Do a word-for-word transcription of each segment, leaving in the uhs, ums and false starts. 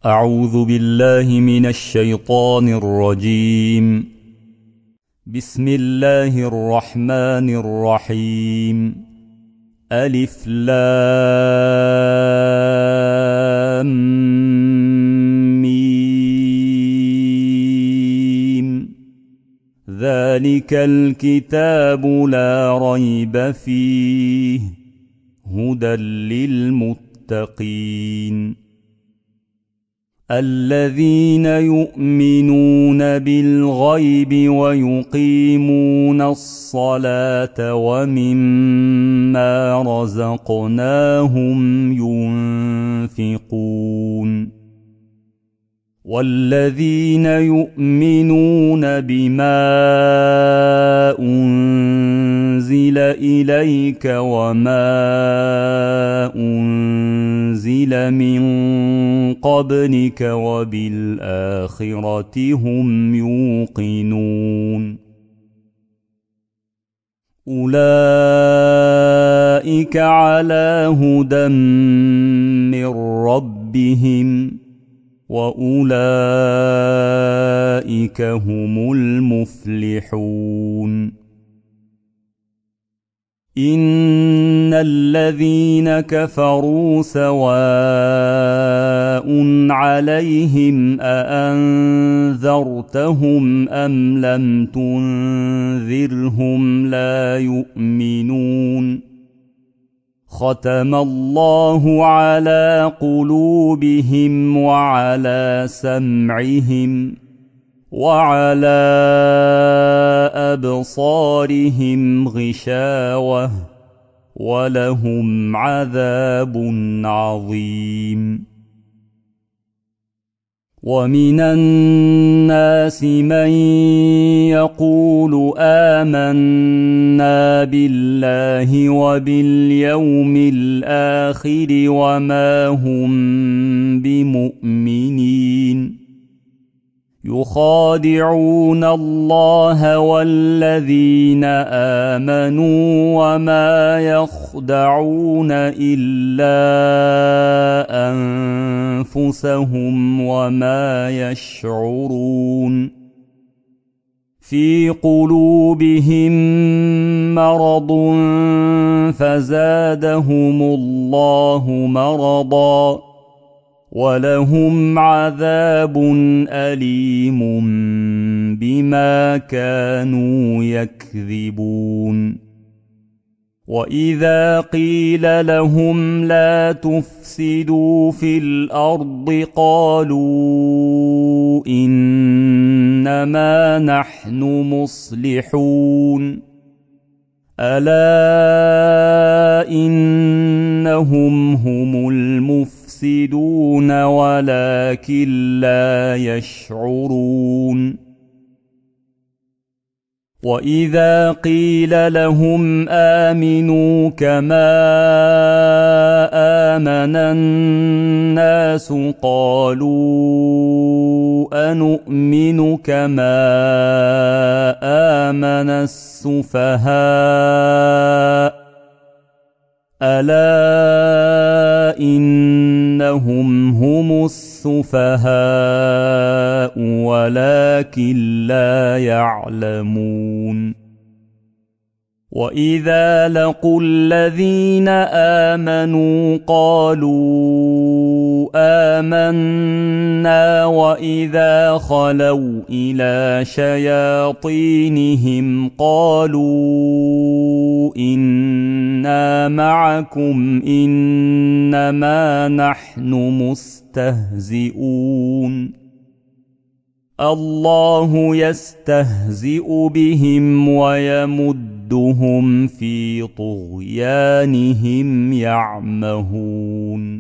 أعوذ بالله من الشيطان الرجيم. بسم الله الرحمن الرحيم. ألف لام ميم. ذلك الكتاب لا ريب فيه هدى للمتقين الذين يؤمنون بالغيب ويقيمون الصلاة ومما رزقناهم ينفقون والذين يؤمنون بما أنزل إليك وما أنزل من قبلك وبالآخرة هم يوقنون أولئك على هدى من ربهم وأولئك هم المفلحون إن الذين كفروا سواء عليهم أأنذرتهم أم لم تنذرهم لا يؤمنون ختم الله على قلوبهم وعلى سمعهم وعلى أبصارهم غشاوة ولهم عذاب عظيم ومن الناس من يقول آمنا بالله وباليوم الآخر وما هم بمؤمنين يخادعون الله والذين آمنوا وما يخدعون إلا أنفسهم وما يشعرون في قلوبهم مرض فزادهم الله مرضا ولهم عذاب أليم بما كانوا يكذبون وإذا قيل لهم لا تفسدوا في الأرض قالوا إنما نحن مصلحون ألا إنهم هم المفسدون ولكن لا يشعرون وإذا قيل لهم آمنوا كما آمن الناس قالوا أنؤمن كما آمن السفهاء ألا إنهم هم السفهاء ولكن لا يعلمون وإذا لقوا الذين آمنوا قالوا آمنا وإذا خلوا إلى شياطينهم قالوا إنا معكم إنما نحن مستهزئون الله يستهزئ بهم ويمدهم في طغيانهم يعمهون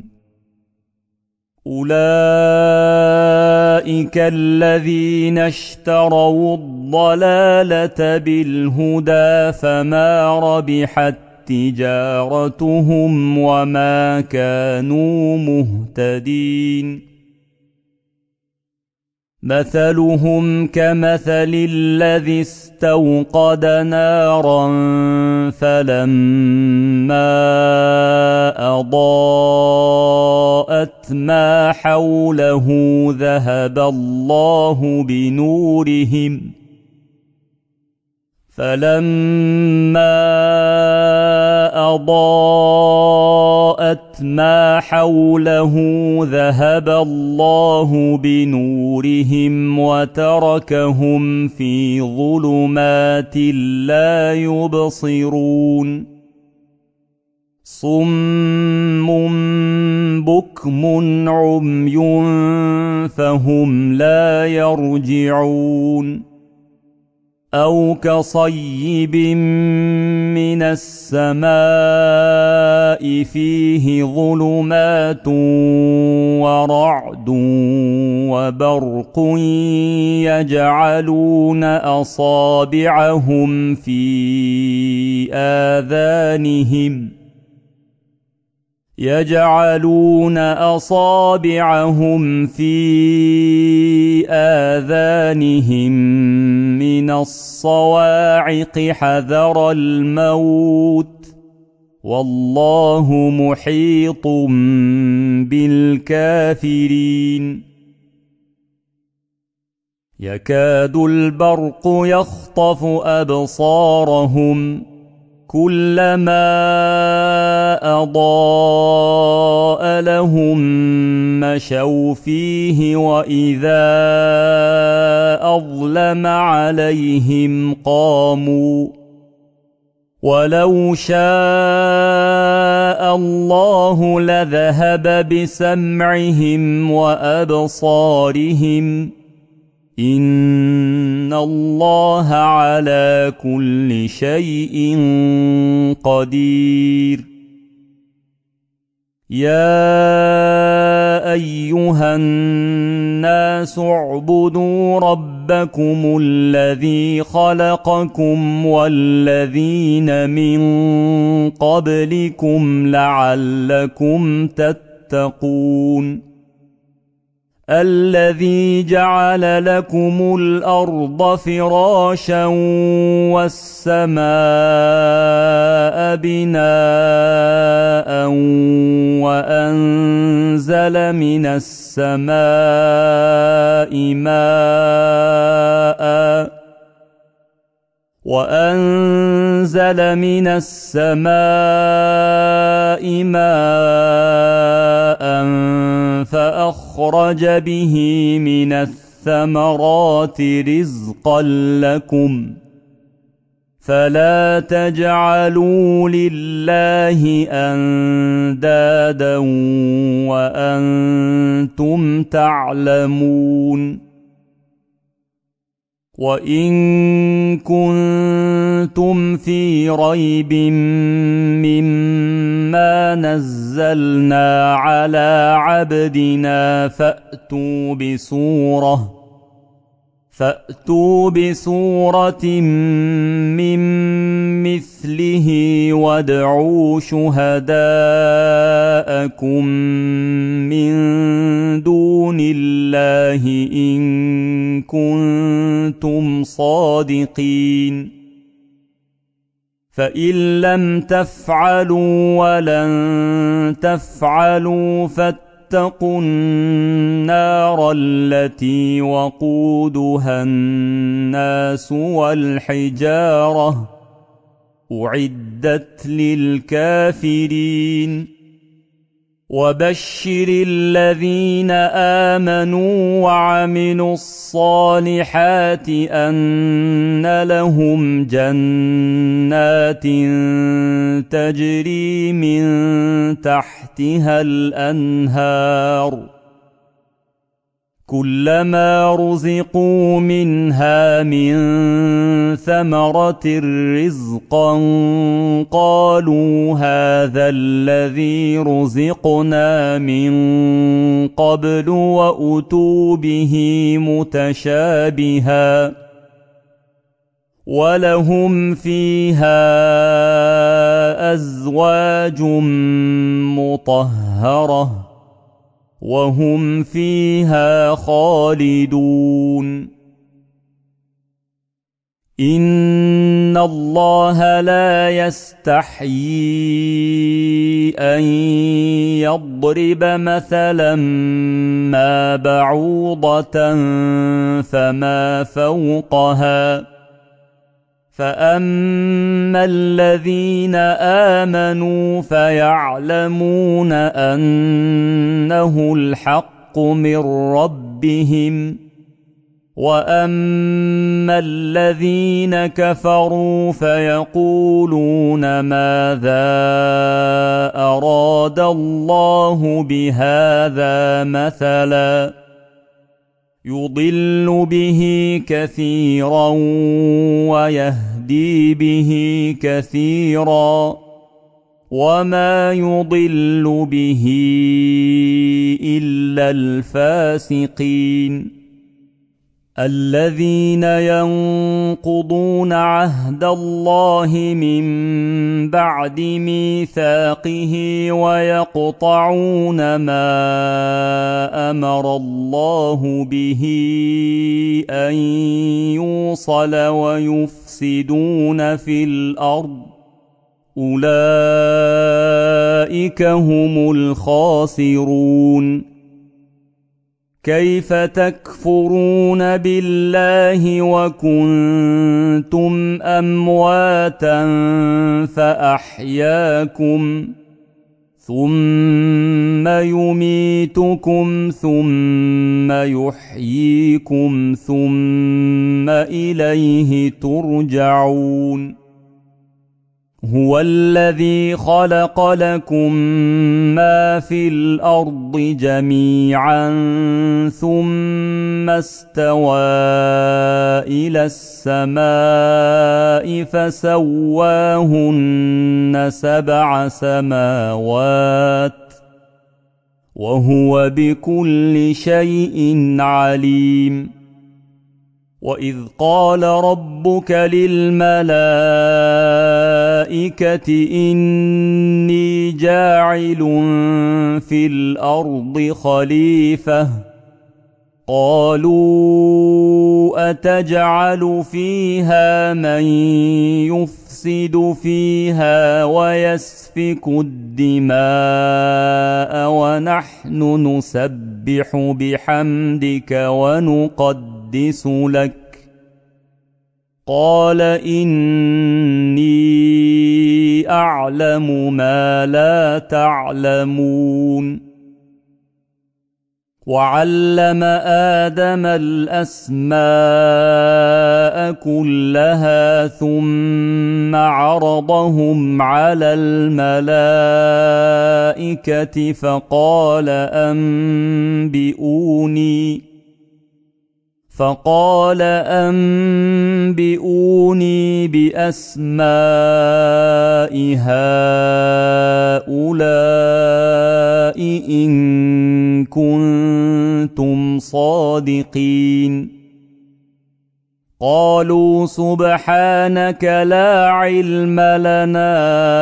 أولئك الذين اشتروا الضلالة بالهدى فما ربحت تجارتهم وما كانوا مهتدين مثلهم كمثل الذي استوقد نارا فلما أضاءت ما حوله ذهب الله بنورهم فلما أضاءت ما حوله ذهب الله بنورهم وتركهم في ظلمات لا يبصرون صم بكم عمي فهم لا يرجعون أو كصيب من السماء فيه ظلمات ورعد وبرق يجعلون أصابعهم في آذانهم يجعلون أصابعهم في آذانهم من الصواعق حذر الموت والله محيط بالكافرين يكاد البرق يخطف أبصارهم كلما أضاء لهم مشوا فيه وإذا أظلم عليهم قاموا ولو شاء الله لذهب بسمعهم وأبصارهم إن الله على كل شيء قدير يا أيها الناس اعبدوا ربكم الذي خلقكم والذين من قبلكم لعلكم تتقون الذي جعل لكم الأرض فراشا والسماء بناء وأنزل من السماء ماء وأنزل من السماء ماء فأخرج به من الثمرات رزقا لكم فلا تجعلوا لله أندادا وأنتم تعلمون وإن كنتم في ريب مما نزلنا على عبدنا فأتوا بسورة فأتوا بسورة من مثله وادعوا شهداءكم من دون الله إن كنتم صادقين فإن لم تفعلوا ولن تفعلوا فاتقوا النار التي وقودها الناس والحجارة أعدت للكافرين وبشر الذين آمنوا وعملوا الصالحات أن لهم جنات تجري من تحتها الأنهار كلما رزقوا منها من ثمرة رزقا قالوا هذا الذي رزقنا من قبل وأتوا به متشابها ولهم فيها أزواج مطهرة وهم فيها خالدون إن الله لا يستحيي أن يضرب مثلا ما بعوضة فما فوقها فأما الذين آمنوا فيعلمون أنه الحق من ربهم وأما الذين كفروا فيقولون ماذا أراد الله بهذا مثلا يضل به كثيرا ويهدي به كثيرا وما يضل به إلا الفاسقين الذين ينقضون عهد الله من بعد ميثاقه ويقطعون ما أمر الله به أن يوصل ويفسدون في الأرض أولئك هم الخاسرون كيف تكفرون بالله وكنتم أمواتا فأحياكم ثم يميتكم ثم يحييكم ثم إليه ترجعون هو الذي خلق لكم ما في الأرض جميعا ثم استوى إلى السماء فسواهن سبع سماوات وهو بكل شيء عليم وإذ قال ربك للملائكة إني جاعل في الأرض خليفة قالوا أتجعل فيها من يفسد فيها ويسفك الدماء ونحن نسبح بحمدك ونقدس لك قال إني أعلم ما لا تعلمون وعلم آدم الأسماء كلها ثم عرضهم على الملائكة فقال أنبئوني فقال أنبئوني بأسماء هؤلاء إن كنتم صادقين قالوا سبحانك لا علم لنا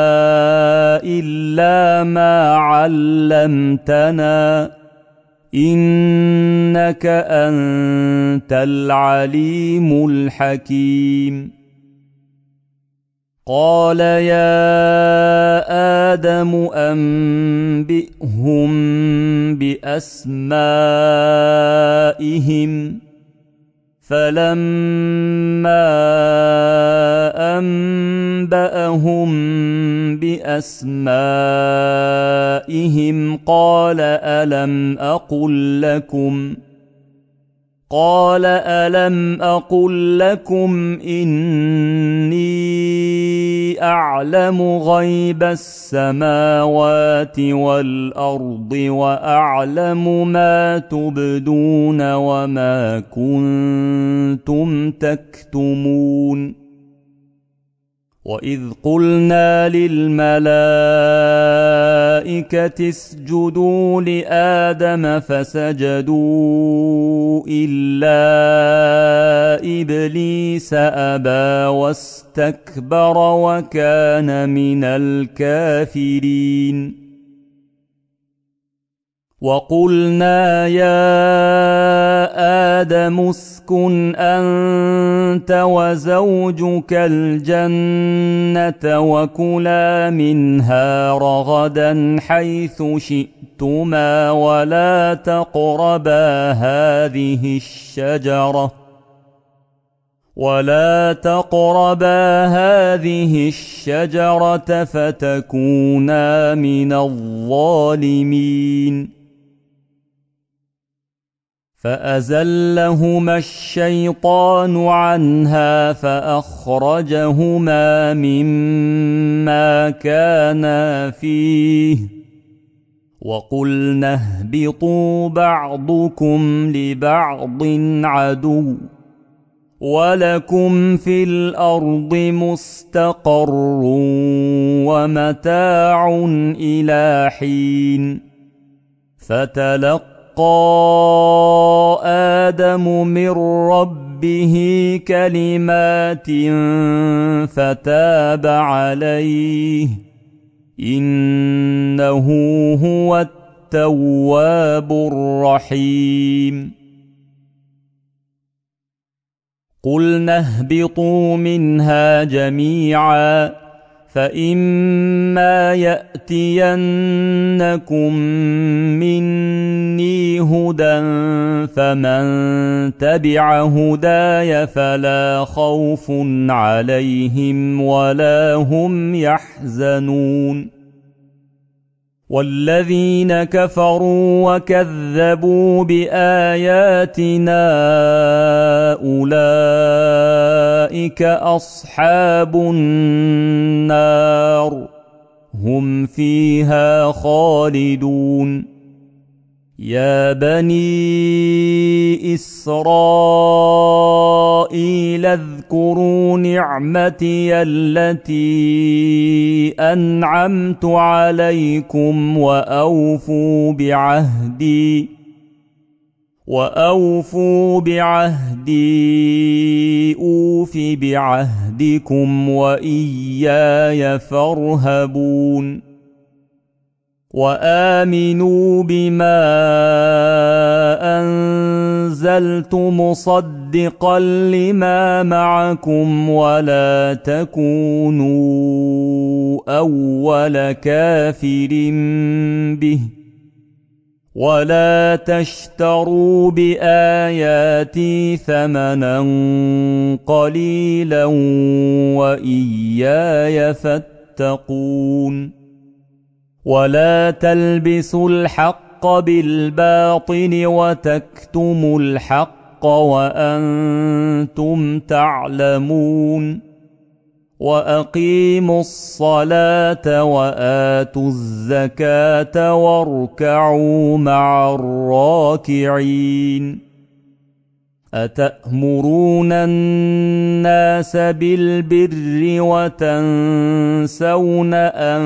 إلا ما علمتنا إنك أنت العليم الحكيم قال يا آدم أنبئهم بأسمائهم فلما أنبأهم بأسمائهم قال ألم أقل لكم قال ألم أقل لكم إني أعلم غيب السماوات والأرض وأعلم ما تبدون وما كنتم تكتمون وإذ قلنا للملائكة اسجدوا لآدم فسجدوا إلا إبليس أبى واستكبر وكان من الكافرين وقلنا يا آدم اسكن أنت وزوجك الجنة وكلا منها رغدا حيث شئتما ولا تقربا هذه الشجرة ولا تقربا هذه الشجرة فتكونا من الظالمين فأزلهما الشيطان عنها فأخرجهما مما كانا فيه وقلنا اهبطوا بعضكم لبعض عدو ولكم في الأرض مستقر ومتاع إلى حين فتلقى آدم من ربه كلمات فتاب عليه إنه هو التواب الرحيم قلنا اهبطوا منها جميعا فإما يأتينكم مني هدى فمن تبع هداي فلا خوف عليهم ولا هم يحزنون والذين كفروا وكذبوا بآياتنا أولئك أصحاب النار هم فيها خالدون يا بني إسرائيل اذكروا نعمتي التي أنعمت عليكم وأوفوا بعهدي وأوفوا بعهدي أوف بعهدكم وإياي فارهبون وآمنوا بما أنزلت مصدقا لما معكم ولا تكونوا أول كافر به ولا تشتروا بآياتي ثمنا قليلا وإياي فاتقون ولا تلبسوا الحق بالباطل وتكتموا الحق وأنتم تعلمون وأقيموا الصلاة وآتوا الزكاة واركعوا مع الراكعين أتأمرون الناس بالبر وتنسون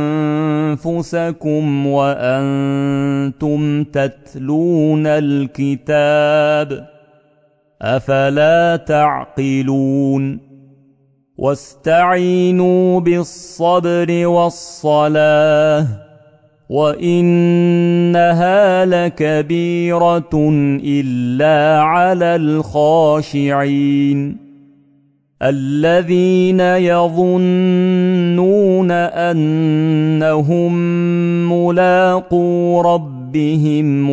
أنفسكم وأنتم تتلون الكتاب أفلا تعقلون واستعينوا بالصبر والصلاة وإنها لكبيرة إلا على الخاشعين الذين يظنون أنهم ملاقو ربهم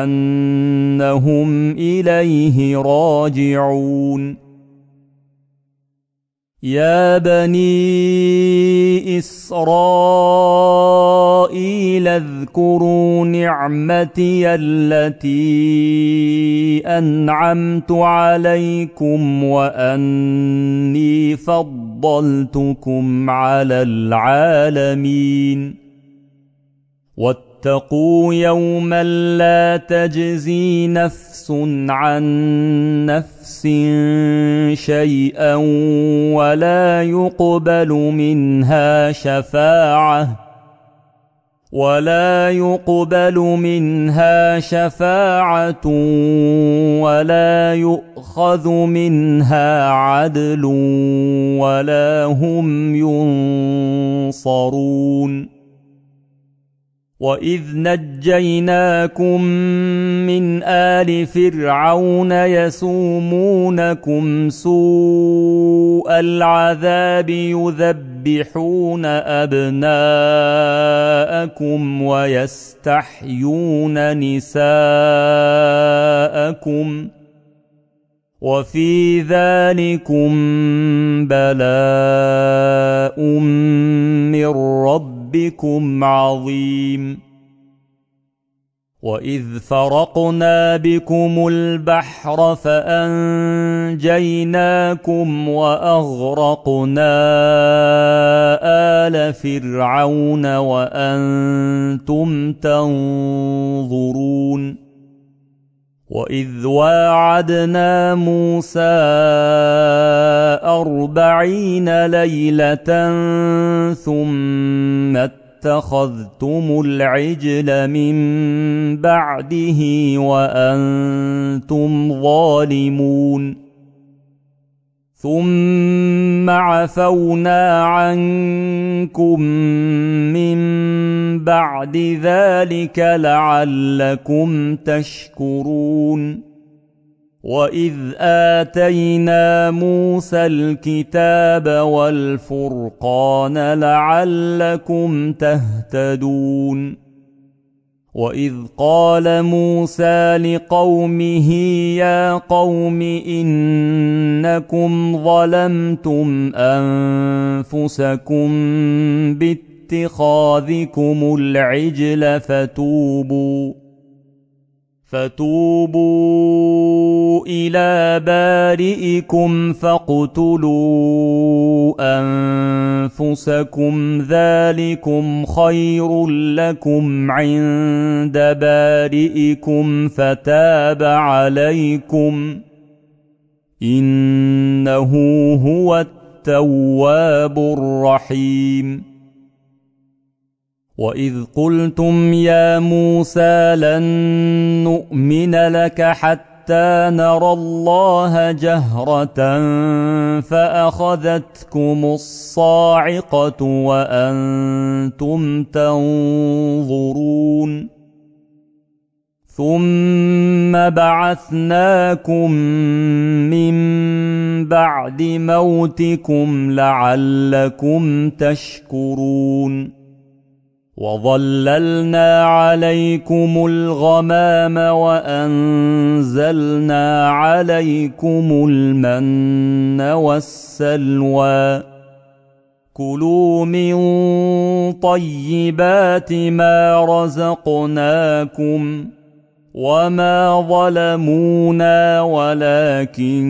وأنهم إليه راجعون يا بني إسرائيل اذكروا نعمتي التي أنعمت عليكم وأني فضلتكم على العالمين واتقوا يوما لا تجزي نفس عن نفس شيئا ولا يقبل منها شفاعة ولا يقبل منها شفاعة ولا يؤخذ منها عدل ولا هم ينصرون وَإِذْ نَجَّيْنَاكُمْ مِنْ آلِ فِرْعَوْنَ يَسُومُونَكُمْ سُوءَ الْعَذَابِ يُذَبِّحُونَ أَبْنَاءَكُمْ وَيَسْتَحْيُونَ نِسَاءَكُمْ وَفِي ذَلِكُمْ بَلَاءٌ مِّن رَّبِّكُمْ عَظِيمٌ وَإِذْ فَرَقْنَا بِكُمُ الْبَحْرَ فَأَنجَيْنَاكُمْ وَأَغْرَقْنَا آلَ فِرْعَوْنَ وَأَنتُمْ تَنظُرُونَ وَإِذْ وَاعَدْنَا مُوسَىٰ أَرْبَعِينَ لَيْلَةً ثُمَّ اتَّخَذْتُمُ الْعِجْلَ مِن بَعْدِهِ وَأَنتُمْ ظَالِمُونَ ثُمَّ عَفَوْنَا عَنكُم مِّن بَعْدِ ذَلِكَ لَعَلَّكُمْ تَشْكُرُونَ وَإِذْ آتَيْنَا مُوسَى الْكِتَابَ وَالْفُرْقَانَ لَعَلَّكُمْ تَهْتَدُونَ وَإِذْ قَالَ مُوسَى لِقَوْمِهِ يَا قَوْمِ إِنَّكُمْ ظَلَمْتُمْ أَنفُسَكُمْ بِاتِّخَاذِكُمُ الْعِجْلَ فَتُوبُوا فَتُوبُوا إِلَى بَارِئِكُمْ فَاقْتُلُوا أَنفُسَكُمْ ذَلِكُمْ خَيْرٌ لَكُمْ عِندَ بَارِئِكُمْ فَتَابَ عَلَيْكُمْ إِنَّهُ هُوَ التَّوَّابُ الرَّحِيمُ وَإِذْ قُلْتُمْ يَا مُوسَىٰ لَن نُّؤْمِنَ لَكَ حَتَّىٰ نَرَى اللَّهَ جَهْرَةً فَأَخَذَتْكُمُ الصَّاعِقَةُ وَأَنتُمْ تَنظُرُونَ ثُمَّ بَعَثْنَاكُم مِّن بَعْدِ مَوْتِكُمْ لَعَلَّكُمْ تَشْكُرُونَ وَظَلَّلْنَا عَلَيْكُمُ الْغَمَامَ وَأَنزَلْنَا عَلَيْكُمُ الْمَنَّ وَالسَّلْوَىٰ كُلُوا مِن طَيِّبَاتِ مَا رَزَقْنَاكُمْ وَمَا ظَلَمُونَا وَلَكِن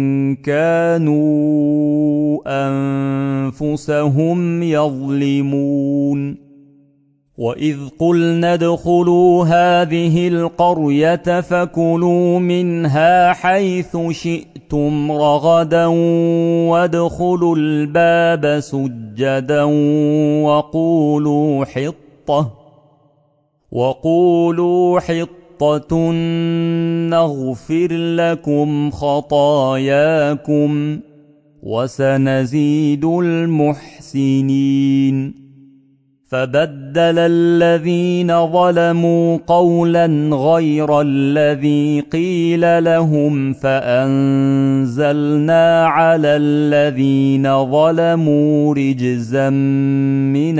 كَانُوا أَنفُسَهُمْ يَظْلِمُونَ وَإِذْ قُلْنَا ادْخُلُوا هَٰذِهِ الْقَرْيَةَ فَكُلُوا مِنْهَا حَيْثُ شِئْتُمْ رَغَدًا وَادْخُلُوا الْبَابَ سُجَّدًا وَقُولُوا حِطَّةٌ وَقُولُوا حِطَّةٌ نَّغْفِرْ لَكُمْ خَطَايَاكُمْ وَسَنَزِيدُ الْمُحْسِنِينَ فَبَدَّلَ الَّذِينَ ظَلَمُوا قَوْلًا غَيْرَ الَّذِي قِيلَ لَهُمْ فَأَنزَلْنَا عَلَى الَّذِينَ ظَلَمُوا رِجْزًا مِّنَ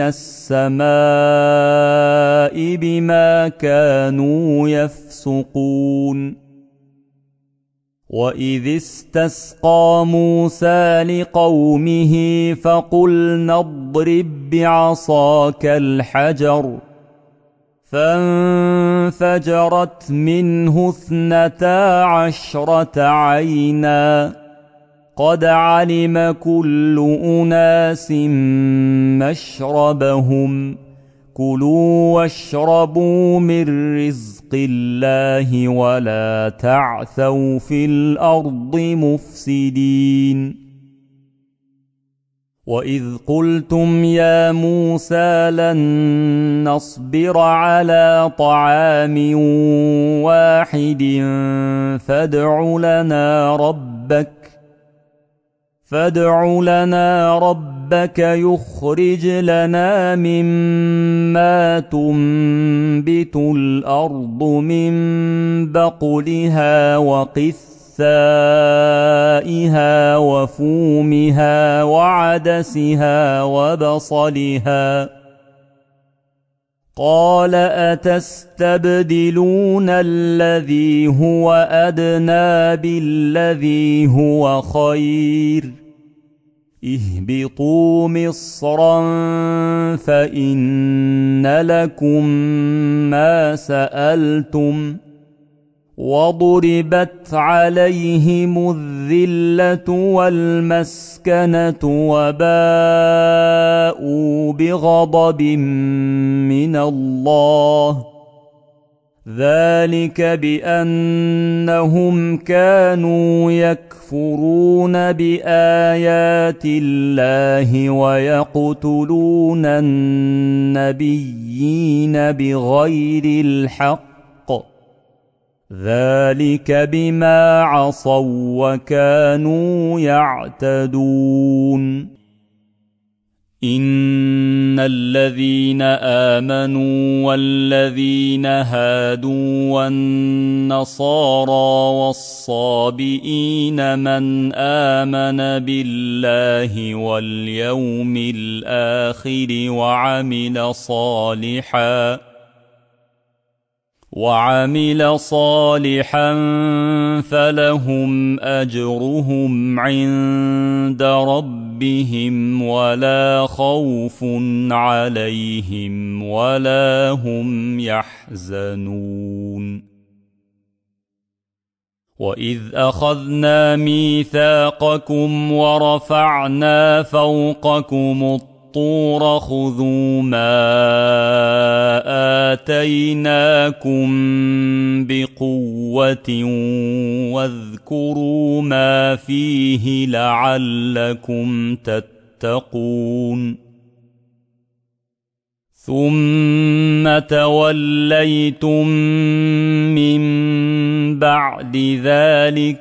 السَّمَاءِ بِمَا كَانُوا يَفْسُقُونَ وَإِذِ اسْتَسْقَىٰ مُوسَىٰ لِقَوْمِهِ فَقُلْنَا اضْرِب بِّعَصَاكَ الْحَجَرَ فَانفَجَرَتْ مِنْهُ اثْنَتَا عَشْرَةَ عَيْنًا قَدْ عَلِمَ كُلُّ أُنَاسٍ مَّشْرَبَهُمْ كُلُوا وَاشْرَبُوا مِن رِّزْقِ اللَّهِ وَلَا تَعْثَوْا فِي الْأَرْضِ مُفْسِدِينَ وَإِذْ قُلْتُمْ يَا مُوسَىٰ لَن نَّصْبِرَ عَلَىٰ طَعَامٍ وَاحِدٍ فَادْعُ لَنَا رَبَّكَ فادع لنا ربك يخرج لنا مما تنبت الأرض من بقلها وقثائها وفومها وعدسها وبصلها. قال أتستبدلون الذي هو أدنى بالذي هو خير اهبطوا مصرا فإن لكم ما سألتم وضربت عليهم الذلة والمسكنة وباءوا بغضب من الله ذلك بأنهم كانوا يكفرون بآيات الله ويقتلون النبيين بغير الحق ذلك بما عصوا وكانوا يعتدون. إن الذين آمنوا والذين هادوا والنصارى والصابئين من آمن بالله واليوم الآخر وعمل صالحاً وعمل صالحا فلهم أجرهم عند ربهم ولا خوف عليهم ولا هم يحزنون. وإذ أخذنا ميثاقكم ورفعنا فوقكم الطور الطور خذوا ما آتيناكم بقوة واذكروا ما فيه لعلكم تتقون. ثم توليتم من بعد ذلك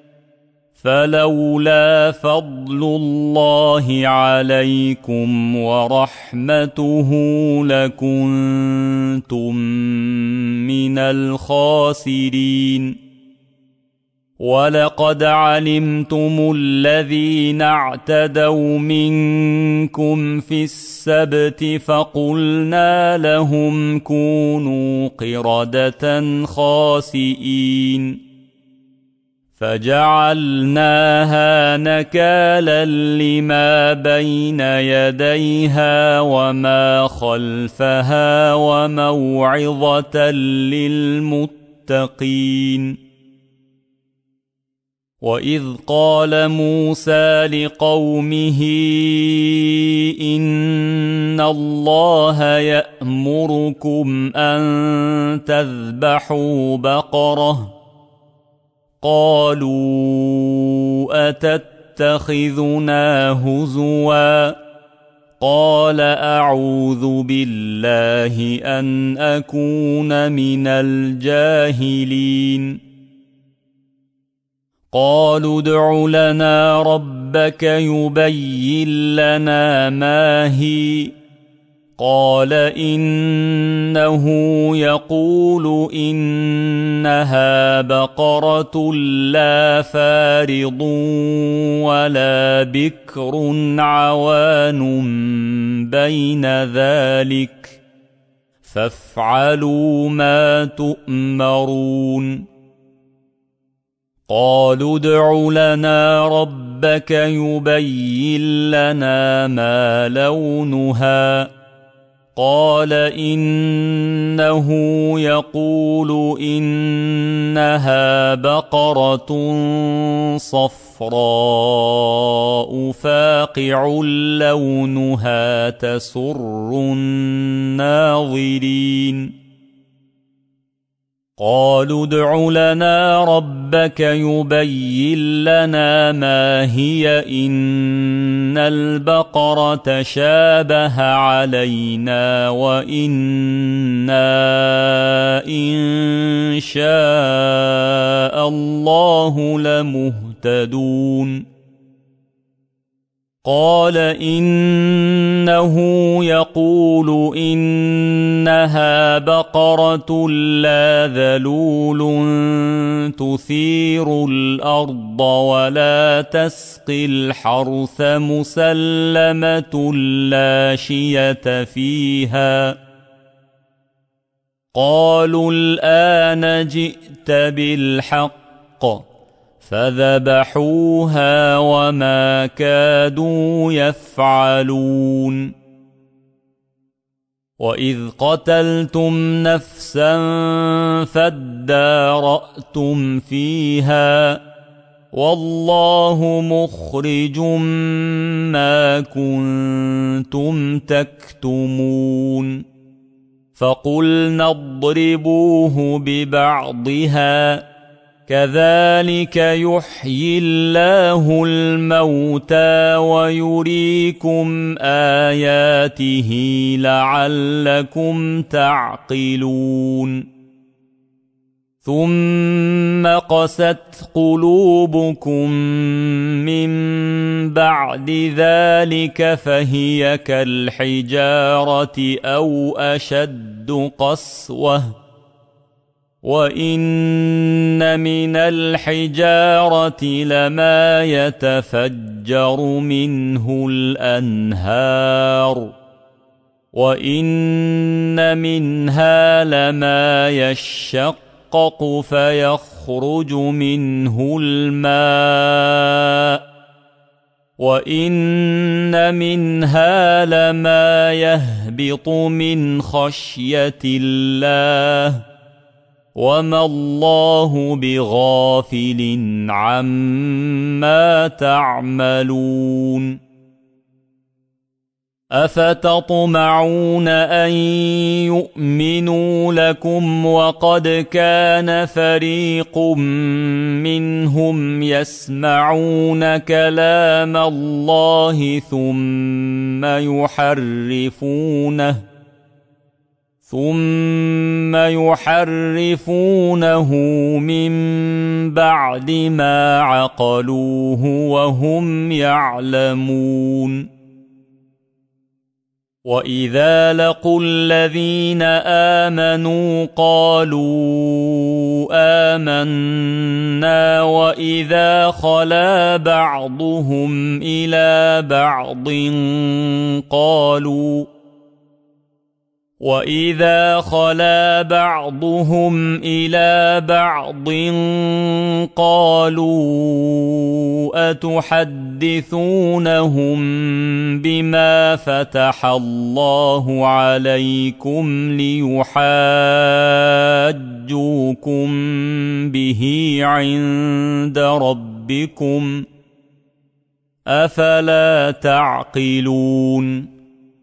فلولا فضل الله عليكم ورحمته لكنتم من الخاسرين. ولقد علمتم الذين اعتدوا منكم في السبت فقلنا لهم كونوا قردة خاسئين فجعلناها نكالا لما بين يديها وما خلفها وموعظة للمتقين. وإذ قال موسى لقومه إن الله يأمركم أن تذبحوا بقرة قالوا أتتخذنا هزوا قال أعوذ بالله أن أكون من الجاهلين. قالوا ادع لنا ربك يبين لنا ما هي قال إنه يقول إنها بقرة لا فارض ولا بكر عوان بين ذلك فافعلوا ما تؤمرون. قالوا ادع لنا ربك يبين لنا ما لونها قال إنه يقول إنها بقرة صفراء فاقع لونها تسر الناظرين. قالوا ادع لنا ربك يبين لنا ما هي إن البقرة شابه علينا وإنا إن شاء الله لمهتدون. قال إنه يقول إنها بقرة لا ذلول تثير الأرض ولا تسقي الحرث مسلمة لا شية فيها. قالوا الآن جئت بالحق فذبحوها وما كادوا يفعلون. وإذ قتلتم نفسا فادارأتم فيها والله مخرج ما كنتم تكتمون. فقلنا اضربوه ببعضها كذلك يحيي الله الموتى ويريكم آياته لعلكم تعقلون. ثم قست قلوبكم من بعد ذلك فهي كالحجارة أو أشد قسوة. وإن من الحجارة لما يتفجر منه الأنهار وإن منها لما يشقق فيخرج منه الماء وإن منها لما يهبط من خشية الله وما الله بغافل عما تعملون. أفتطمعون أن يؤمنوا لكم وقد كان فريق منهم يسمعون كلام الله ثم يحرفونه ثم يحرفونه من بعد ما عقلوه وهم يعلمون. وإذا لقوا الذين آمنوا قالوا آمنا وإذا خلا بعضهم إلى بعض قالوا وإذا خلا بعضهم إلى بعض قالوا أتحدثونهم بما فتح الله عليكم ليحاجوكم به عند ربكم أفلا تعقلون.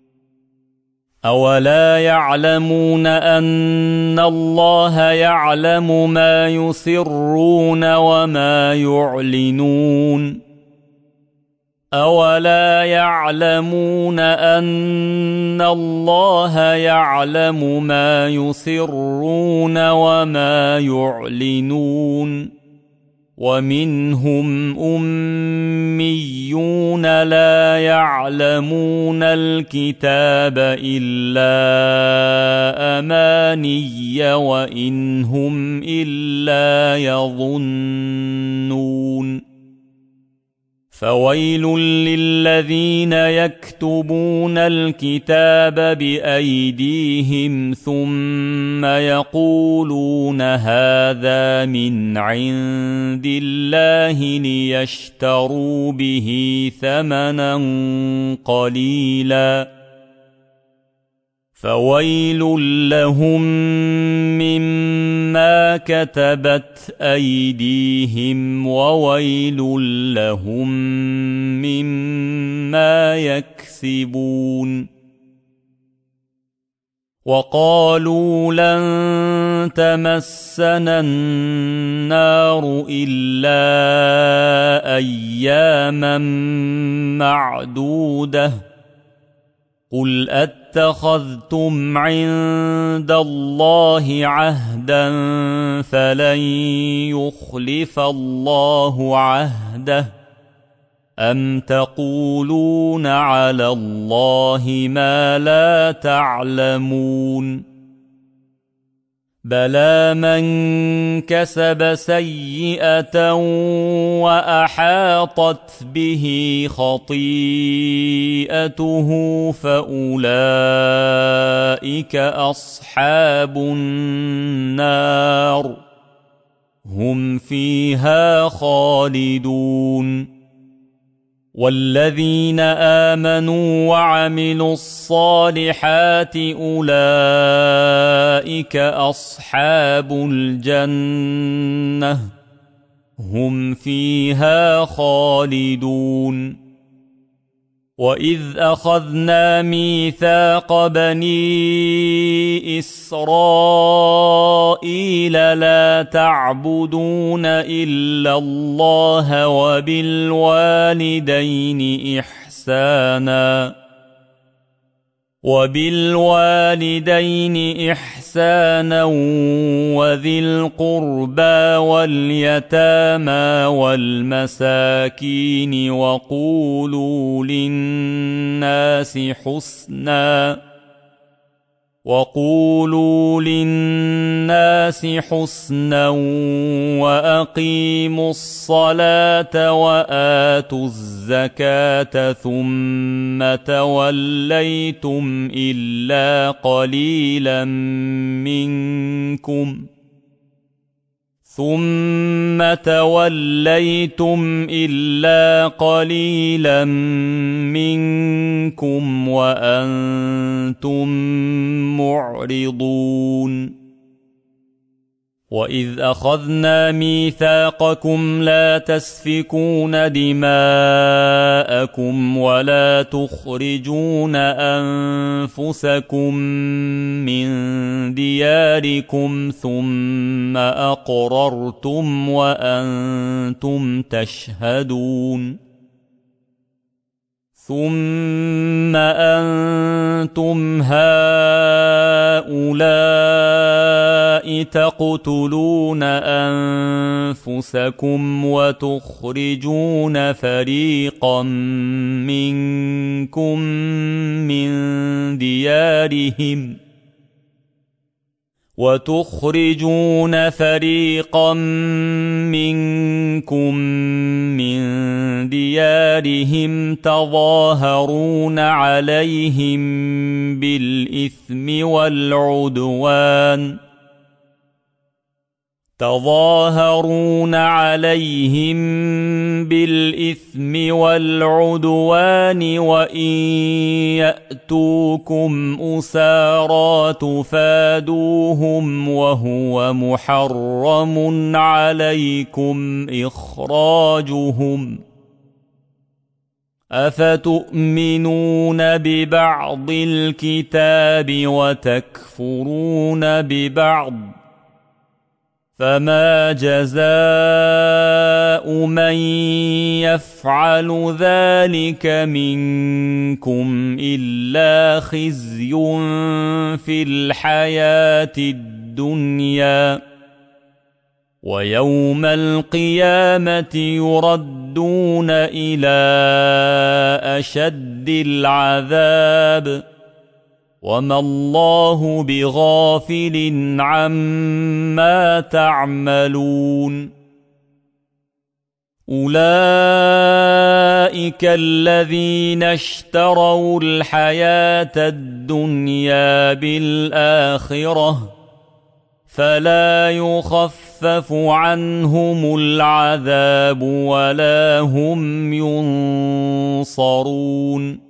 أولا يعلمون أن الله يعلم ما يسرون وما يعلنون أولا يعلمون أن الله يعلم ما يسرون وما يعلنون ومنهم أميون لا يعلمون الكتاب إلا أماني وإن هم إلا يظنون. فويل للذين يكتبون الكتاب بأيديهم ثم يقولون هذا من عند الله ليشتروا به ثمنا قليلا فويل لهم مما كتبت أيديهم وويل لهم مما يكسبون. وقالوا لن تمسنا النار إلا أياما معدودة قل أتخذتم عند الله عهدا فلن يخلف الله عهده أم تقولون على الله ما لا تعلمون بلى من كسب سيئة وأحاطت به خطيئته فأولئك أصحاب النار هم فيها خالدون والذين آمنوا وعملوا الصالحات أولئك أصحاب الجنة هم فيها خالدون وإذ أخذنا ميثاق بني إسرائيل لا تعبدون إلا الله وبالوالدين إحسانا وبالوالدين إحسانا وذي القربى واليتامى والمساكين وقولوا للناس حسنا وقولوا للناس حسنا وأقيموا الصلاة وآتوا الزكاة ثم توليتم إلا قليلا منكم ثم توليتم إلا قليلا منكم وأنتم معرضون وإذ أخذنا ميثاقكم لا تسفكون دماءكم ولا تخرجون أنفسكم من دياركم ثم أقررتم وأنتم تشهدون ثم أنتم هؤلاء تقتلون أنفسكم وتخرجون فريقا منكم من ديارهم وتخرجون فريقا منكم من ديارهم تظاهرون عليهم بالإثم والعدوان تظاهرون عليهم بالإثم والعدوان وإن يأتوكم أسارى تفادوهم وهو محرم عليكم إخراجهم أفتؤمنون ببعض الكتاب وتكفرون ببعض فما جزاء من يفعل ذلك منكم إلا خزي في الحياة الدنيا ويوم القيامة يردون إلى أشد العذاب وما الله بغافل عما تعملون أولئك الذين اشتروا الحياة الدنيا بالآخرة فلا يخفف عنهم العذاب ولا هم ينصرون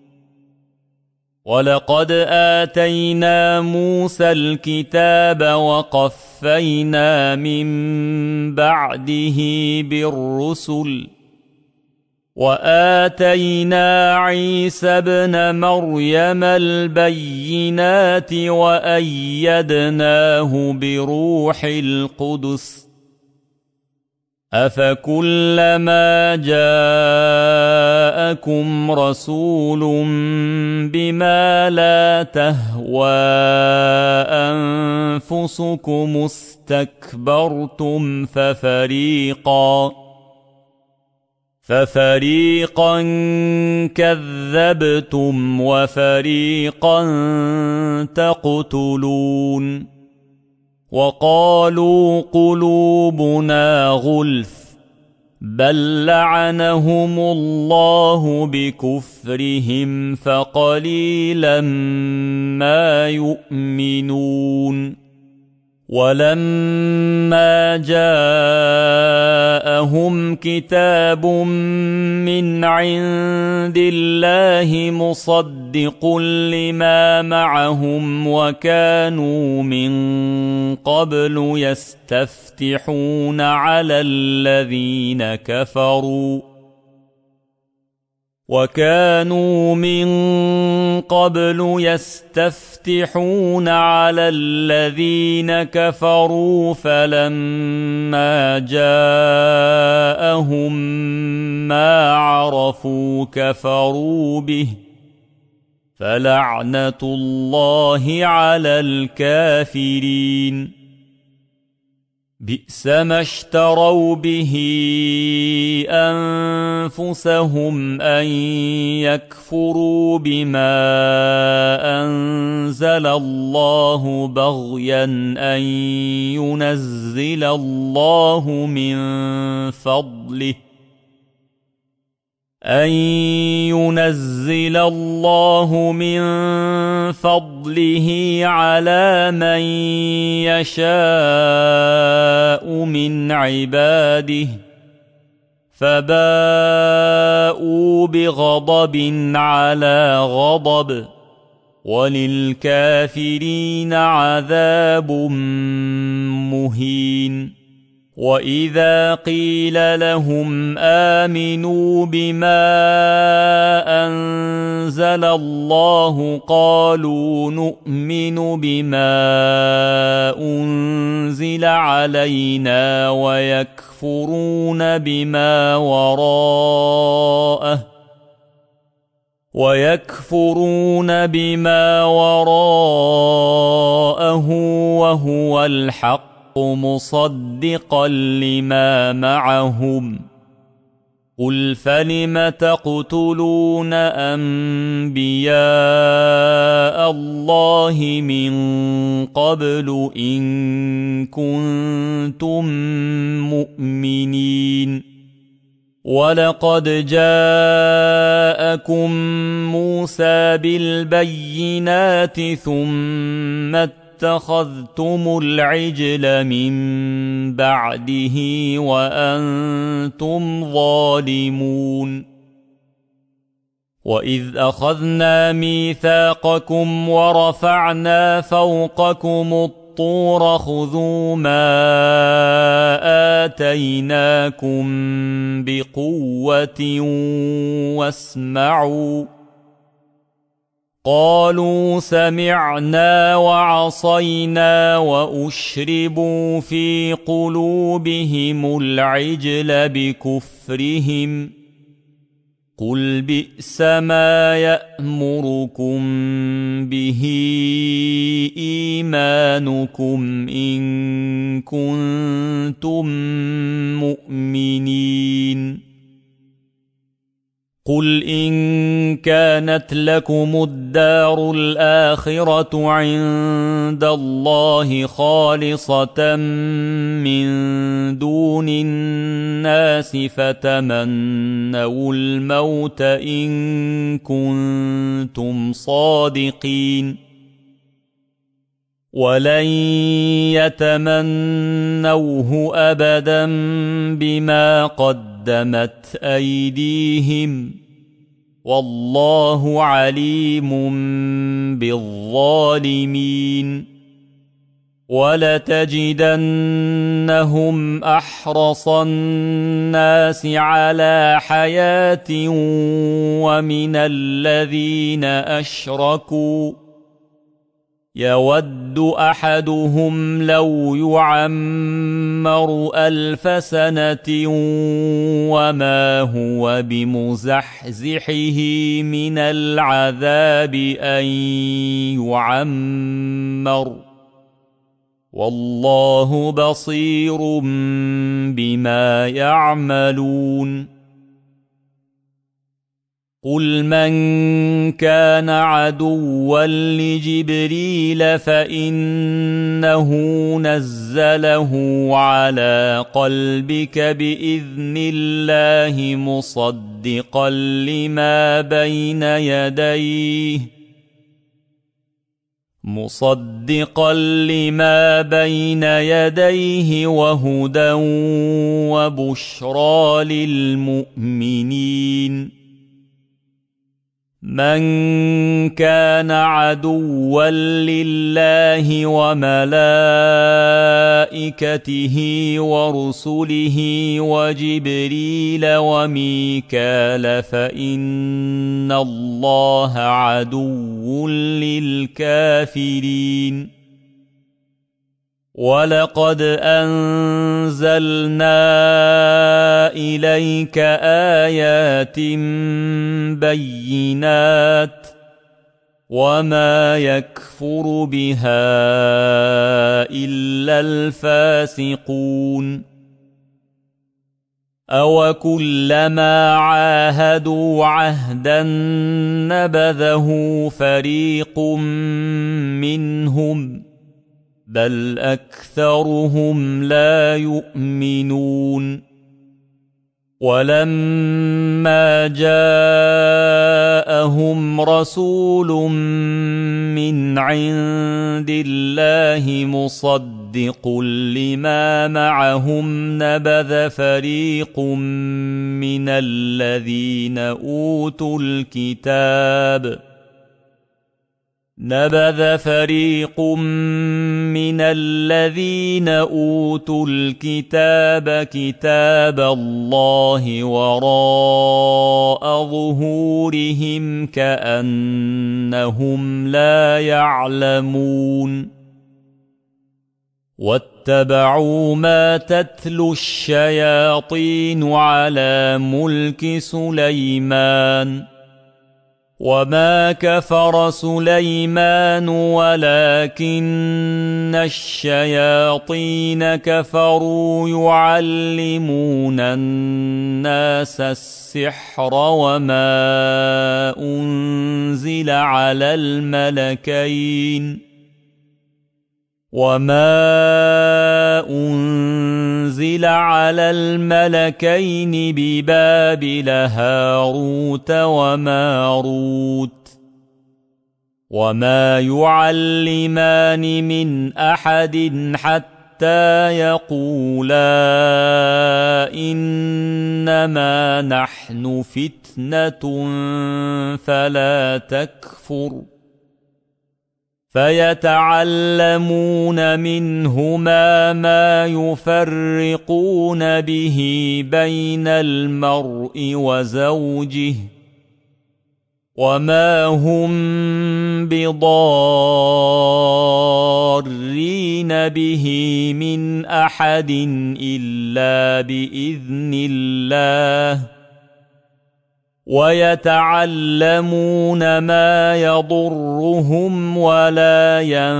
ولقد آتينا موسى الكتاب وقفينا من بعده بالرسل وآتينا عيسى ابن مريم البينات وأيدناه بروح القدس أفكلما جاءكم رسول بما لا تهوى أنفسكم استكبرتم ففريقا ففريقا كذبتم وفريقا تقتلون وقالوا قلوبنا غلف بل لعنهم الله بكفرهم فقليلا ما يؤمنون ولما جاءهم كتاب من عند الله مصدق لما معهم وكانوا من قبل يستفتحون على الذين كفروا وكانوا من قبل يستفتحون على الذين كفروا فلما جاءهم ما عرفوا كفروا به فلعنة الله على الكافرين بئس ما اشتروا به أنفسهم أن يكفروا بما أنزل الله بغيا أن ينزل الله من فضله أن ينزل الله من فضله على من يشاء من عباده فباءوا بغضب على غضب وللكافرين عذاب مهين وإذا قيل لهم آمنوا بما أنزل الله قالوا نؤمن بما أنزل علينا ويكفرون بما وراءه ويكفرون بما وراءه وهو الحق مصدقا لما معهم قل فلم تقتلون أنبياء الله من قبل إن كنتم مؤمنين ولقد جاءكم موسى بالبينات ثم اتخذتم العجل من بعده وأنتم ظالمون وإذ أخذنا ميثاقكم ورفعنا فوقكم الطور خذوا ما آتيناكم بقوة واسمعوا قالوا سمعنا وعصينا وأشربوا في قلوبهم العجل بكفرهم قل بئس ما يأمركم به إيمانكم إن كنتم مؤمنين قل إن كانت لكم الدار الآخرة عند الله خالصة من دون الناس فتمنوا الموت إن كنتم صادقين ولن يتمنوه أبدا بما قدمت أيديهم والله عليم بالظالمين ولتجدنهم أحرص الناس على حياة ومن الذين أشركوا يود أحدهم لو يعمر ألف سنة وما هو بمزحزحه من العذاب أن يعمر والله بصير بما يعملون قل من كان عدوا لجبريل فإنه نزله على قلبك بإذن الله مصدقا لما بين يديه مصدقا لما بين يديه وهدى وبشرى للمؤمنين من كان عدوا لله وملائكته ورسله وجبريل وميكال فإن الله عدو للكافرين ولقد أنزلنا إليك آيات بينات وما يكفر بها إلا الفاسقون أوكلما عاهدوا عهدا نبذه فريق منهم بل أكثرهم لا يؤمنون ولما جاءهم رسول من عند الله مصدق لما معهم نبذ فريق من الذين أوتوا الكتاب نبذ فريق من الذين أوتوا الكتاب كتاب الله وراء ظهورهم كأنهم لا يعلمون واتبعوا ما تتلو الشياطين على ملك سليمان وما كفر سليمان ولكن الشياطين كفروا يعلمون الناس السحر وما أنزل على الملكين وما أنزل على الملكين ببابل هاروت وماروت وما يعلمان من أحد حتى يقولا إنما نحن فتنة فلا تكفر فيتعلمون منهما ما يفرقون به بين المرء وزوجه وما هم بضارين به من أحد إلا بإذن الله ويتعلمون ما يضرهم ولا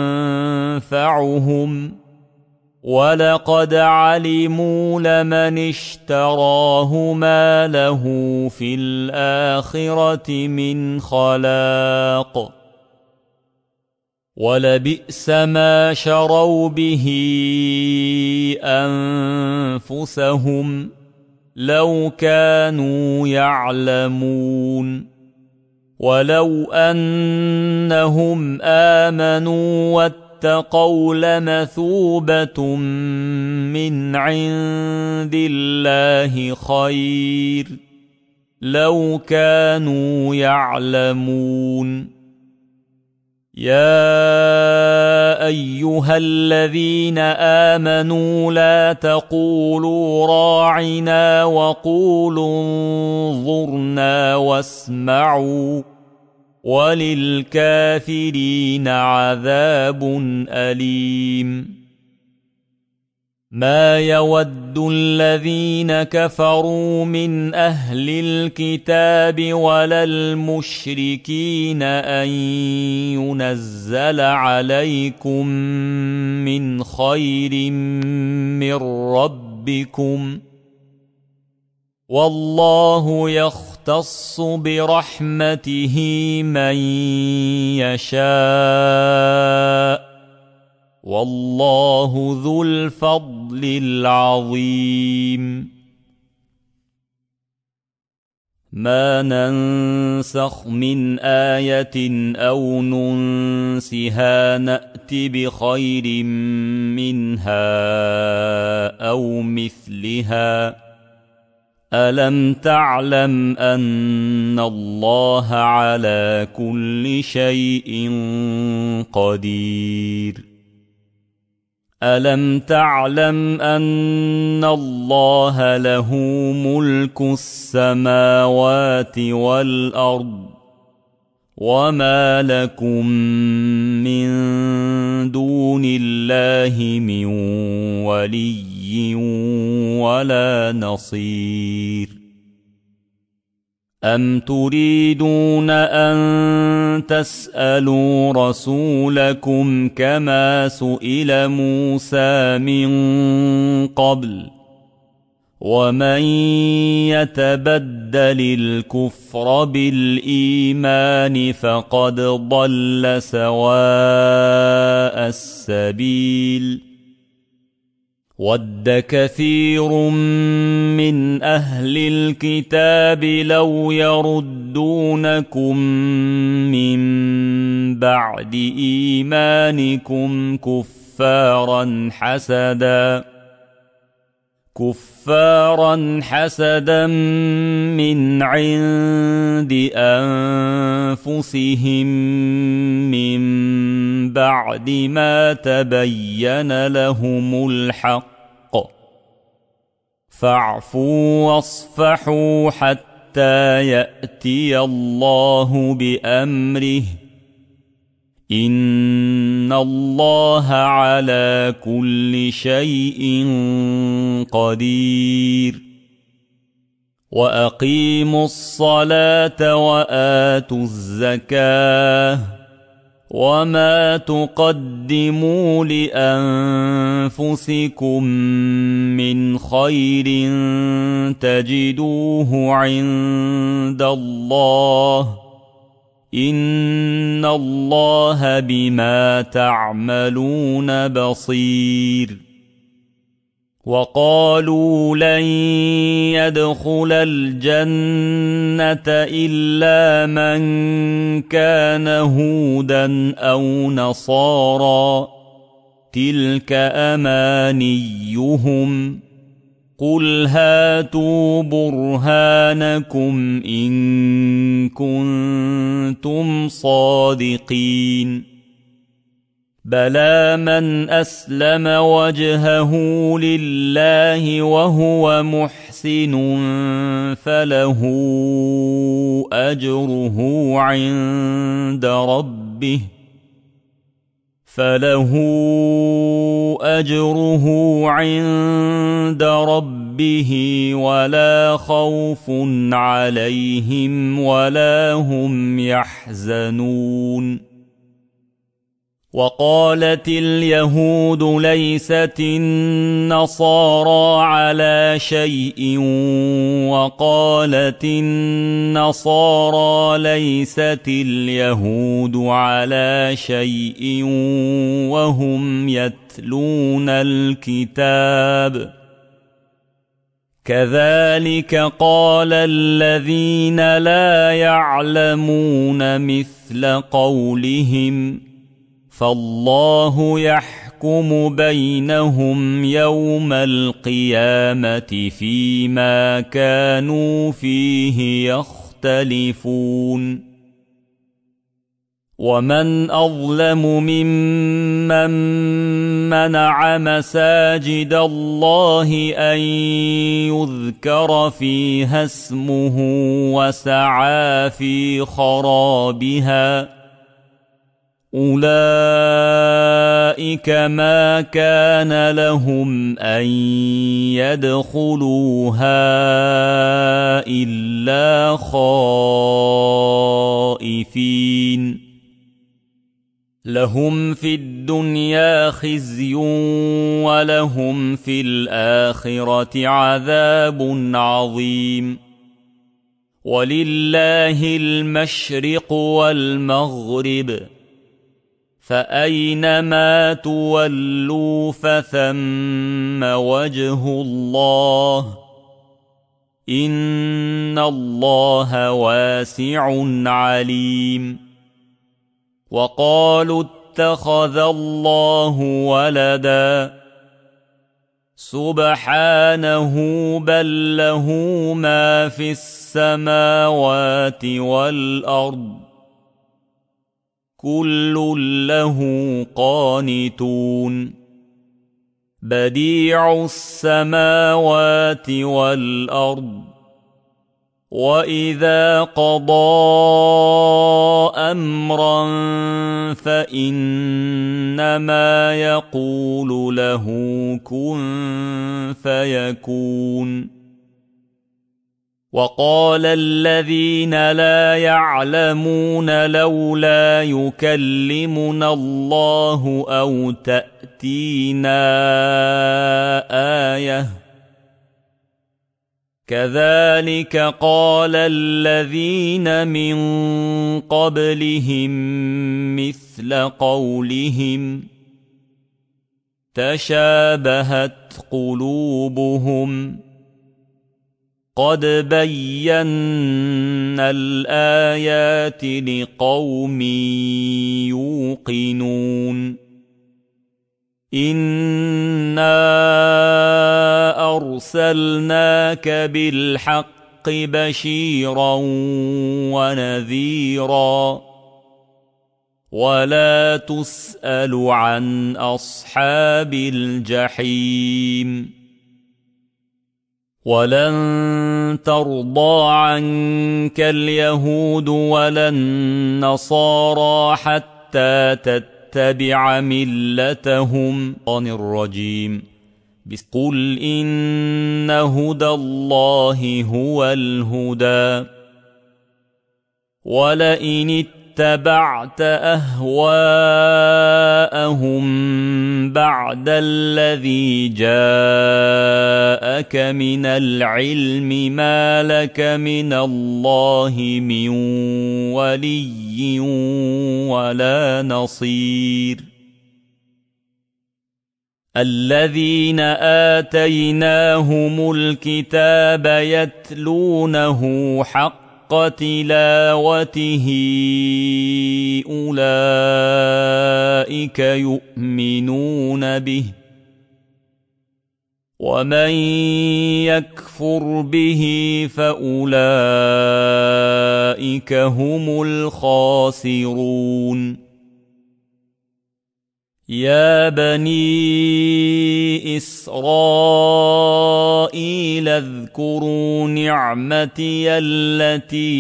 ينفعهم ولقد علموا لمن اشتراه ما له في الآخرة من خلاق ولبئس ما شروا به أنفسهم لو كانوا يعلمون ولو أنهم آمنوا واتقوا لمثوبة من عند الله خير لو كانوا يعلمون يا أيها الذين آمنوا لا تقولوا راعنا وقولوا انظرنا واسمعوا وللكافرين عذاب أليم ما يود الذين كفروا من أهل الكتاب ولا المشركين أن ينزل عليكم من خير من ربكم والله يختص يختص برحمته من يشاء والله ذو الفضل العظيم. ما ننسخ من آية أو ننسها نأت بخير منها أو مثلها ألم تعلم أن الله على كل شيء قدير ألم تعلم أن الله له ملك السماوات والأرض وما لكم من دون الله من ولي ولا نصير. أم تريدون أن تسألوا رسولكم كما سئل موسى من قبل ومن يتبدل الكفر بالإيمان فقد ضل سواء السبيل. ود كثير من أهل الكتاب لو يردونكم من بعد إيمانكم كفارا حسدا كفارا حسدا من عند أنفسهم من بعد ما تبين لهم الحق فاعفوا واصفحوا حتى يأتي الله بأمره إن الله على كل شيء قدير. وأقيموا الصلاة وآتوا الزكاة وما تقدموا لأنفسكم من خير تجدوه عند الله إن الله بما تعملون بصير. وقالوا لن يدخل الجنة إلا من كان هودا أو نصارى تلك أمانيهم قل هاتوا برهانكم إن كنتم صادقين. بلى من أسلم وجهه لله وهو محسن فله أجره عند ربه فله أجره عند ربه ولا خوف عليهم ولا هم يحزنون. وقالت اليهود ليست النصارى على شيء وقالت النصارى ليست اليهود على شيء وهم يتلون الكتاب كذلك قال الذين لا يعلمون مثل قولهم فالله يحكم بينهم يوم القيامة فيما كانوا فيه يختلفون. ومن أظلم ممن منع مساجد الله أن يذكر فيها اسمه وسعى في خرابها أولئك ما كان لهم أن يدخلوها إلا خائفين لهم في الدنيا خزي ولهم في الآخرة عذاب عظيم. ولله المشرق والمغرب فأينما تولوا فثم وجه الله إن الله واسع عليم وقالوا اتخذ الله ولدا سبحانه بل له ما في السماوات والأرض كل له قانتون بديع السماوات والأرض وإذا قضى أمرا فإنما يقول له كن فيكون وقال الذين لا يعلمون لولا يكلمنا الله أو تأتينا آية كذلك قال الذين من قبلهم مثل قولهم تشابهت قلوبهم قد بينا الآيات لقوم يوقنون إنا أرسلناك بالحق بشيرا ونذيرا ولا تسأل عن أصحاب الجحيم ولن ترضى عنك اليهود ولا النصارى حتى تتبع ملتهم الرجيم قل إن هدى الله هو الهدى ولئن اتبعت أهواءهم بعد الذي جاءك من العلم ما لك من الله من ولي ولا نصير الذين آتيناهم الكتاب يتلونه حق تلاوته أولئك يؤمنون به ومن يكفر به فأولئك هم الخاسرون يا بني إسرائيل اذكروا نعمتي التي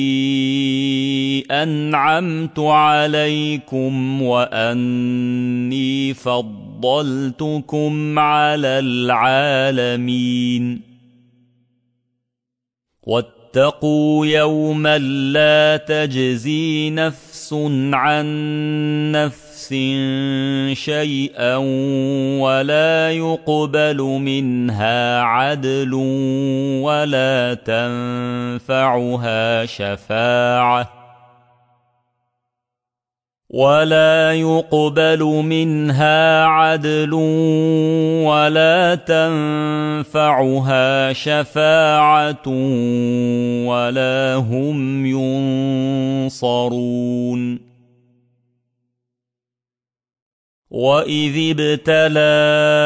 أنعمت عليكم وأني فضلتكم على العالمين واتقوا يوما لا تجزي نفس عن نفس شيئا ولا يقبل منها عدل ولا تنفعها شفاعة ولا يقبل منها عدل ولا تنفعها شفاعة ولا هم ينصرون وإذ ابتلى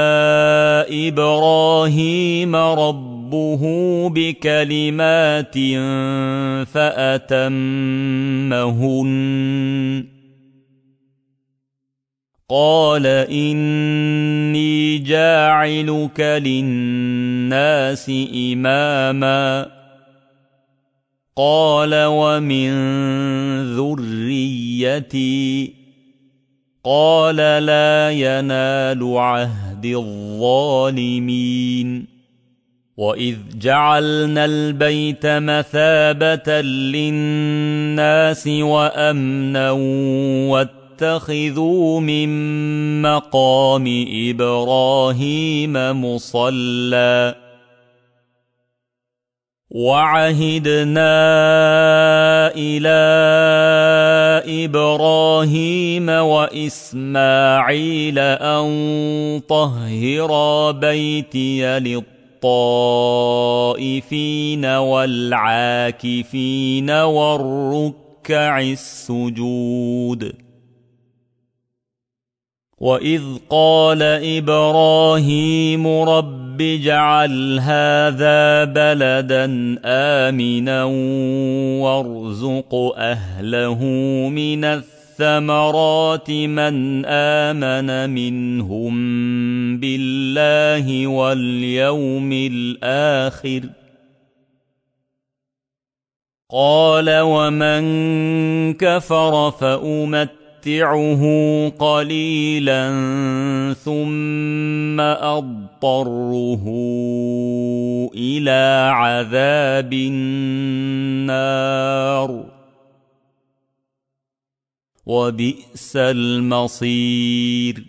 إبراهيم ربه بكلمات فأتمهن قال إني جاعلك للناس إماما قال ومن ذريتي قال لا ينال عهد الظالمين وإذ جعلنا البيت مثابة للناس وأمنا واتخذوا من مقام إبراهيم مصلى وعهدنا إلى إبراهيم وإسماعيل أن طهرا بيتي للطائفين والعاكفين والركع السجود. وإذ قال إبراهيم رب اجعل هذا بلدا آمنا وارزق أهله من الثمرات من آمن منهم بالله واليوم الآخر قال ومن كفر فأمت متعه قليلا ثم أضطره إلى عذاب النار وبئس المصير.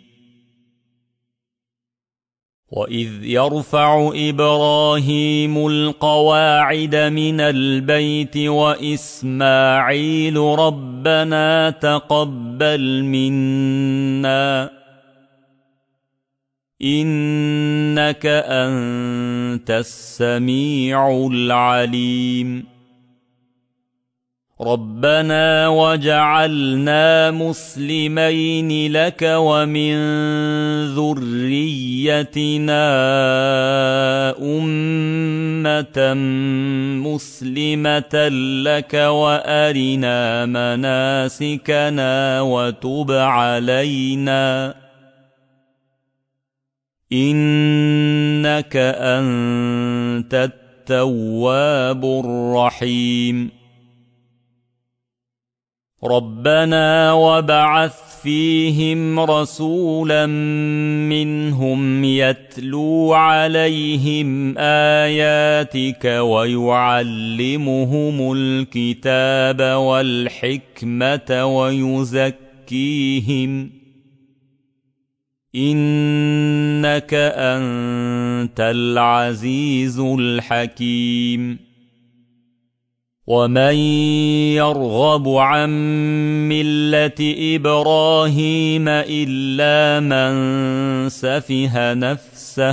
وإذ يرفع إبراهيم القواعد من البيت وإسماعيل ربنا تقبل منا إنك أنت السميع العليم. ربنا وجعلنا مسلمين لك ومن ذريتنا أمة مسلمة لك وأرنا مناسكنا وتب علينا إنك أنت التواب الرحيم. ربنا وابعث فيهم رسولا منهم يتلو عليهم آياتك ويعلمهم الكتاب والحكمة ويزكيهم إنك أنت العزيز الحكيم. ومن يرغب عن ملة إبراهيم إلا من سفه نفسه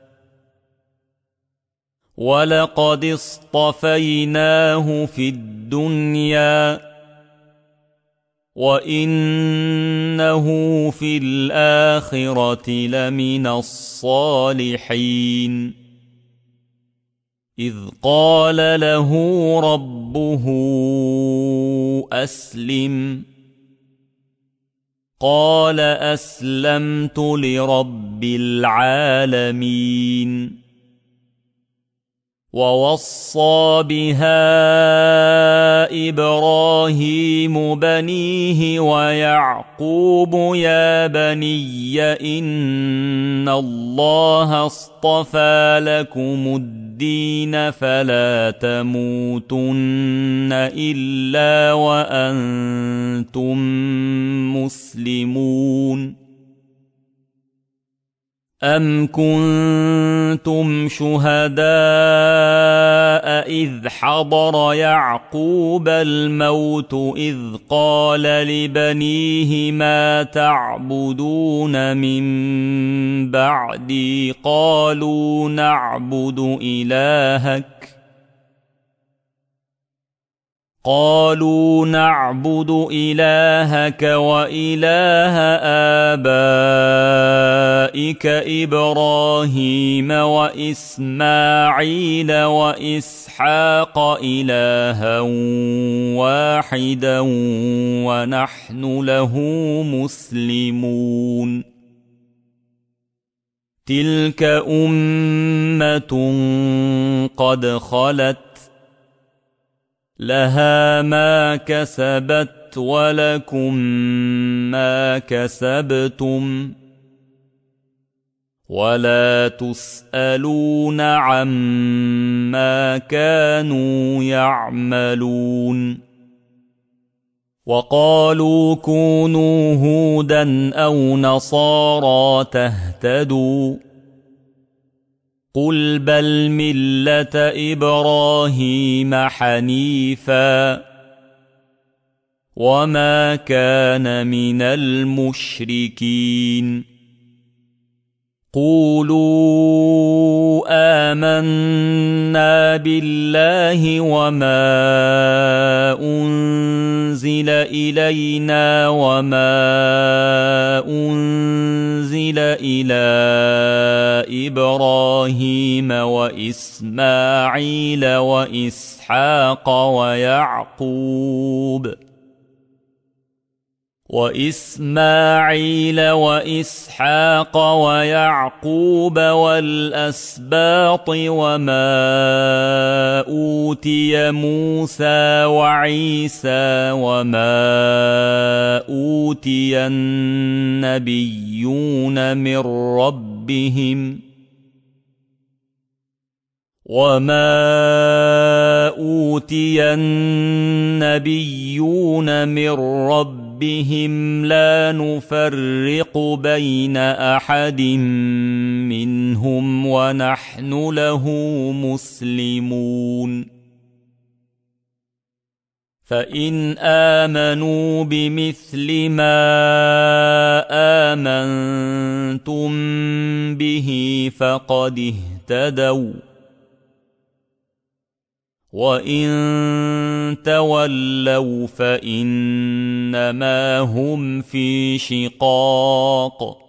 ولقد اصطفيناه في الدنيا وإنه في الآخرة لمن الصالحين. إذ قال له ربه أسلم قال أسلمت لرب العالمين. ووصى بها إبراهيم بنيه ويعقوب يا بني إن الله اصطفى لكم الدين فلا تموتن إلا وأنتم مسلمون. أم كنتم شهداء إذ حضر يعقوب الموت إذ قال لبنيه ما تعبدون من بعدي قالوا نعبد إلهك قالوا نعبد إلهك وإله آبائك إبراهيم وإسماعيل وإسحاق إلها واحدا ونحن له مسلمون. تلك أمة قد خلت لها ما كسبت ولكم ما كسبتم ولا تسألون عما كانوا يعملون. وقالوا كونوا هودا أو نصارى تهتدوا قل بل ملة إبراهيم حنيفا وما كان من المشركين قولوا آمنا بالله وما أنزل إلينا وما أنزل إلى إبراهيم وإسماعيل وإسحاق ويعقوب وإسماعيل وإسحاق ويعقوب والأسباط وما أوتي موسى وعيسى وما أوتي النبيون من ربهم وما أوتي النبيون من ربهم بهم لا نفرق بين أحد منهم ونحن له مسلمون فإن آمنوا بمثل ما آمنتم به فقد اهتدوا وإن تولوا فإنما هم في شقاق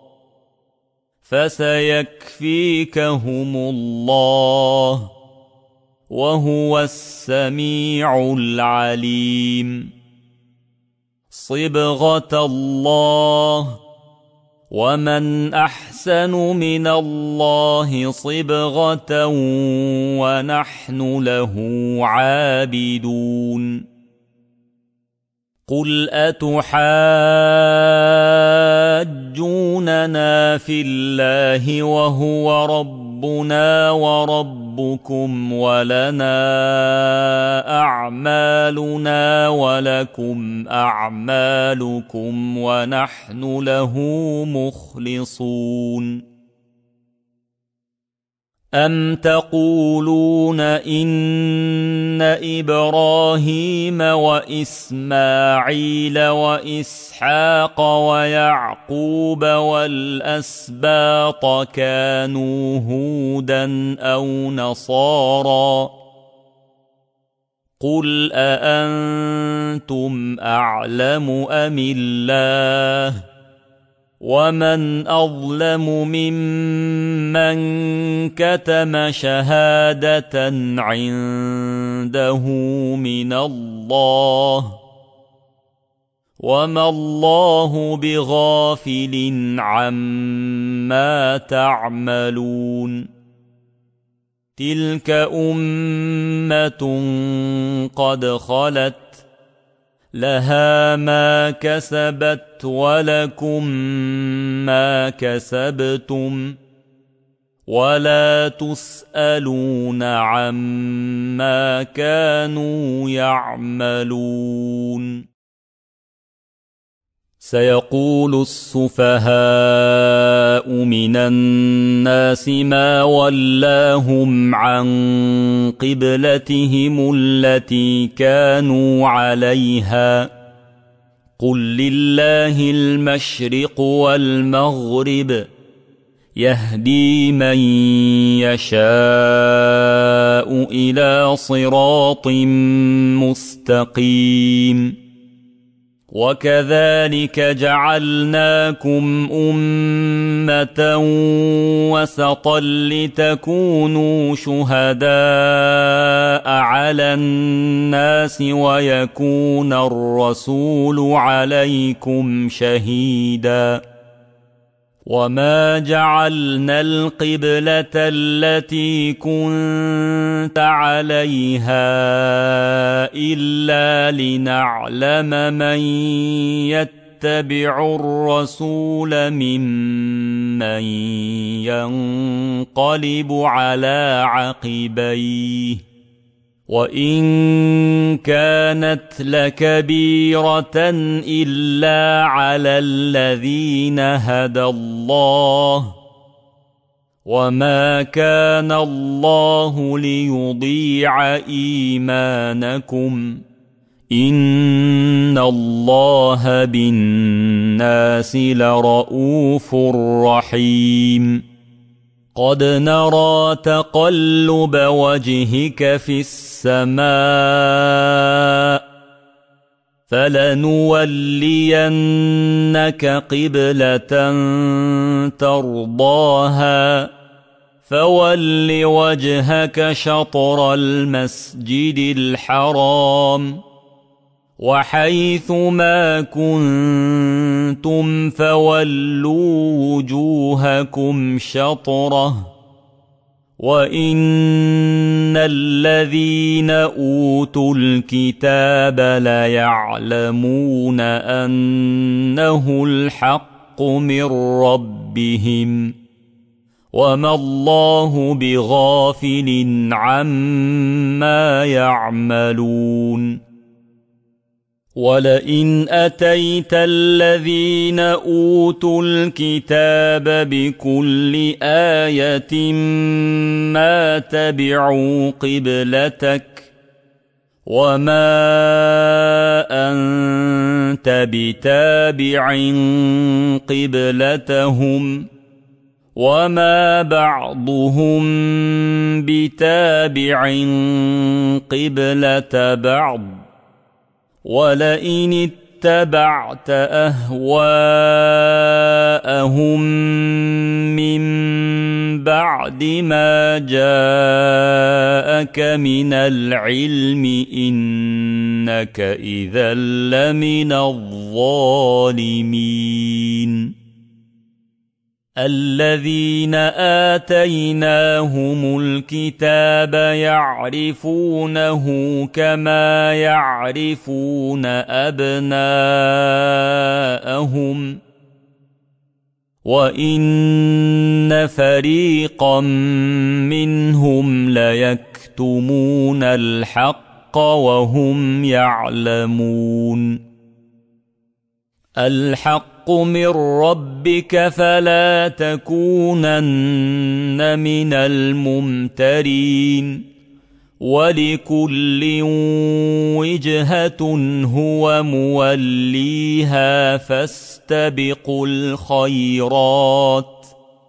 فسيكفيكهم الله وهو السميع العليم صبغة الله ومن أحسن من الله صبغة ونحن له عابدون قل أتحاجوننا في الله وهو ربنا وربكم ولنا أعمالنا ولكم أعمالكم ونحن له مخلصون أم تقولون إن إبراهيم وإسماعيل وإسحاق ويعقوب والأسباط كانوا هودا أو نصارى قل أأنتم أعلم أم الله ومن أظلم ممن كتم شهادة عنده من الله وما الله بغافل عما تعملون تلك أمة قد خلت لها ما كسبت ولكم ما كسبتم ولا تسألون عما كانوا يعملون سيقول السفهاء من الناس ما ولاهم عن قبلتهم التي كانوا عليها قل لله المشرق والمغرب يهدي من يشاء إلى صراط مستقيم وكذلك جعلناكم أمة وسطا لتكونوا شهداء على الناس ويكون الرسول عليكم شهيدا وما جعلنا القبلة التي كنت عليها إلا لنعلم من يتبع الرسول ممن ينقلب على عقبيه وإن كانت لكبيرة إلا على الذين هدى الله وما كان الله ليضيع إيمانكم إن الله بالناس لرءوف رحيم قد نرى تقلب وجهك في السماء فلنولينك قبلة ترضاها فول وجهك شطر المسجد الحرام وحيث ما كنتم فولوا وجوهكم شطره وإن الذين أوتوا الكتاب ليعلمون أنه الحق من ربهم وما الله بغافل عما يعملون ولئن أتيت الذين أوتوا الكتاب بكل آية ما تبعوا قبلتك وما أنت بتابع قبلتهم وما بعضهم بتابع قبلة بعض ولئن اتبعت أهواءهم من بعد ما جاءك من العلم إنك إذا لمن الظالمين الذين آتيناهم الكتاب يعرفونه كما يعرفون أبناءهم وإن فريقا منهم ليكتمون الحق وهم يعلمون الحق من ربك فلا تكونن من الممترين ولكل وجهة هو موليها فاستبقوا الخيرات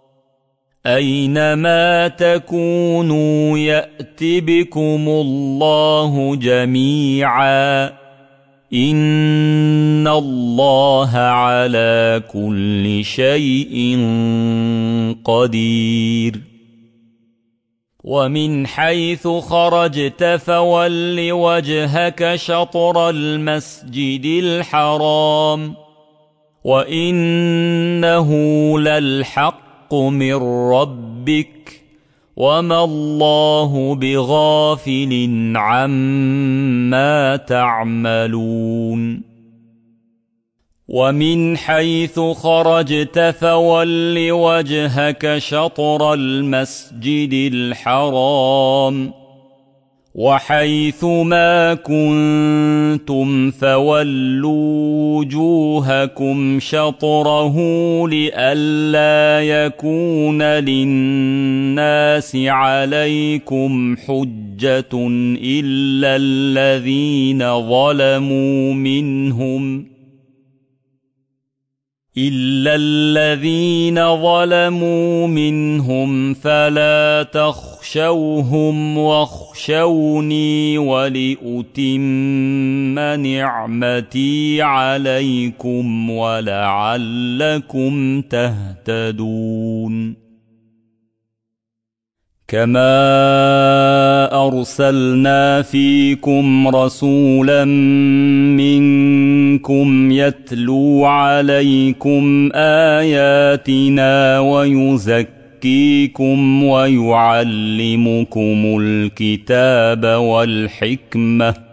أينما تكونوا يأت بكم الله جميعا إن الله على كل شيء قدير ومن حيث خرجت فول وجهك شطر المسجد الحرام وإنه للحق من ربك وما الله بغافل عما تعملون ومن حيث خرجت فول وجهك شطر المسجد الحرام وحيث ما كنتم فولوا وجوهكم شطره لئلا يكون للناس عليكم حجة إلا الذين ظلموا منهم إلا الذين ظلموا منهم فلا تخشوهم واخشوني ولأتم نعمتي عليكم ولعلكم تهتدون كما أرسلنا فيكم رسولا منكم يتلو عليكم آياتنا ويزكيكم ويعلمكم الكتاب والحكمة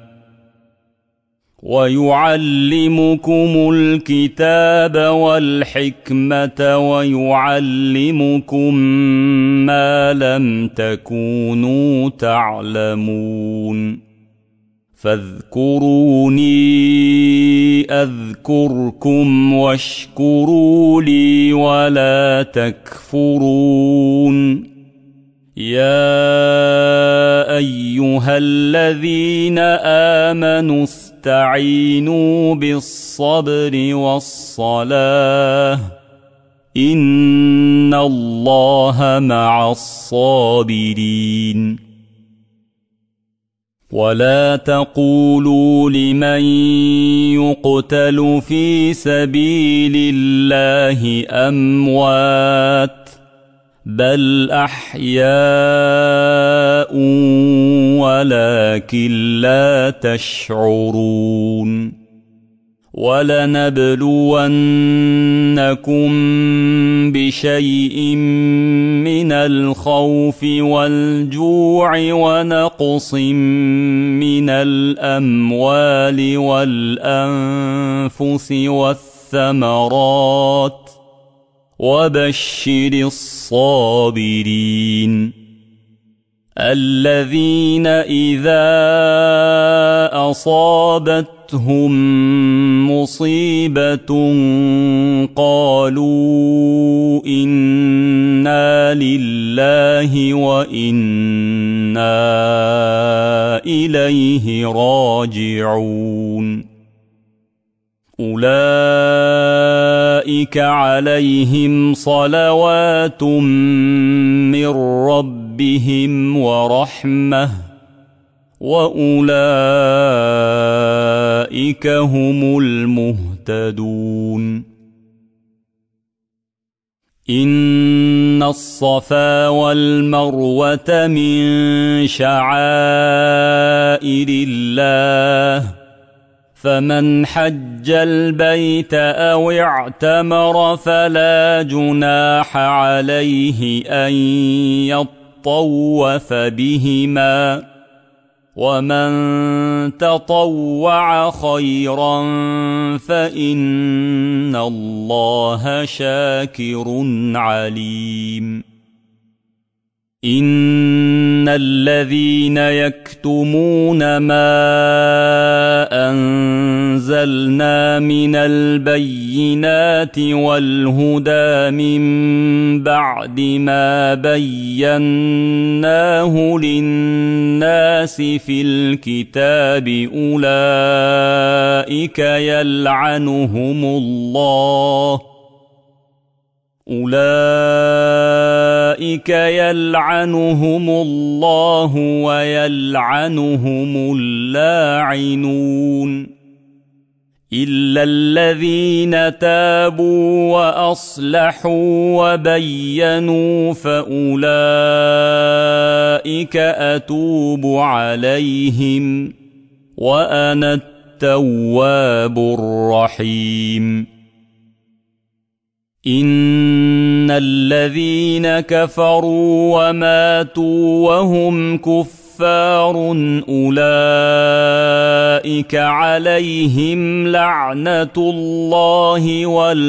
ويعلمكم الكتاب والحكمة ويعلمكم ما لم تكونوا تعلمون فاذكروني أذكركم واشكروا لي ولا تكفرون يا أيها الذين آمنوا استعينوا بالصبر والصلاة إن الله مع الصابرين ولا تقولوا لمن يقتل في سبيل الله أموات بل أحياء ولكن لا تشعرون ولنبلونكم بشيء من الخوف والجوع ونقص من الأموال والأنفس والثمرات وبشر الصابرين الذين إذا أصابتهم مصيبة قالوا إنا لله وإنا إليه راجعون أولئك عليهم صلوات من ربهم ورحمة وأولئك هم المهتدون إن الصفا والمروة من شعائر الله فمن حج البيت أو اعتمر فلا جناح عليه أن يطوف بهما ومن تطوع خيرا فإن الله شاكر عليم إن الذين يكتمون ما أنزلنا من البينات والهدى من بعد ما بيناه للناس في الكتاب أولئك يلعنهم الله أولئك يلعنهم الله ويلعنهم اللاعنون إلا الذين تابوا وأصلحوا وبينوا فأولئك أتوب عليهم وأنا التواب الرحيم إن الذين كفروا وماتوا وهم كفار أولئك عليهم لعنة الله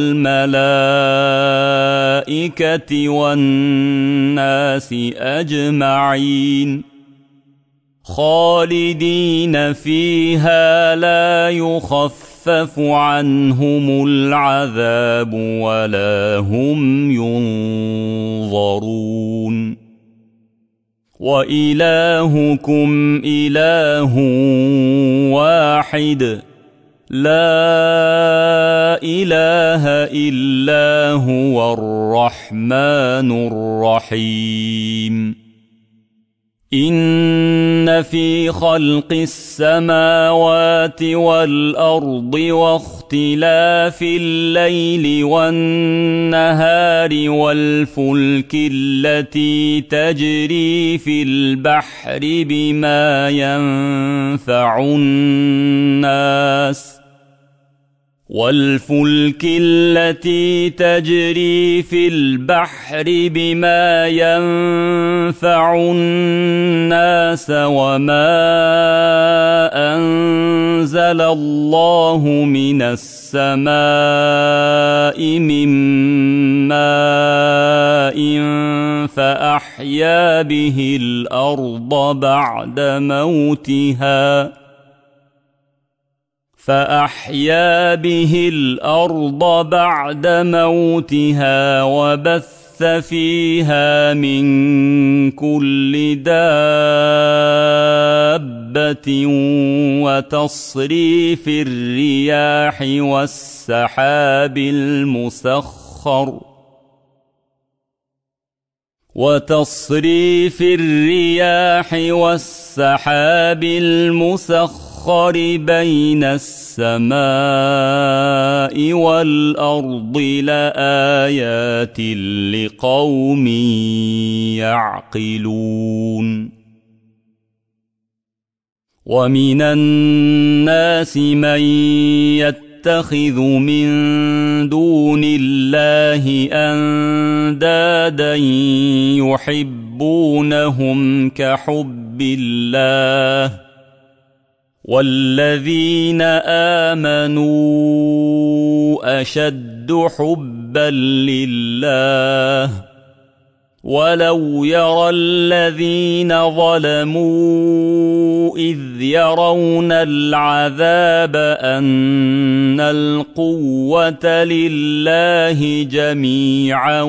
والملائكة والناس أجمعين خالدين فيها لا يخفف عنهم العذاب ولا هم ينظرون وإلهكم إله واحد لا إله إلا هو الرحمن الرحيم إن في خلق السماوات والأرض واختلاف الليل والنهار والفلك التي تجري في البحر بما ينفع الناس والفلك التي تجري في البحر بما ينفع الناس وما أنزل الله من السماء من ماء فأحيا به الأرض بعد موتها فأحيا به الأرض بعد موتها وبث فيها من كل دابة وتصريف الرياح والسحاب المسخر وتصريف الرياح والسحاب المسخر بين السماء والأرض لآيات لقوم يعقلون ومن الناس من يتخذ من دون الله أندادا يحبونهم كحب الله والذين آمنوا أشد حبا لله ولو يرى الذين ظلموا إذ يرون العذاب أن القوة لله جميعا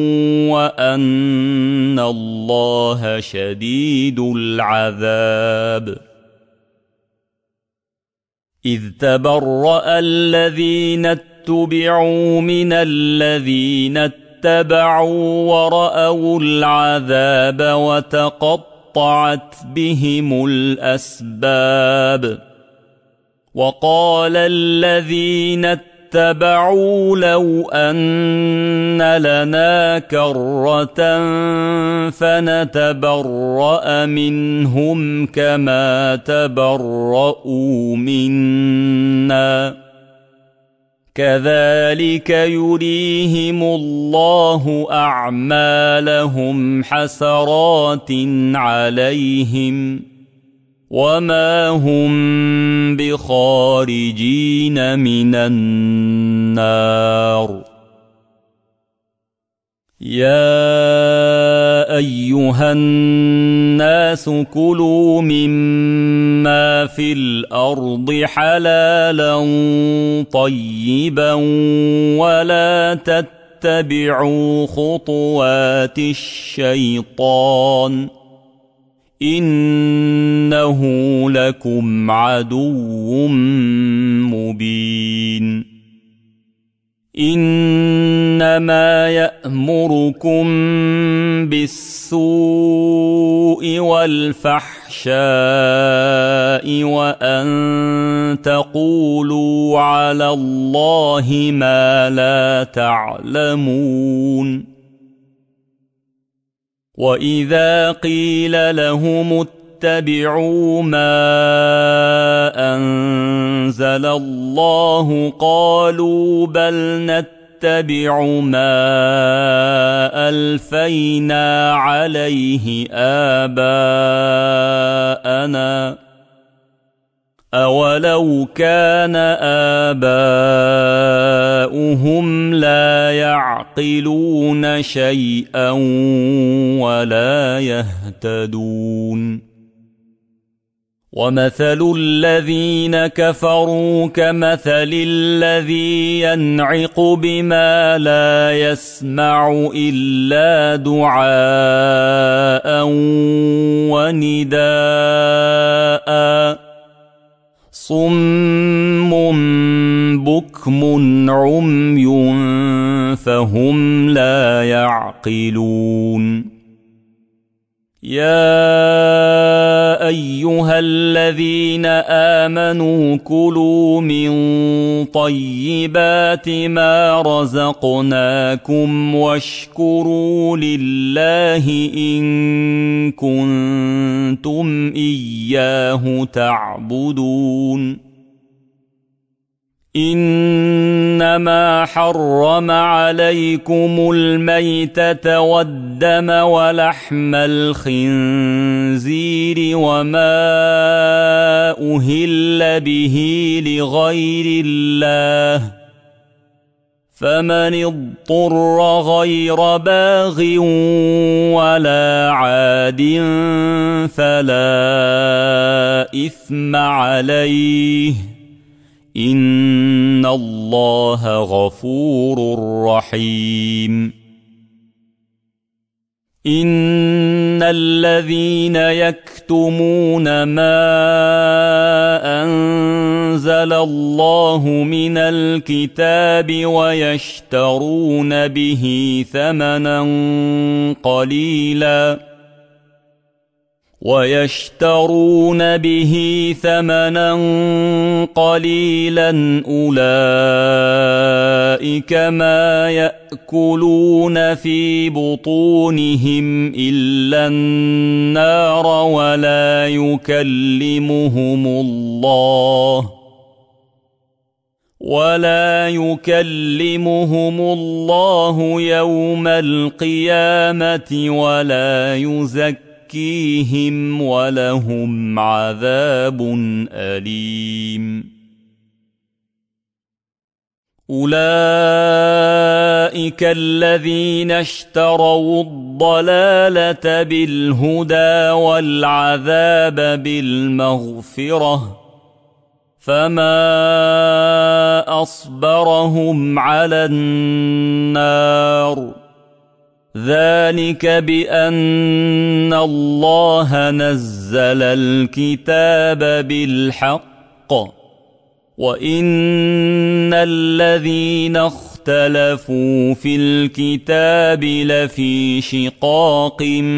وأن الله شديد العذاب إذ تبرأ الذين اتبعوا من الذين اتبعوا ورأوا العذاب وتقطعت بهم الأسباب وقال الذين اتبعوا لو أن لنا كرة فنتبرأ منهم كما تبرؤوا منا كذلك يريهم الله أعمالهم حسرات عليهم وما هم بخارجين من النار يا أيها الناس كلوا مما في الأرض حلالا طيبا ولا تتبعوا خطوات الشيطان إنه لكم عدو مبين إنما يأمركم بالسوء والفحشاء وأن تقولوا على الله ما لا تعلمون وإذا قيل لهم اتبعوا ما أنزل الله قالوا بل نتبع ما ألفينا عليه آباءنا أولو كان آباؤهم لا يعقلون شيئا ولا يهتدون ومثل الذين كفروا كمثل الذي ينعق بما لا يسمع إلا دعاء ونداء صم بكم عمي فهم لا يعقلون يا أيها الذين آمنوا كلوا من طيبات ما رزقناكم واشكروا لله إن كنتم إياه تعبدون إنما حرم عليكم الميتة والدم ولحم الخنزير وما أهل به لغير الله فمن اضطر غير باغ ولا عاد فلا إثم عليه إن الله غفور رحيم إن الذين يكتمون ما أنزل الله من الكتاب ويشترون به ثمنا قليلا ويشترون به ثمنا قليلا أولئك ما يأكلون في بطونهم إلا النار ولا يكلمهم الله ولا يكلمهم الله يوم القيامة ولا يزكيهم يزكيهم ولهم عذاب أليم أولئك الذين اشتروا الضلالة بالهدى والعذاب بالمغفرة فما أصبرهم على النار ذلك بأن الله نزل الكتاب بالحق وإن الذين اختلفوا في الكتاب لفي شقاق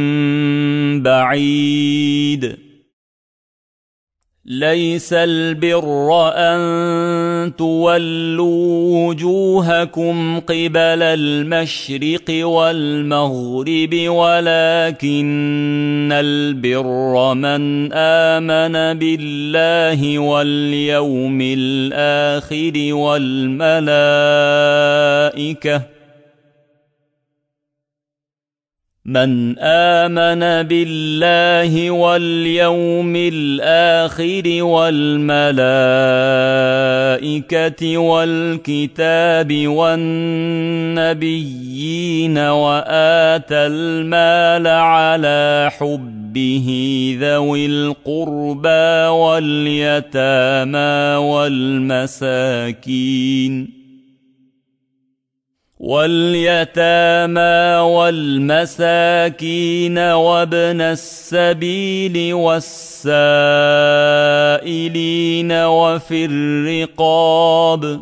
بعيد ليس البر أن تولوا وجوهكم قبل المشرق والمغرب ولكن البر من آمن بالله واليوم الآخر والملائكة من آمن بالله واليوم الآخر والملائكة والكتاب والنبيين وآتى المال على حبه ذوي القربى واليتامى والمساكين واليتامى والمساكين وابن السبيل والسائلين وفي الرقاب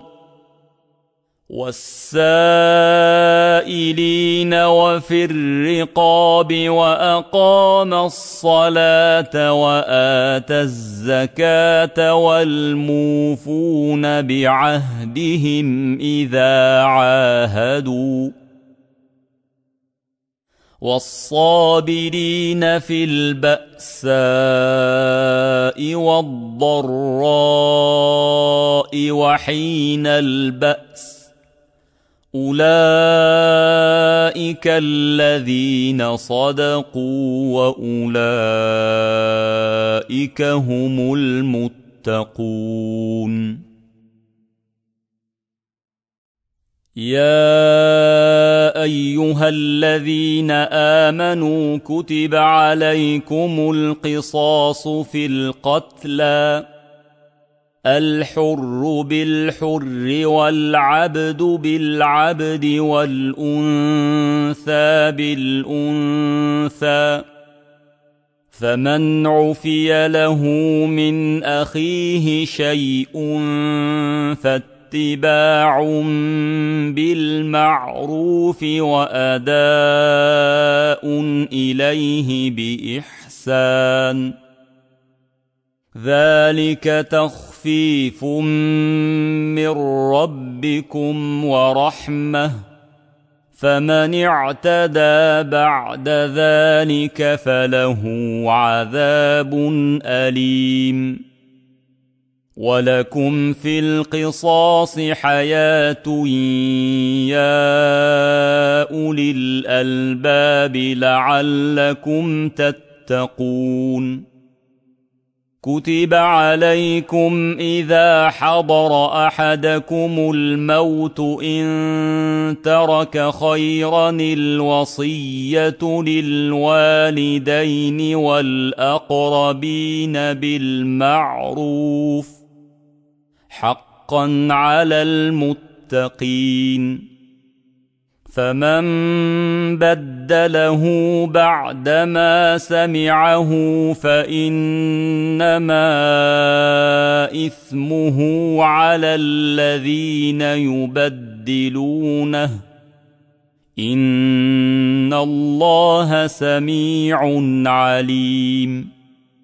والسائلين وفي الرقاب وأقام الصلاة وآتى الزكاة والموفون بعهدهم إذا عاهدوا والصابرين في البأساء والضراء وحين البأس أولئك الذين صدقوا وأولئك هم المتقون يا أيها الذين آمنوا كتب عليكم القصاص في القتلى الحر بالحر والعبد بالعبد والأنثى بالأنثى فمن عفي له من أخيه شيء فاتباع بالمعروف وأداء إليه بإحسان ذلك تخفيف من ربكم ورحمة فمن اعتدى بعد ذلك فله عذاب أليم ولكم في القصاص حياة يا أولي الألباب لعلكم تتقون كتب عليكم إذا حضر أحدكم الموت إن ترك خيرا الوصية للوالدين والأقربين بالمعروف حقا حقا على المتقين. فمن بدله بعدما سمعه فإنما إثمه على الذين يبدلونه، إن الله سميع عليم.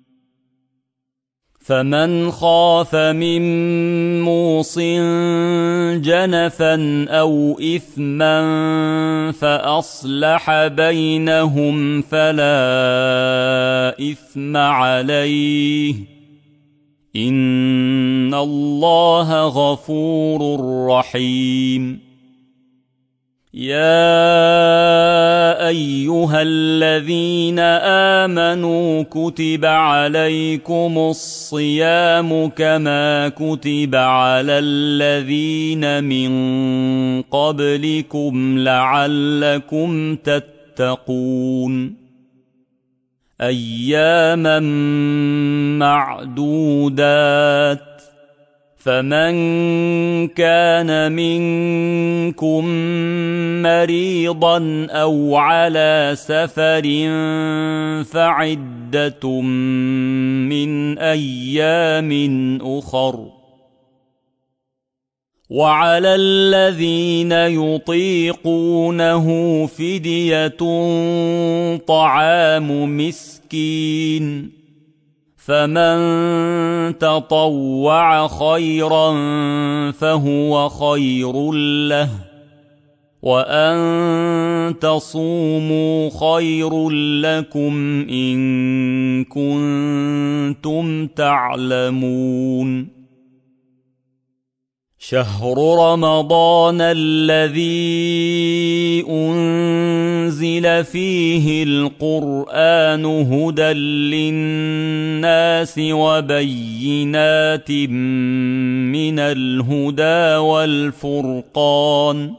فمن خاف من موص جنفا أو إثما فأصلح بينهم فلا إثم عليه، إن الله غفور رحيم. يا أيها الذين آمنوا كتب عليكم الصيام كما كتب على الذين من قبلكم لعلكم تتقون. أياما معدودات، فمن كان منكم مريضا أو على سفر فعدة من أيام أخر، وعلى الذين يطيقونه فدية طعام مسكين، فمن تطوع خيرا فهو خير له، وأن تصوموا خير لكم إن كنتم تعلمون. شهر رمضان الذي أنزل فيه القرآن هدى للناس وبينات من الهدى والفرقان،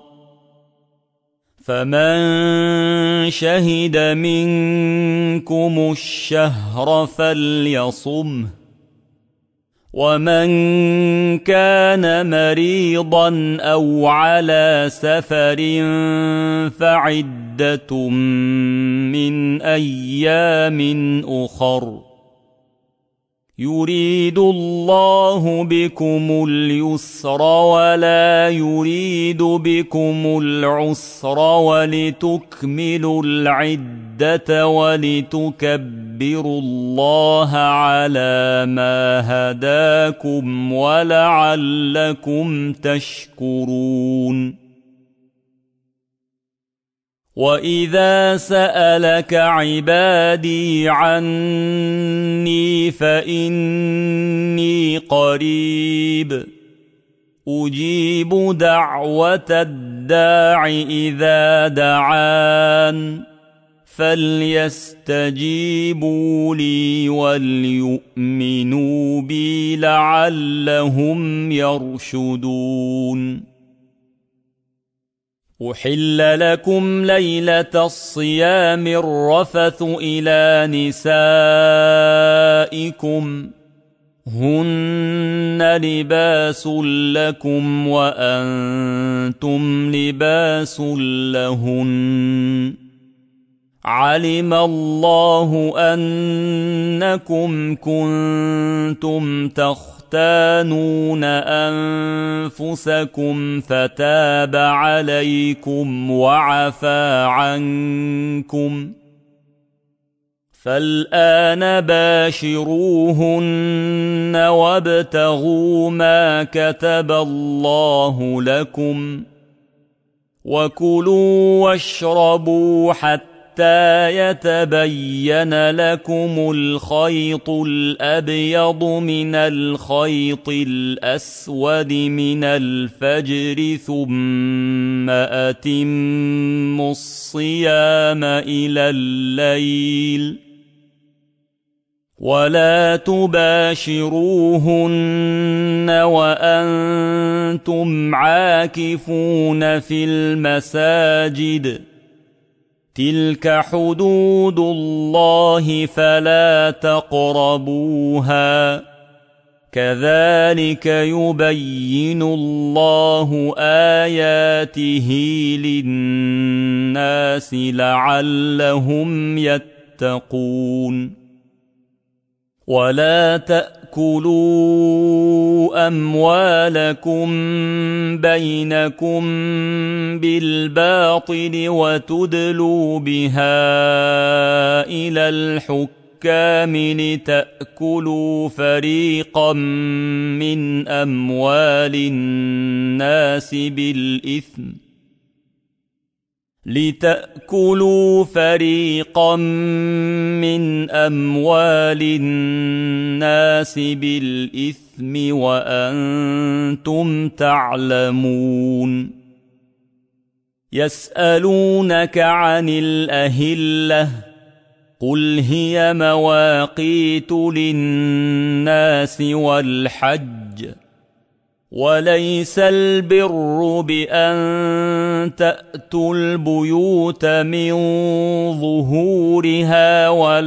فمن شهد منكم الشهر فليصمه، ومن كان مريضا أو على سفر فعدة من أيام أخر، يريد الله بكم اليسر ولا يريد بكم العسر ولتكملوا العدة ولتكبروا الله على ما هداكم ولعلكم تشكرون. وإذا سألك عبادي عني فإني قريب أجيب دعوة الداع إذا دعان، فليستجيبوا لي وليؤمنوا بي لعلهم يرشدون. أحل لكم ليلة الصيام الرفث إلى نسائكم هن لباس لكم وأنتم لباس لهن، علم الله أنكم كنتم تختانون أنفسكم فتاب عليكم وعفى عنكم، فالآن باشروهن وابتغوا ما كتب الله لكم، وكلوا واشربوا حتى حتى يتبين لكم الخيط الأبيض من الخيط الأسود من الفجر، ثم أتموا الصيام إلى الليل، ولا تباشروهن وأنتم عاكفون في المساجد، تلك حدود الله فلا تقربوها، كذلك يبين الله آياته للناس لعلهم يتقون ولا تأكلوا أموالكم بينكم بالباطل وتدلوا بها إلى الحكام لتأكلوا فريقا من أموال الناس بالإثم لتأكلوا فريقا من أموال الناس بالإثم وأنتم تعلمون يسألونك عن الأهلة قل هي مواقيت للناس والحج وليس البر بأن تأتوا البيوت من ظهورها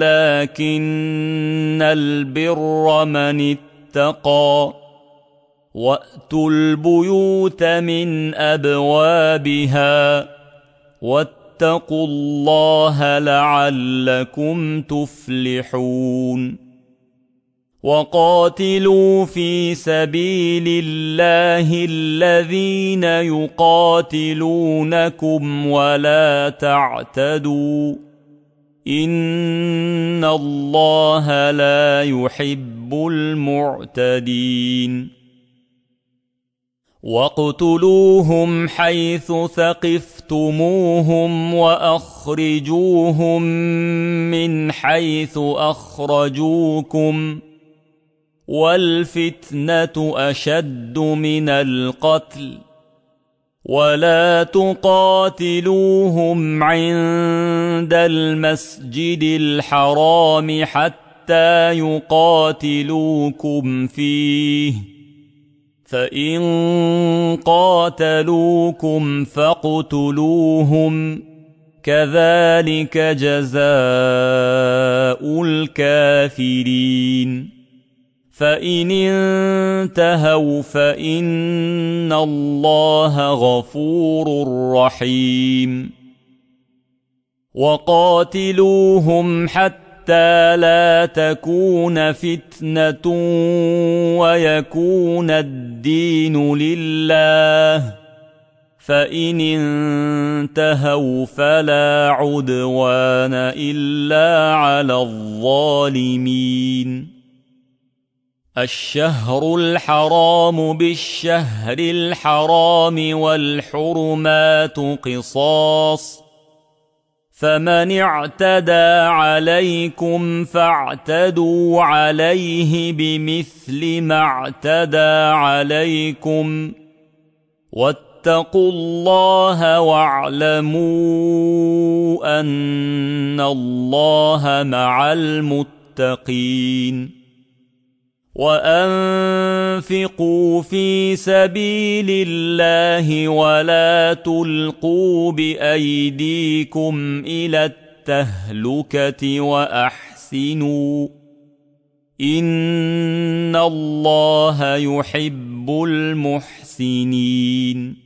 ولكن البر من اتقى وأتوا البيوت من أبوابها واتقوا الله لعلكم تفلحون وقاتلوا في سبيل الله الذين يقاتلونكم ولا تعتدوا إن الله لا يحب المعتدين واقتلوهم حيث ثقفتموهم وأخرجوهم من حيث أخرجوكم والفتنة أشد من القتل ولا تقاتلوهم عند المسجد الحرام حتى يقاتلوكم فيه فإن قاتلوكم فاقتلوهم كذلك جزاء الكافرين فإن انتهوا فإن الله غفور رحيم وقاتلوهم حتى لا تكون فتنة ويكون الدين لله فإن انتهوا فلا عدوان إلا على الظالمين الشهر الحرام بالشهر الحرام والحرمات قصاص فمن اعتدى عليكم فاعتدوا عليه بمثل ما اعتدى عليكم واتقوا الله واعلموا أن الله مع المتقين وأنفقوا في سبيل الله ولا تلقوا بأيديكم إلى التهلكة وأحسنوا إن الله يحب المحسنين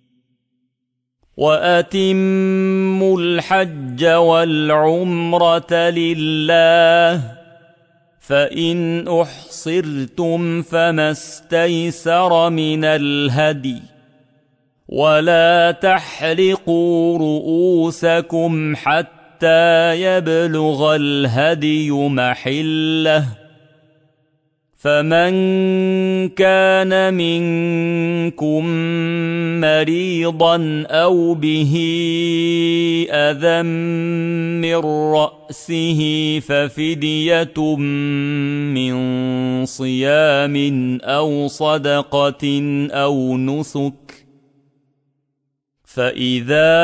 وأتموا الحج والعمرة لله فإن أحصرتم فما استيسر من الهدي ولا تحلقوا رؤوسكم حتى يبلغ الهدي محله فمن كان منكم مريضا أو به أذى من رأسه ففدية من صيام أو صدقة أو نسك فإذا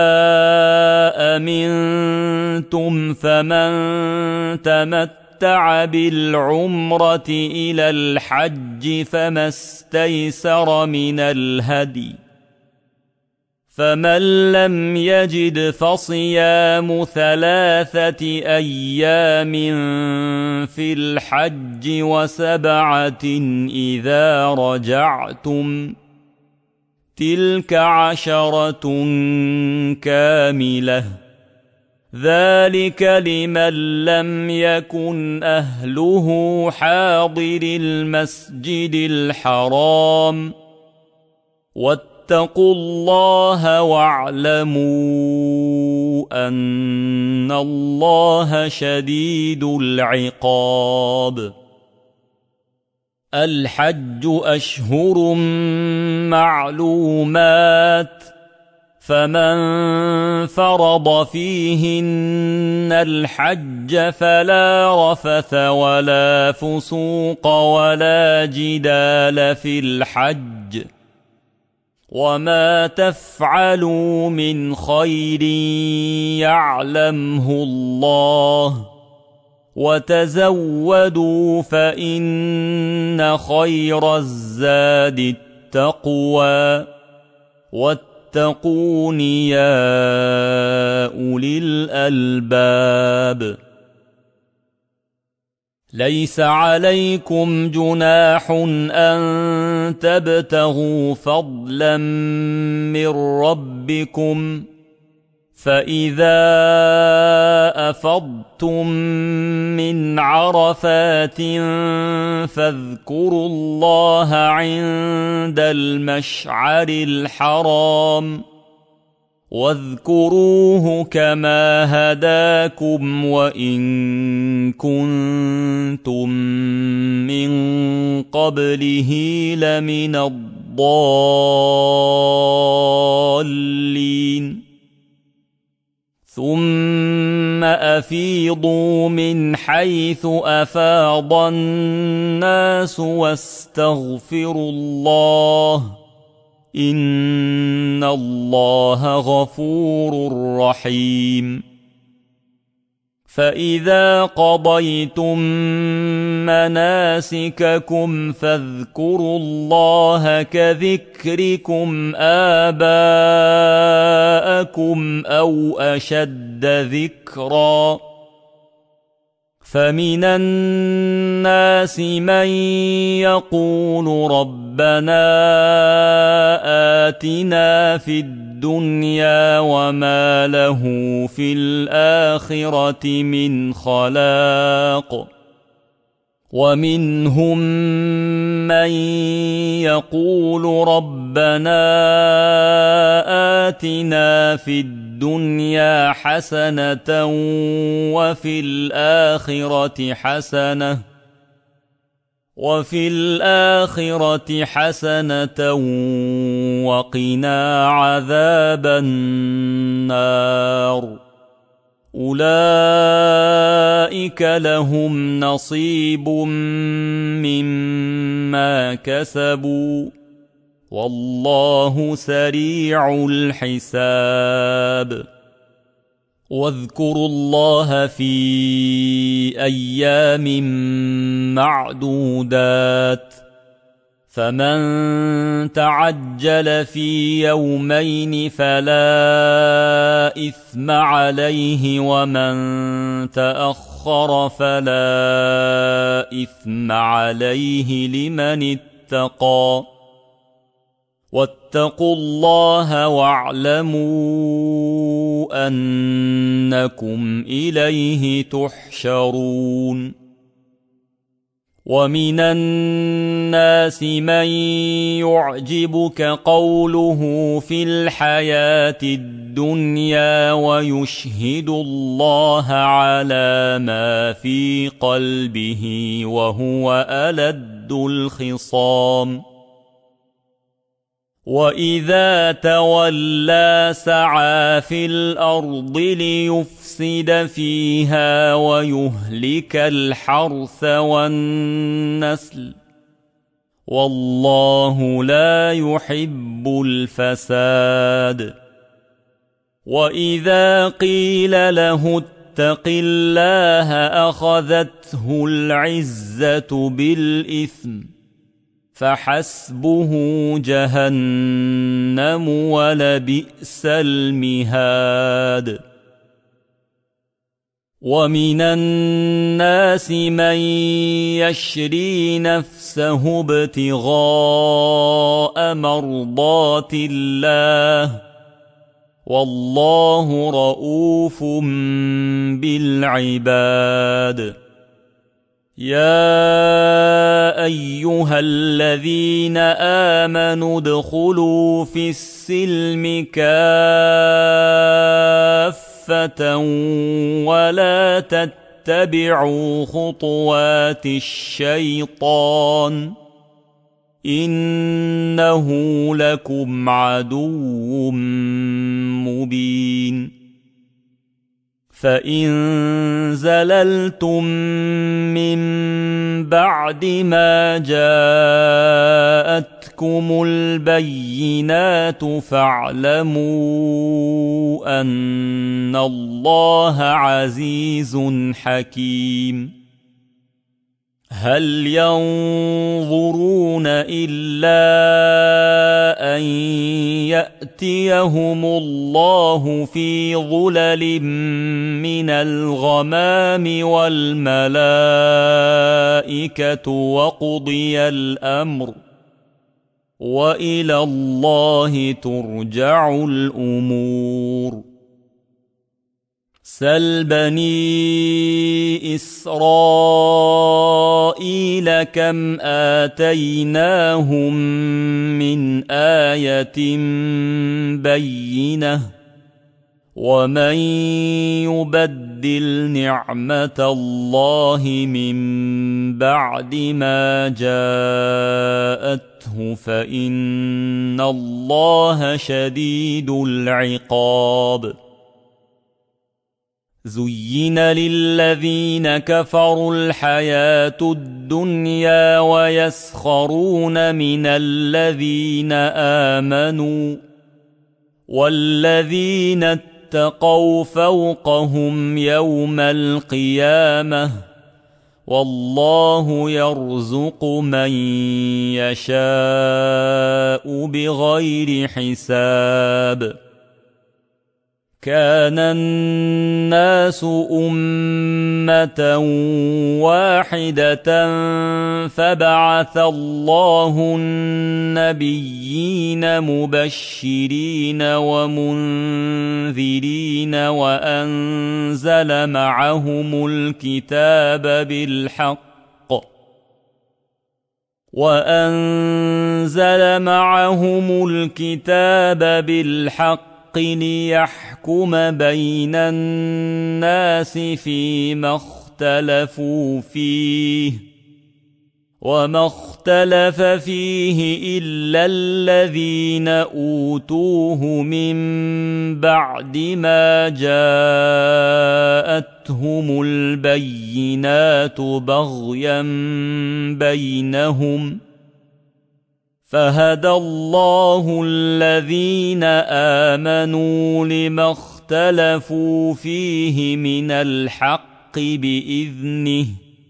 أمنتم فمن تمتع بالعمرة إلى الحج فما استيسر من الهدي فمن لم يجد فصيام ثلاثة أيام في الحج وسبعة إذا رجعتم تلك عشرة كاملة ذلك لمن لم يكن أهله حاضر المسجد الحرام واتقوا الله واعلموا أن الله شديد العقاب. الحج أشهر معلومات فمن فرض فيهن الحج فلا رفث ولا فسوق ولا جدال في الحج وما تفعلوا من خير يعلمه الله وتزودوا فإن خير الزاد التقوى واتقون يا أولي الألباب. ليس عليكم جناح أن تبتغوا فضلا من ربكم فإذا أفضتم من عرفات فاذكروا الله عند المشعر الحرام واذكروه كما هداكم وإن كنتم من قبله لمن الضالين. ثم أفيضوا من حيث أفاض الناس واستغفروا الله إن الله غفور رحيم. فإذا قضيتم مناسككم فاذكروا الله كذكركم آباءكم أو أشد ذكرا فمن الناس من يقول ربنا آتنا في الدنيا وما له في الآخرة من خلاق ومنهم من يقول ربنا آتنا في الدنيا حسنة وفي الآخرة حسنة وفي الآخرة حسنة وقنا عذاب النار. أولئك لهم نصيب مما كسبوا والله سريع الحساب. واذكروا الله في أيام معدودات فمن تعجل في يومين فلا إثم عليه ومن تأخر فلا إثم عليه لمن اتقى واتقوا الله واعلموا أنكم إليه تحشرون. ومن الناس من يعجبك قوله في الحياة الدنيا ويشهد الله على ما في قلبه وهو ألد الخصام. وإذا تولى سعى في الأرض ليفسد فيها ويهلك الحرث والنسل والله لا يحب الفساد. وإذا قيل له اتق الله أخذته العزة بالإثم فحسبه جهنم ولبئس المهاد. ومن الناس من يشري نفسه ابتغاء مرضات الله والله رؤوف بالعباد. يا أيها الذين آمنوا ادخلوا في السلم كافة ولا تتبعوا خطوات الشيطان إنه لكم عدو مبين. فإن زللتم من بعد ما جاءتكم البينات فاعلموا أن الله عزيز حكيم. هل ينظرون إلا أن يأتيهم الله في ظلل من الغمام والملائكة وقضي الأمر وإلى الله ترجع الأمور. سل بني إسرائيل كم آتيناهم من آية بينة ومن يبدل نعمة الله من بعد ما جاءته فإن الله شديد العقاب. زين للذين كفروا الحياة الدنيا ويسخرون من الذين آمنوا والذين اتقوا فوقهم يوم القيامة والله يرزق من يشاء بغير حساب. كان الناس أمة واحدة فبعث الله النبيين مبشرين ومنذرين وأنزل معهم الكتاب بالحق وأنزل معهم الكتاب بالحق ليحكم بين الناس فيما اختلفوا فيه وما اختلف فيه إلا الذين أوتوه من بعد ما جاءتهم البينات بغيا بينهم فهدى الله الذين آمنوا لما اختلفوا فيه من الحق بإذنه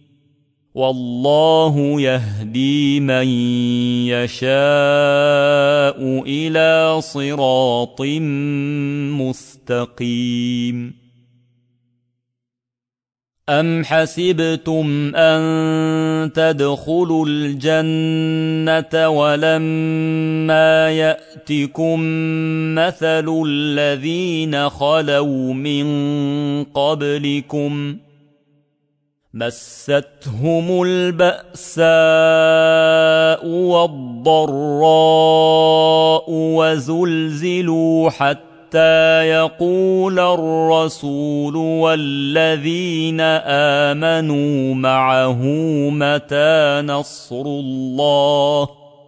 والله يهدي من يشاء إلى صراط مستقيم. أم حسبتم أن تدخلوا الجنة ولما يأتكم مثل الذين خلوا من قبلكم مستهم البأساء والضراء وزلزلوا حتى حتى يقول الرسول والذين آمنوا معه متى نصر الله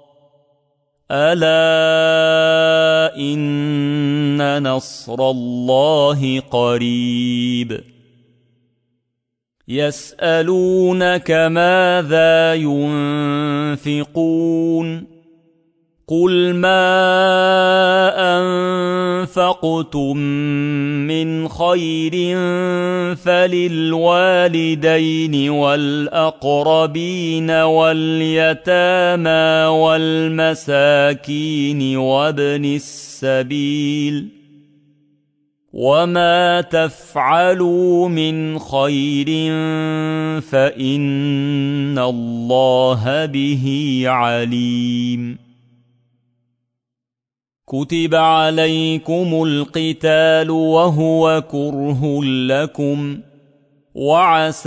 ألا إن نصر الله قريب. يسألونك ماذا ينفقون قل ما أنفقتم من خير فللوالدين والأقربين واليتامى والمساكين وابن السبيل وما تفعلوا من خير فإن الله به عليم. كتب عليكم القتال وهو كره لكم وعسى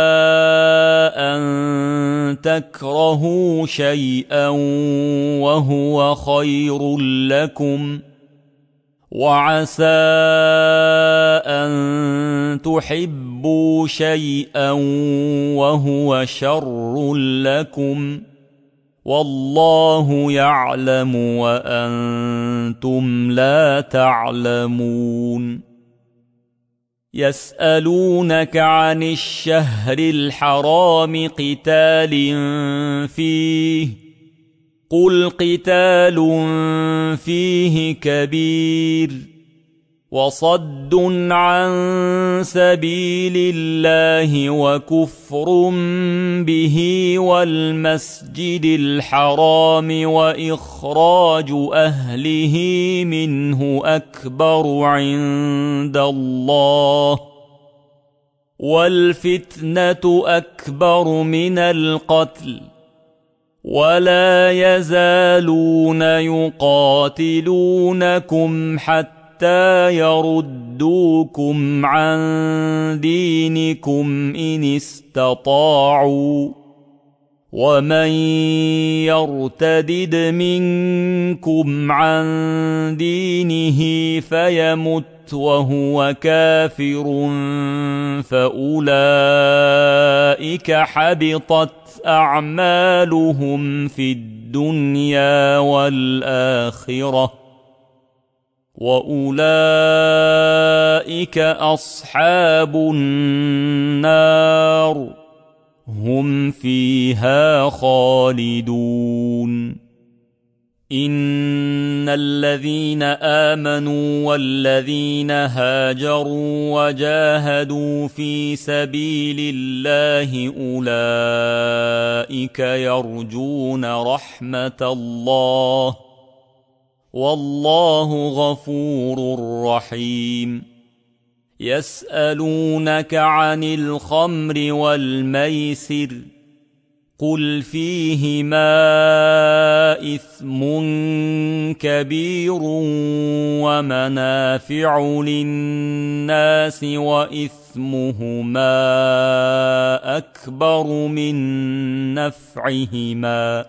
أن تكرهوا شيئا وهو خير لكم وعسى أن تحبوا شيئا وهو شر لكم والله يعلم وأنتم لا تعلمون. يسألونك عن الشهر الحرام قتال فيه قل قتال فيه كبير وصد عن سبيل الله وكفر به والمسجد الحرام وإخراج أهله منه أكبر عند الله والفتنة أكبر من القتل ولا يزالون يقاتلونكم حتى حتى يردوكم عن دينكم إن استطاعوا ومن يرتدد منكم عن دينه فيمت وهو كافر فأولئك حبطت أعمالهم في الدنيا والآخرة وأولئك أصحاب النار هم فيها خالدون. إن الذين آمنوا والذين هاجروا وجاهدوا في سبيل الله أولئك يرجون رحمة الله والله غفور رحيم. يسألونك عن الخمر والميسر قل فيهما إثم كبير ومنافع للناس وإثمهما أكبر من نفعهما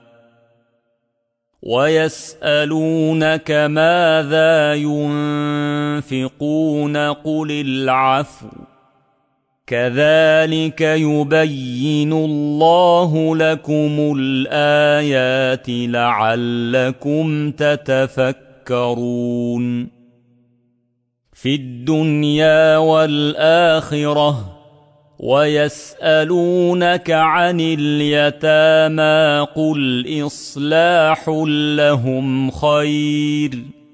ويسألونك ماذا ينفقون قل العفو كذلك يبين الله لكم الآيات لعلكم تتفكرون. في الدنيا والآخرة ويسألونك عن اليتامى قل إصلاح لهم خير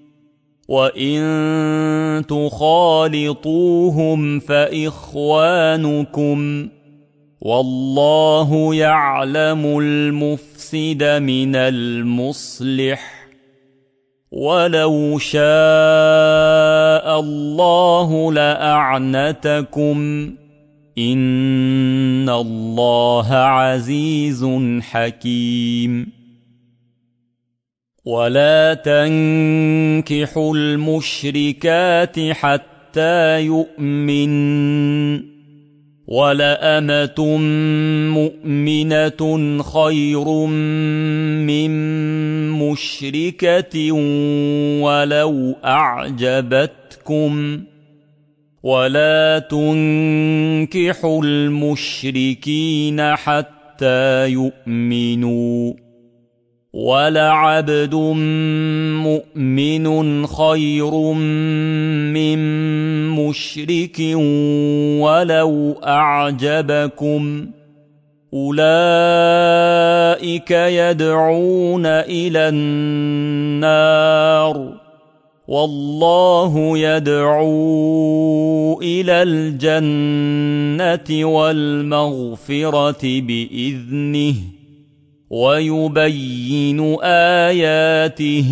وإن تخالطوهم فإخوانكم والله يعلم المفسد من المصلح ولو شاء الله لأعنتكم إن الله عزيز حكيم. ولا تنكحوا المشركات حتى يؤمن ولأمة مؤمنة خير من مشركة ولو أعجبتكم ولا تنكحوا المشركين حتى يؤمنوا ولعبد مؤمن خير من مشرك ولو أعجبكم أولئك يدعون إلى النار والله يدعو إلى الجنة والمغفرة بإذنه ويبين آياته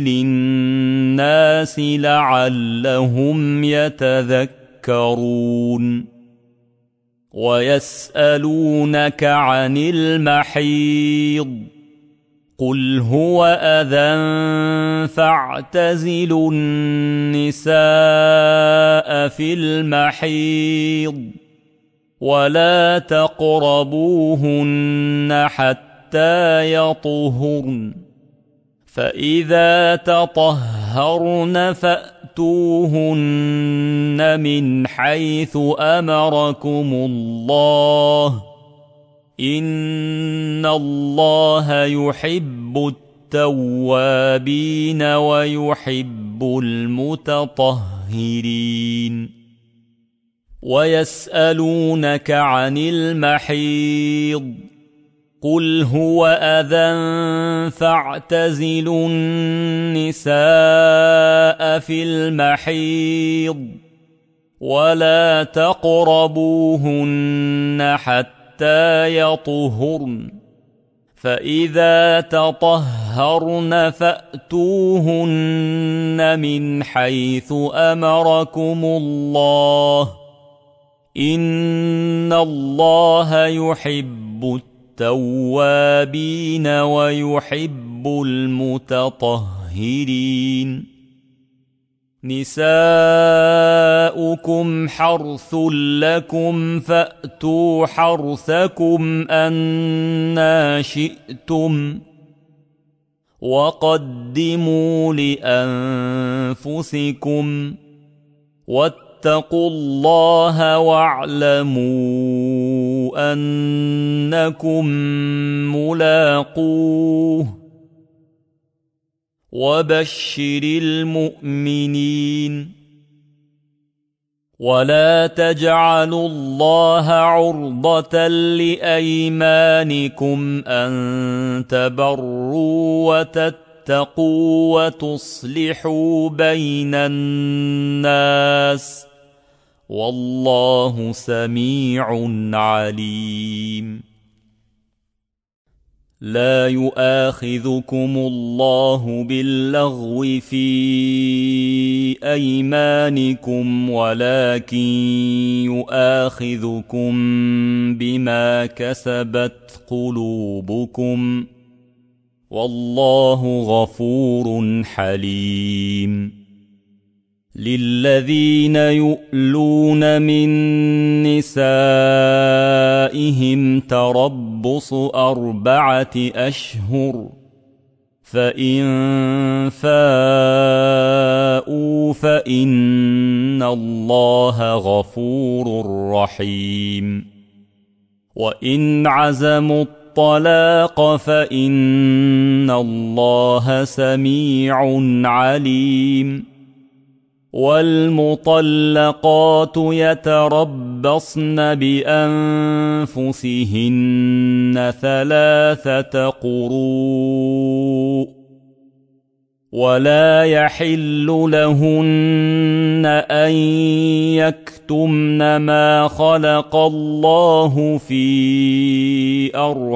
للناس لعلهم يتذكرون ويسألونك عن المحيض قل هو أذى فاعتزلوا النساء في المحيض ولا تقربوهن حتى يطهرن فإذا تطهرن فأتوهن من حيث أمركم الله إن الله يحب التوابين ويحب المتطهرين ويسألونك عن المحيض قل هو أذى فاعتزلوا النساء في المحيض ولا تقربوهن حتى يطهرن فإذا تطهرن فأتوهن من حيث أمركم الله إن الله يحب التوابين ويحب المتطهرين نساؤكم حرث لكم فأتوا حرثكم أنى شئتم وقدموا لأنفسكم واتقوا الله واعلموا أنكم ملاقوه وبشر المؤمنين ولا تجعلوا الله عرضة لأيمانكم أن تبروا وتتقوا وتصلحوا بين الناس والله سميع عليم لا يؤاخذكم الله باللغو في أيمانكم ولكن يؤاخذكم بما كسبت قلوبكم والله غفور حليم للذين يؤلون من نسائهم تربص أربعة أشهر فإن فاءوا فإن الله غفور رحيم وإن عزموا الطلاق فإن الله سميع عليم والمطلقات يتربصن بأنفسهن ثلاثة قروء ولا يحل لهن أن يكتمن ما خلق الله في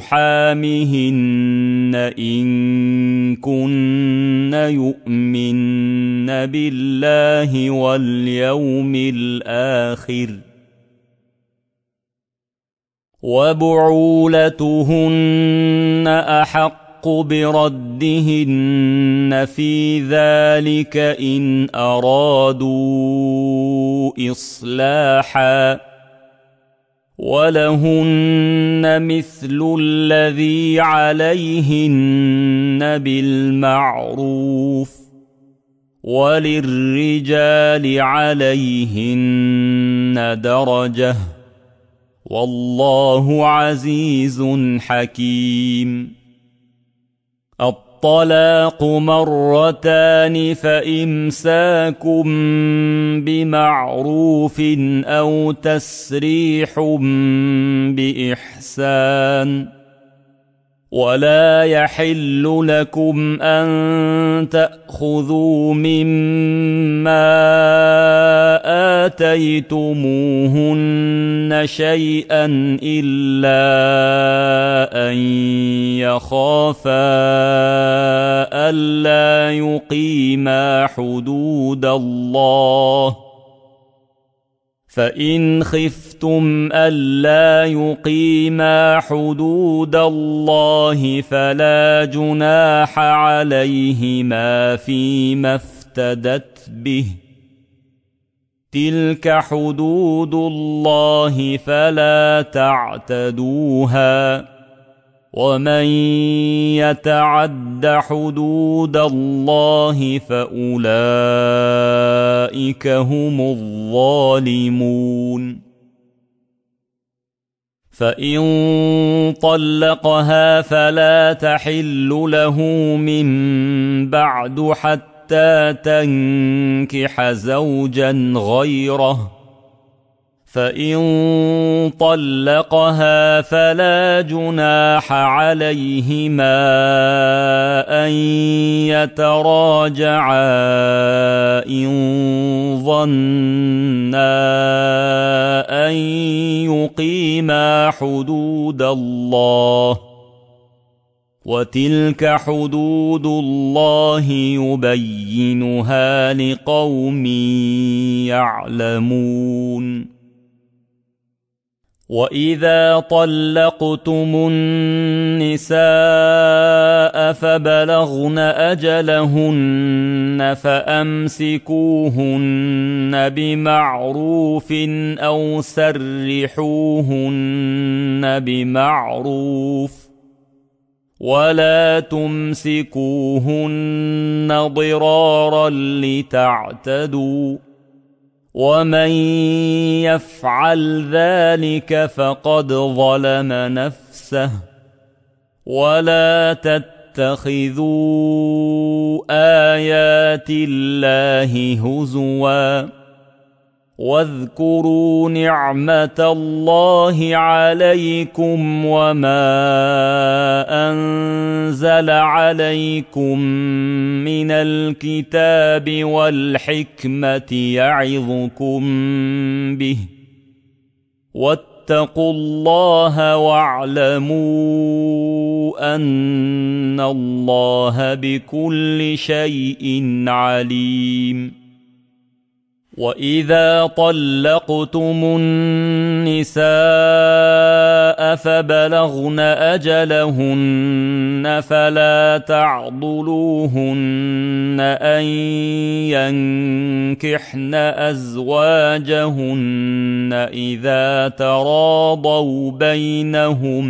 أرحامهن إن كن يؤمن بالله واليوم الآخر وبعولتهن أحق بردهن في ذلك إن أرادوا إصلاحا ولهن مثل الذي عليهن بالمعروف وللرجال عليهن درجة والله عزيز حكيم والطلاق مرتان فإمساكم بمعروف أو تسريح بإحسان ولا يحل لكم أن تأخذوا مما آتيتموهن شيئا إلا أن يخافا ألا يقيما حدود الله فإن خفتم ألا يقيما حدود الله فلا جناح عليهما فيما افتدت به تلك حدود الله فلا تعتدوها ومن يتعد حدود الله فأولئك هم الظالمون فإن طلقها فلا تحل له من بعد حتى تنكح زوجا غيره فإن طلقها فلا جناح عليهما أن يتراجعا إن ظنا أن يقيما حدود الله وتلك حدود الله يبينها لقوم يعلمون وإذا طلقتم النساء فبلغن أجلهن فأمسكوهن بمعروف أو سرحوهن بمعروف ولا تمسكوهن ضرارا لتعتدوا ومن يفعل ذلك فقد ظلم نفسه ولا تتخذوا آيات الله هزوا واذكروا نعمة الله عليكم وما أنزل عليكم من الكتاب والحكمة يعظكم به واتقوا الله واعلموا أن الله بكل شيء عليم وإذا طلقتم النساء فبلغن أجلهن فلا تعضلوهن أن ينكحن أزواجهن إذا تراضوا بينهم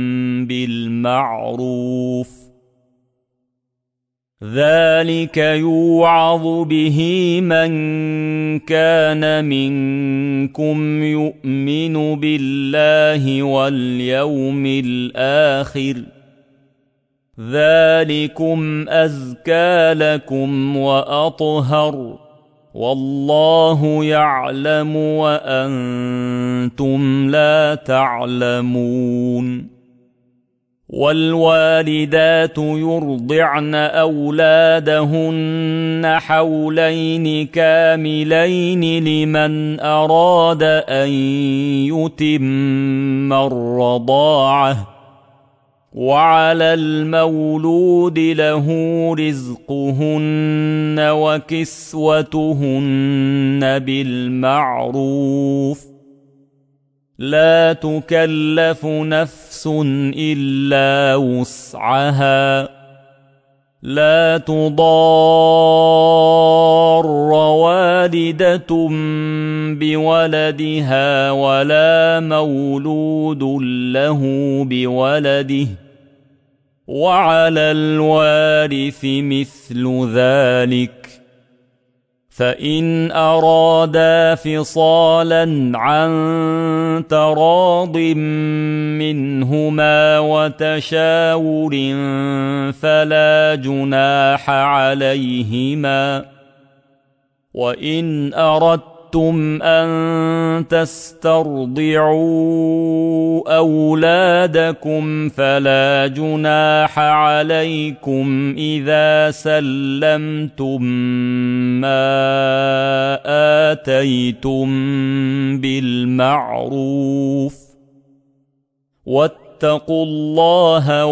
بالمعروف ذلك يوعظ به من كان منكم يؤمن بالله واليوم الآخر ذلكم أزكى لكم وأطهر والله يعلم وأنتم لا تعلمون والوالدات يرضعن أولادهن حولين كاملين لمن أراد أن يتم الرضاعة وعلى المولود له رزقهن وكسوتهن بالمعروف لا تكلف نفس إلا وسعها لا تضار والدة بولدها ولا مولود له بولده وعلى الوارث مثل ذلك فإن أرادا فصالا عن تراض منهما وتشاور فلا جناح عليهما. وإن أردتم أن تسترضعوا أولادكم فلا جناح عليكم إذا سلمتم ما آتيتم بالمعروف. واتقوا الله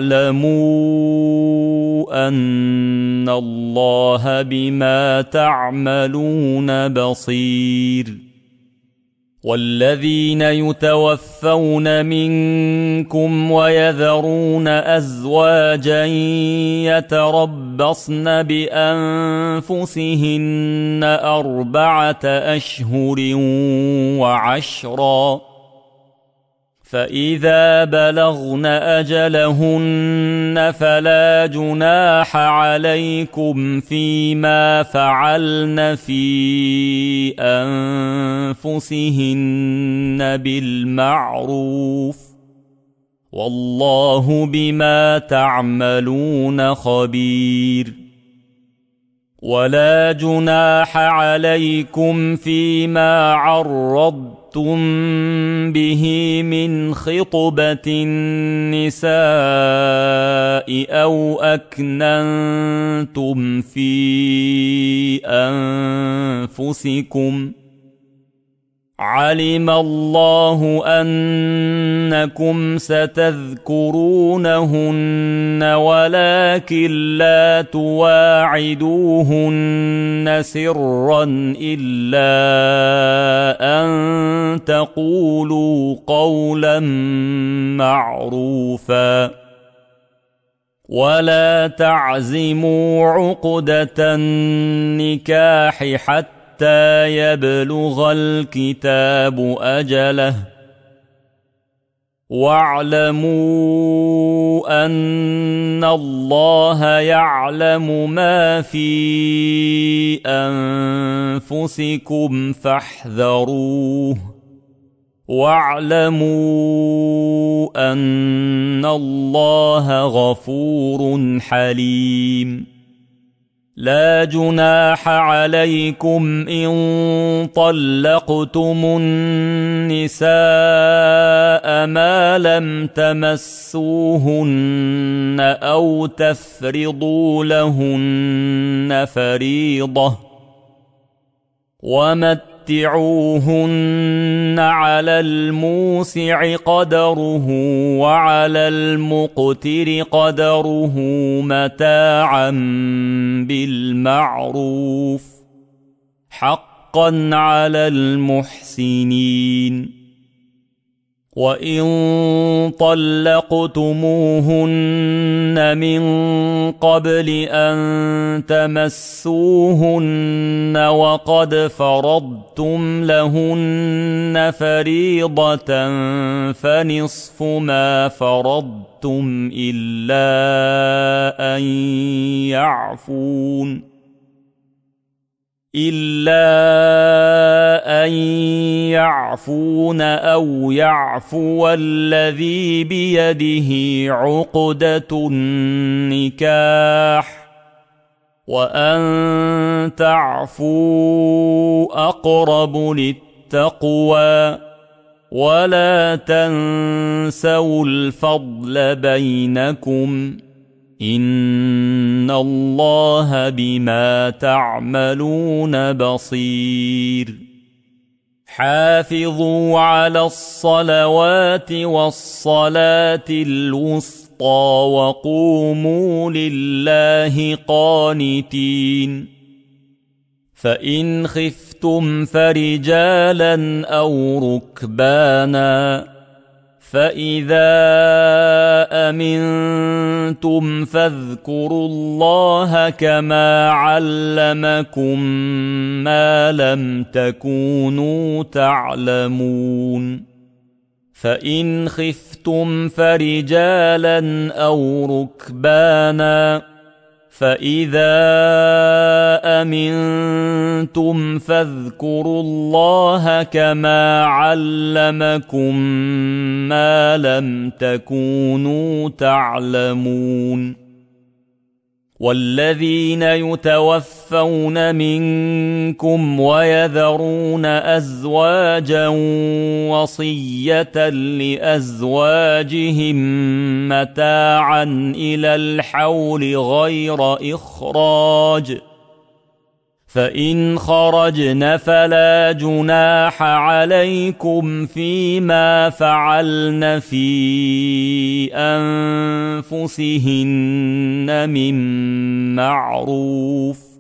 واعلموا أن الله بما تعملون بصير. والذين يتوفون منكم ويذرون أزواجا يتربصن بأنفسهن أربعة أشهر وعشرا، فإذا بلغن أجلهن فلا جناح عليكم فيما فعلن في أنفسهن بالمعروف، والله بما تعملون خبير. ولا جناح عليكم فيما عرضتم به من خطبة النساء أو أكننتم في أنفسكم، علم الله أنكم ستذكرونهن ولكن لا تواعدوهن سرا إلا أن تقولوا قولا معروفا. ولا تعزموا عقدة النكاح حتى حتى يبلغ الكتاب أجله، واعلموا أن الله يعلم ما في أنفسكم فاحذروه، واعلموا أن الله غفور حليم. لا جناح عليكم إن طلقتم النساء ما لم تمسوهن أو تفرضوا لهن فريضة، ومتعوهن على الموسع قدره وعلى المقتر قدره متاعا بالمعروف، حقا على المحسنين. وإن طلقتموهن من قبل أن تمسوهن وقد فرضتم لهن فريضة فنصف ما فرضتم إلا أن يعفون إلا أن يعفون أو يعفو الذي بيده عقدة النكاح، وأن تعفوا أقرب للتقوى، ولا تنسوا الفضل بينكم، إن الله بما تعملون بصير. حافظوا على الصلوات والصلاة الوسطى وقوموا لله قانتين. فإن خفتم فرجالا أو ركبانا، فإذا أمنتم فاذكروا الله كما علمكم ما لم تكونوا تعلمون. فإن خفتم فرجالا أو ركبانا، فإذا أمنتم فاذكروا الله كما علمكم ما لم تكونوا تعلمون والذين يتوفون منكم ويذرون أزواجا وصية لأزواجهم متاعا إلى الحول غير إخراج فإن خرجن فلا جناح عليكم فيما فعلن في أنفسهن من معروف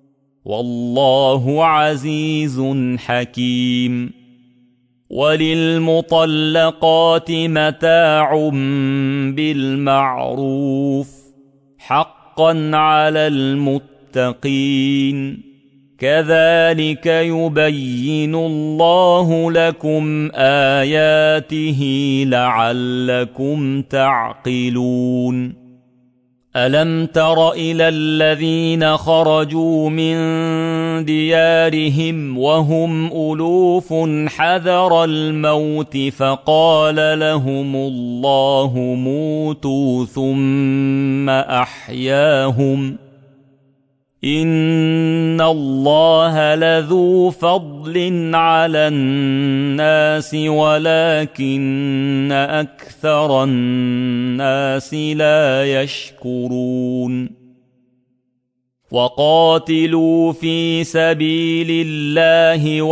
والله عزيز حكيم وللمطلقات متاع بالمعروف حقا على المتقين كذلك يبين الله لكم آياته لعلكم تعقلون ألم تر إلى الذين خرجوا من ديارهم وهم ألوف حذر الموت فقال لهم الله موتوا ثم أحياهم إن الله لذو فضل على الناس ولكن أكثر الناس لا يشكرون وقاتلوا في سبيل الله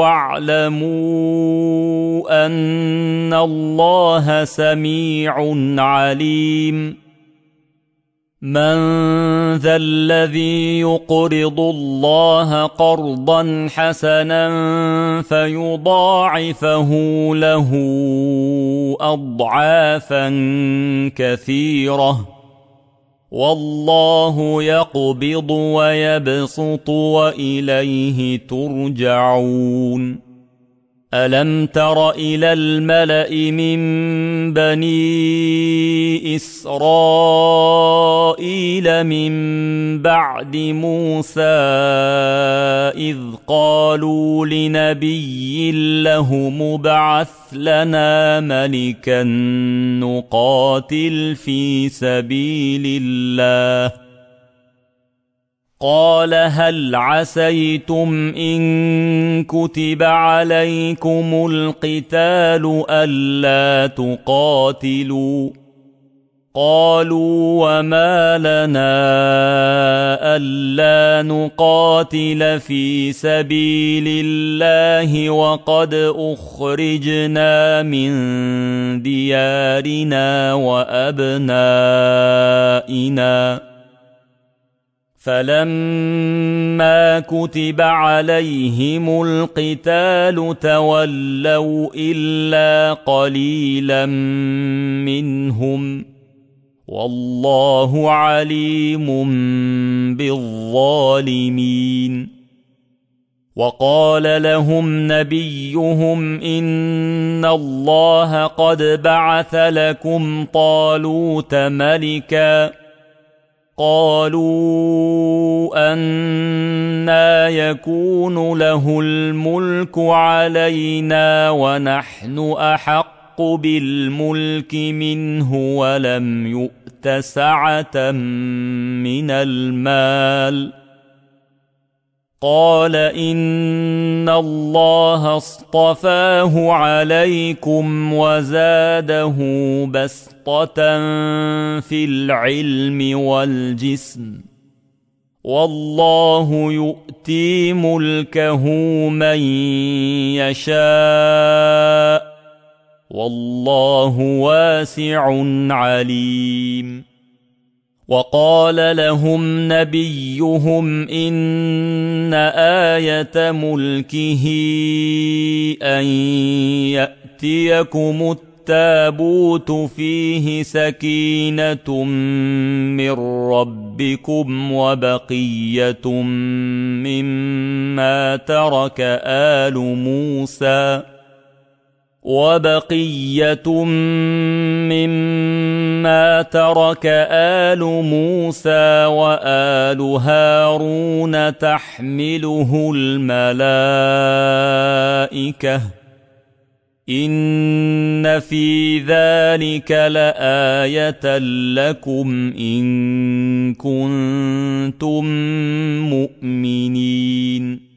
واعلموا أن الله سميع عليم من ذا الذي يقرض الله قرضا حسنا فيضاعفه له أضعافا كثيرة والله يقبض ويبسط وإليه ترجعون ألم تر إلى الملأ من بني إسرائيل من بعد موسى إذ قالوا لنبي له مبعث لنا ملكا نقاتل في سبيل الله قال هل عسيتم إن كتب عليكم القتال ألا تقاتلوا قالوا وما لنا ألا نقاتل في سبيل الله وقد أخرجنا من ديارنا وأبنائنا فلما كتب عليهم القتال تولوا إلا قليلا منهم والله عليم بالظالمين وقال لهم نبيهم إن الله قد بعث لكم طالوت ملكا قالوا أنى يكون له الملك علينا ونحن أحق بالملك منه ولم يؤت سعة من المال قال إن الله اصطفاه عليكم وزاده بسطة في العلم والجسم والله يؤتي ملكه من يشاء والله واسع عليم وقال لهم نبيهم إن آية ملكه أن يأتيكم التابوت فيه سكينة من ربكم وبقية مما ترك آل موسى وبقية مما ترك آل موسى وآل هارون تحمله الملائكة إن في ذلك لآية لكم إن كنتم مؤمنين.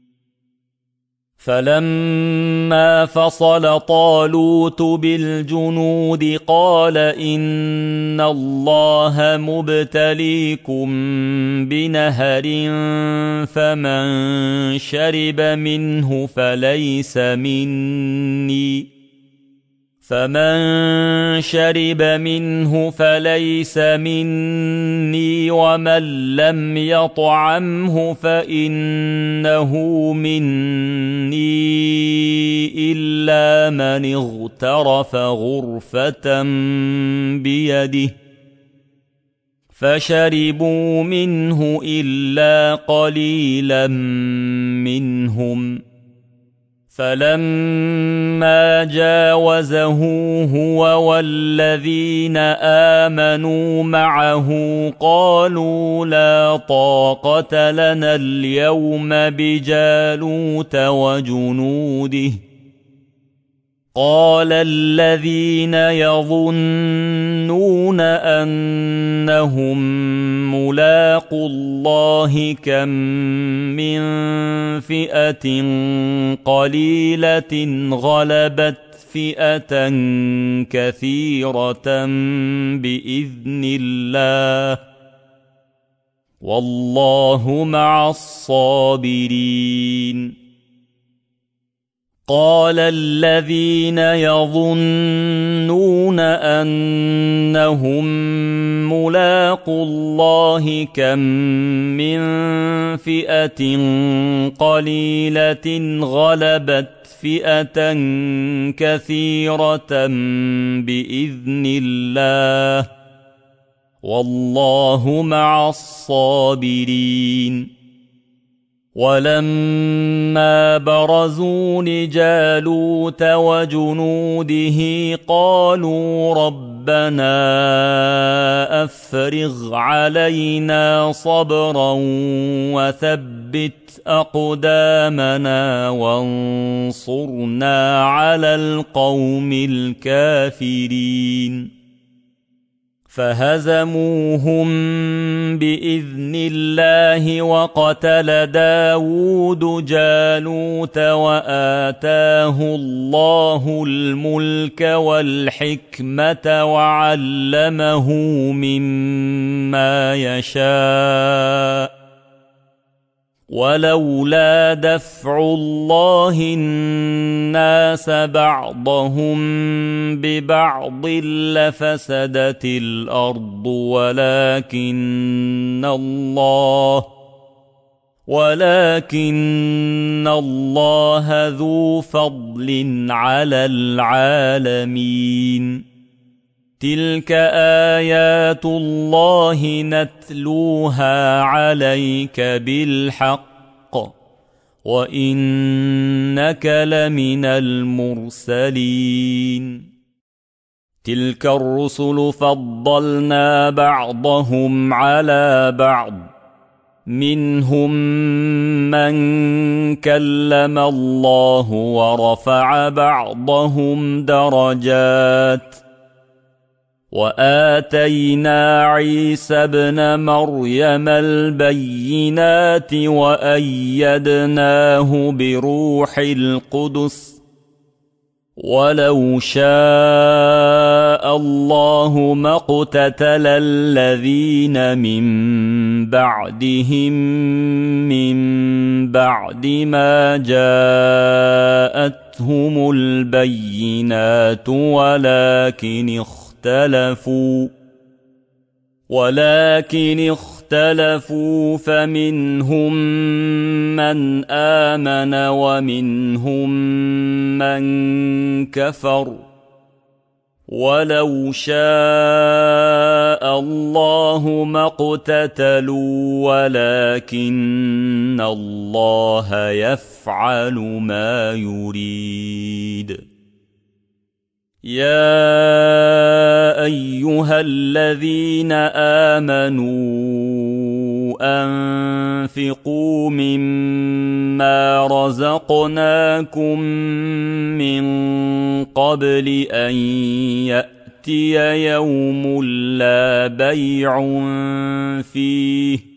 فلما فصل طالوت بالجنود قال إن الله مبتليكم بنهر فمن شرب منه فليس مني فمن شرب منه فليس مني ومن لم يطعمه فإنه مني إلا من اغترف غرفة بيده فشربوا منه إلا قليلا منهم. فلما جاوزه هو والذين آمنوا معه قالوا لا طاقة لنا اليوم بجالوت وجنوده. قال الذين يظنون أنهم ملاقو الله كم من فئة قليلة غلبت فئة كثيرة بإذن الله والله مع الصابرين. قال الذين يظنون أنهم ملاقو الله كم من فئة قليلة غلبت فئة كثيرة بإذن الله والله مع الصابرين. ولما برزوا لجالوت وجنوده قالوا ربنا أفرغ علينا صبرا وثبت أقدامنا وانصرنا على القوم الكافرين. فهزموهم بإذن الله وقتل داود جالوت وآتاه الله الملك والحكمة وعلمه مما يشاء ولولا دفع الله الناس بعضهم ببعض لفسدت الأرض ولكن الله ولكن الله ذو فضل على العالمين. تلك آيات الله نتلوها عليك بالحق وإنك لمن المرسلين. تلك الرسل فضلنا بعضهم على بعض منهم من كلم الله ورفع بعضهم درجات وآتينا عيسى ابن مريم البينات وأيدناه بروح القدس ولو شاء الله ما اقتتل الذين من بعدهم من بعد ما جاءتهم البينات ولكن اختلفوا ولكن اختلفوا فمنهم من آمن ومنهم من كفر ولو شاء الله ما اقتتلوا ولكن الله يفعل ما يريد. يا أيها الذين آمنوا أنفقوا مما رزقناكم من قبل أن يأتي يوم لا بيع فيه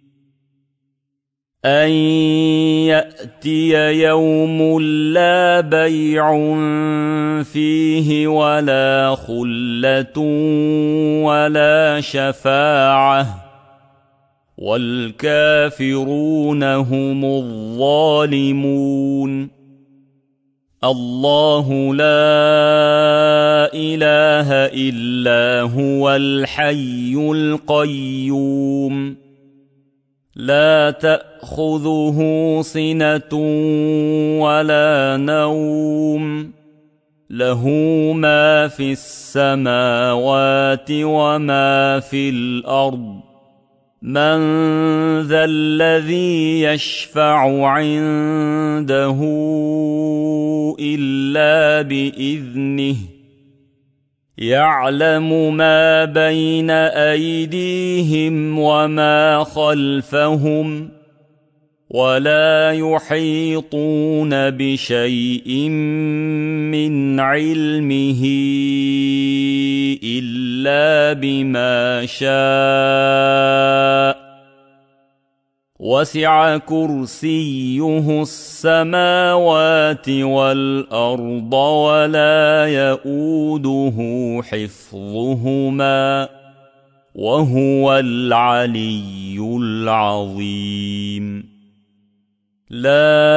أن يأتي يوم لا بيع فيه ولا خلة ولا شفاعة والكافرون هم الظالمون. الله لا إله إلا هو الحي القيوم لا تأخذه سنة ولا نوم له ما في السماوات وما في الأرض من ذا الذي يشفع عنده إلا بإذنه يعلم ما بين أيديهم وما خلفهم ولا يحيطون بشيء من علمه إلا بما شاء وسع كرسيه السماوات والأرض ولا يؤوده حفظهما وهو العلي العظيم. لا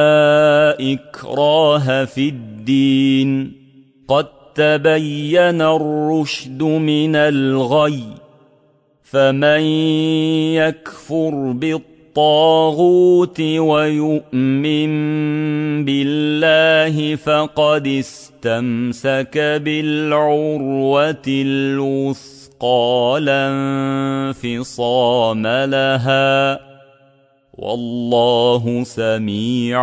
إكراه في الدين قد تبين الرشد من الغي فمن يكفر بالطاغوت ويؤمن بالله فقد استمسك بالعروة الوثقى لا انفصام لها والله سميع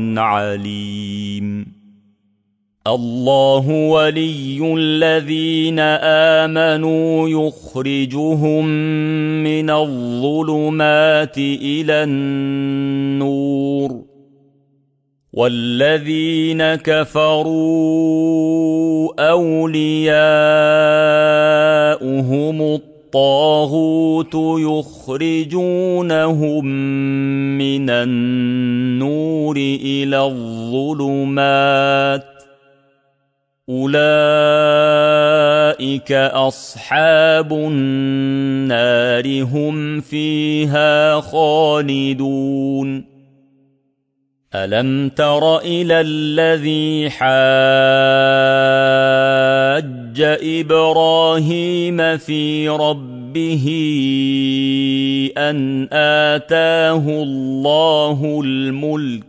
عليم. الله ولي الذين آمنوا يخرجهم من الظلمات إلى النور والذين كفروا أولياؤهم الطاغوت يخرجونهم من النور إلى الظلمات أولئك أصحاب النار هم فيها خالدون. ألم تر إلى الذي حاج إبراهيم في ربه أن آتاه الله الملك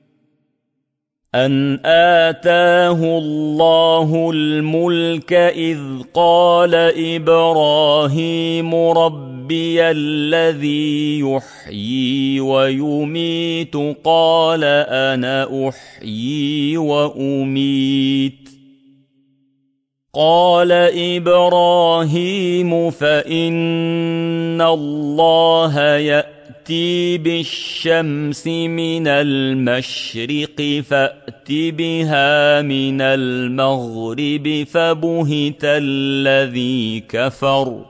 أن آتاه الله الملك إذ قال إبراهيم ربي الذي يحيي ويميت قال أنا أحيي وأميت قال إبراهيم فإن الله يأتي بالشمس من المشرق فأت بها من المغرب فبهت الذي كفر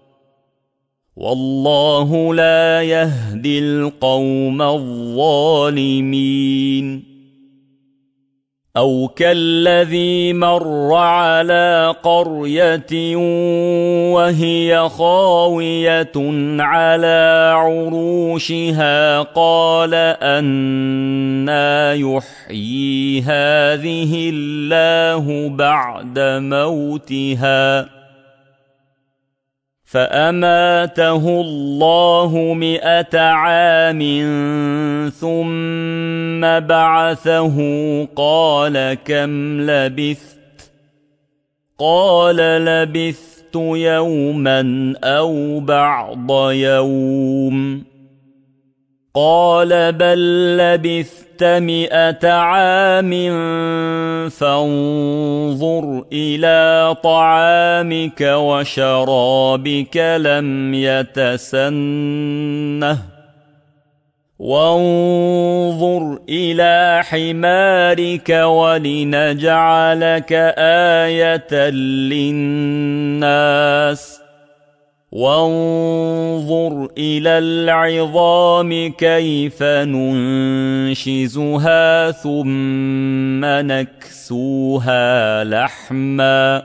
والله لا يهدي القوم الظالمين. أو كالذي مر على قرية وهي خاوية على عروشها قال أنى يحيي هذه الله بعد موتها فأماته الله مئة عام ثم بعثه قال كم لبثت قال لبثت يوما أو بعض يوم قال بل لبثت مئة عام فانظر إلى طعامك وشرابك لم يتسنه وانظر إلى حمارك ولنجعلك آية للناس وانظر إلى العظام كيف ننشزها ثم نكسوها لحما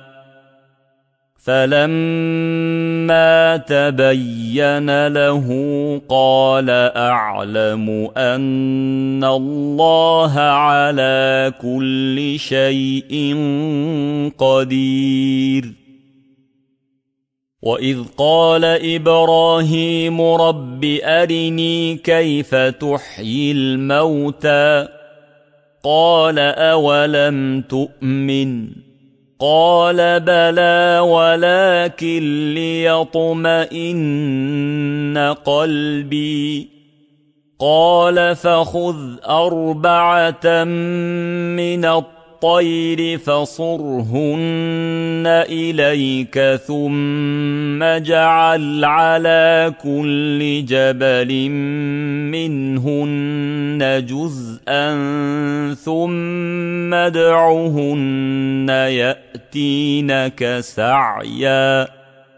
فلما تبين له قال أعلم أن الله على كل شيء قدير وإذ قال إبراهيم رب أرني كيف تحيي الموتى قال أولم تؤمن قال بلى ولكن ليطمئن قلبي قال فخذ أربعة من الطير فصرهن إليك ثم اجعل على كل جبل منهن جزءا ثم ادعهن يأتينك سعيا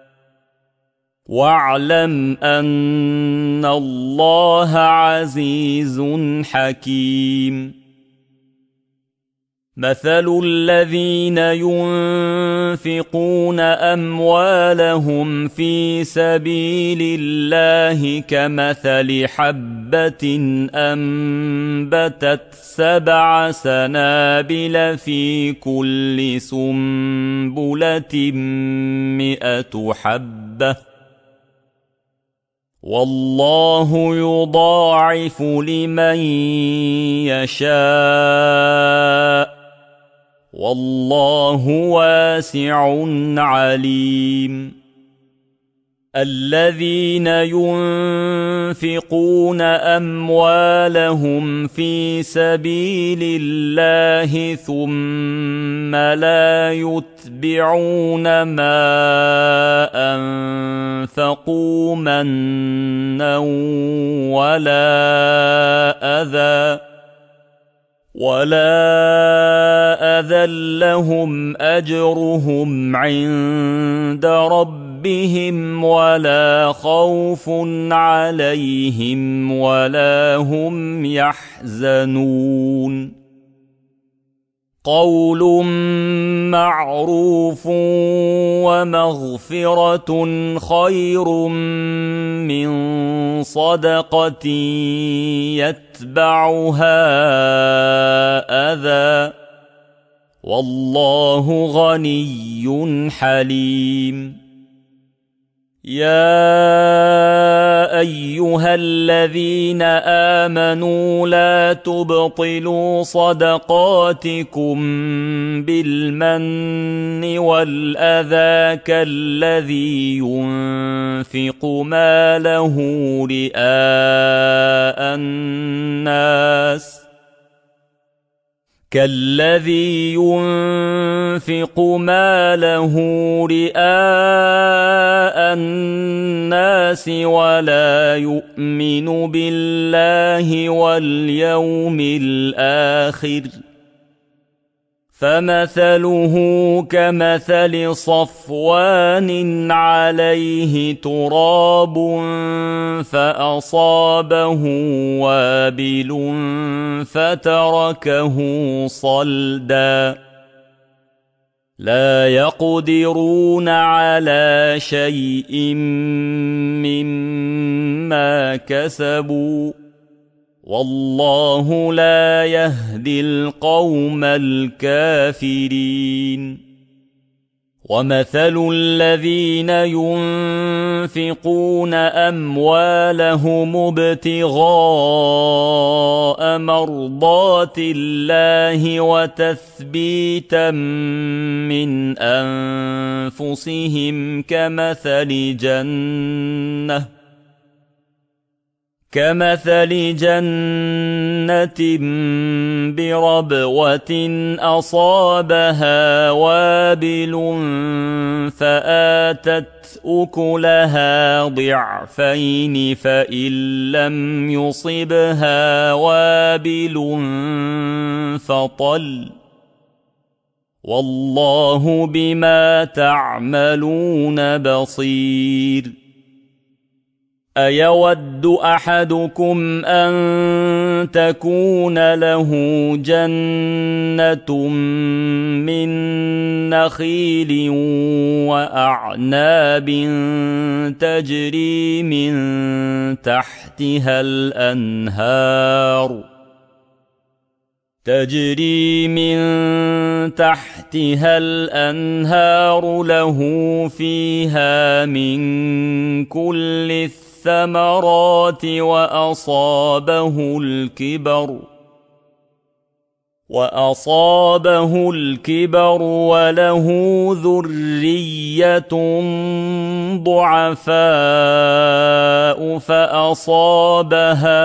واعلم أن الله عزيز حكيم مثل الذين ينفقون أموالهم في سبيل الله كمثل حبة أنبتت سبع سنابل في كل سنبلة مئة حبة والله يضاعف لمن يشاء والله واسع عليم الذين ينفقون أموالهم في سبيل الله ثم لا يتبعون ما أنفقوا منا ولا أذى ولا أذى لهم أجرهم عند ربهم ولا خوف عليهم ولا هم يحزنون قول معروف ومغفرة خير من صدقة يتبعها أذى والله غني حليم يا أيها الذين آمنوا لا تبطلوا صدقاتكم بالمن والأذى كالذي ينفق ماله رئاء الناس كالذي ينفق ماله رئاء الناس ولا يؤمن بالله واليوم الآخر فمثله كمثل صفوان عليه تراب فأصابه وابل فتركه صلدا لا يقدرون على شيء مما كسبوا والله لا يهدي القوم الكافرين ومثل الذين ينفقون أموالهم ابتغاء مرضات الله وتثبيتا من أنفسهم كمثل جنة كمثل جنة بربوة أصابها وابل فآتت أكلها ضعفين فإن لم يصبها وابل فطل والله بما تعملون بصير أيود أحدكم أن تكون له جنة من نخيل وأعناب تجري من تحتها الأنهار تجري من تحتها الأنهار له فيها من كل الثمرات وأصابه الكبر وأصابه الكبر وله ذرية ضعفاء فأصابها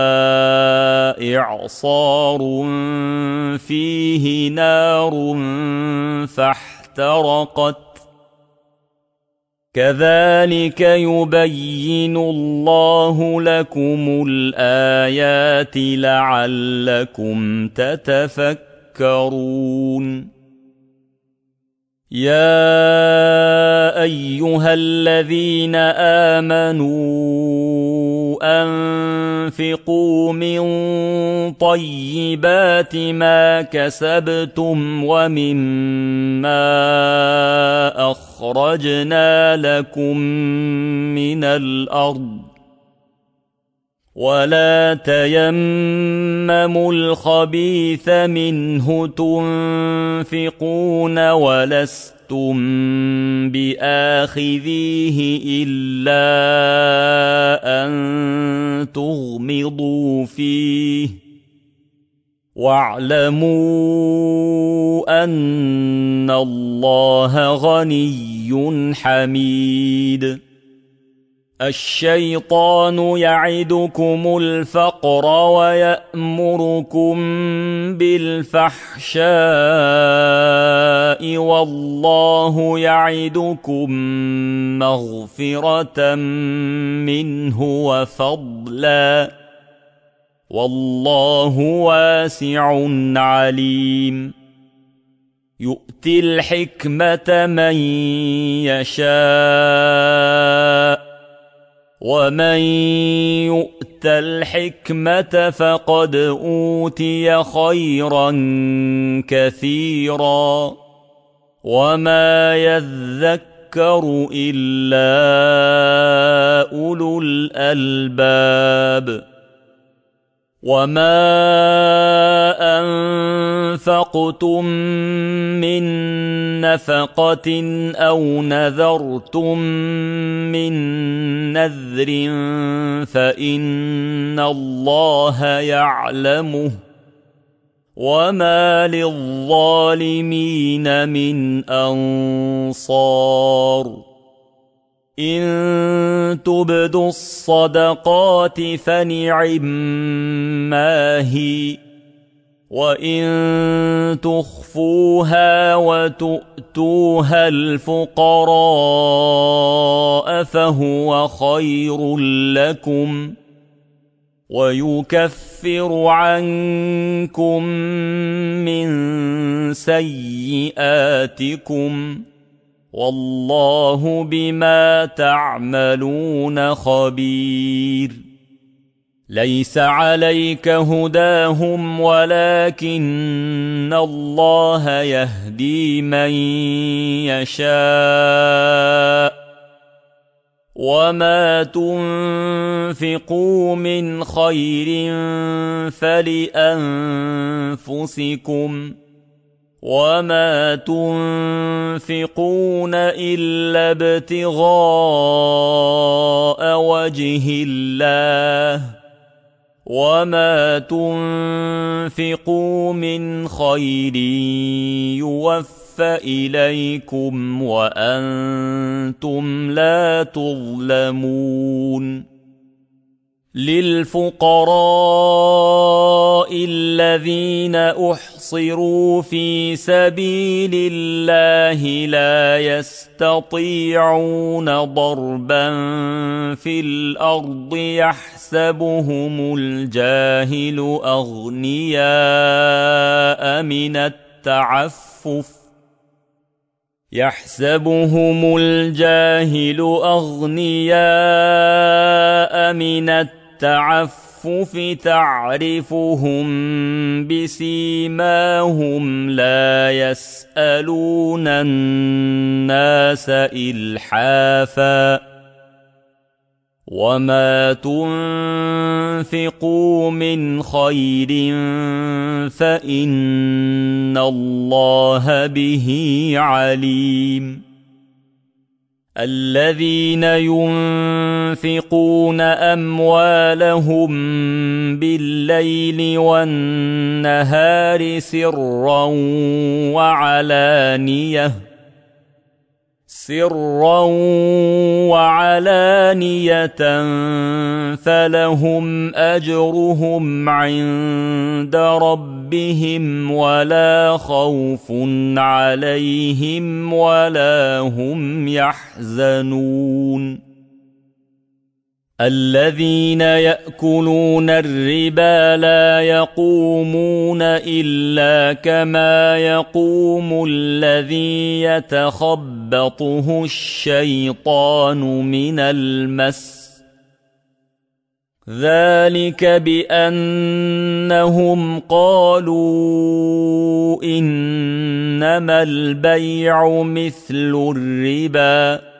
إعصار فيه نار فاحترقت كذلك يبين الله لكم الآيات لعلكم تتفكرون يا أيها الذين آمنوا أنفقوا من طيبات ما كسبتم ومما أخرجنا لكم من الأرض ولا تيمموا الخبيث منه تنفقون ولستم بآخذيه إلا أن تغمضوا فيه واعلموا أن الله غني حميد الشيطان يعدكم الفقر ويأمركم بالفحشاء والله يعدكم مغفرة منه وفضلا والله واسع عليم يؤتي الحكمة من يشاء ومن يؤت الحكمة فقد أوتي خيرا كثيرا وما يذكر إلا أولو الألباب وما أنفقتم من نفقة أو نذرتم من نذر فإن الله يعلمه وما للظالمين من أنصار إن تبدوا الصدقات فنعما هي وإن تخفوها وتؤتوها الفقراء فهو خير لكم ويكفر عنكم من سيئاتكم والله بما تعملون خبير ليس عليك هداهم ولكن الله يهدي من يشاء وما تنفقوا من خير فلأنفسكم وما تنفقون إلا ابتغاء وجه الله وما تنفقوا من خير يوفى إليكم وأنتم لا تظلمون للفقراء الذين أحصروا في سبيل الله لا يستطيعون ضربا في الأرض يحسبهم الجاهل أغنياء من التعفف يحسبهم الجاهل أغنياء من التعفف تعرفهم بسيماهم لا يسألون الناس إلحافا وما تنفقوا من خير فإن الله به عليم الذين ينفقون أموالهم بالليل والنهار سرا وعلانية سرا وعلانية فلهم أجرهم عند ربهم ولا خوف عليهم ولا هم يحزنون الذين يأكلون الربا لا يقومون إلا كما يقوم الذي يتخبطه الشيطان من المس ذلك بأنهم قالوا إنما البيع مثل الربا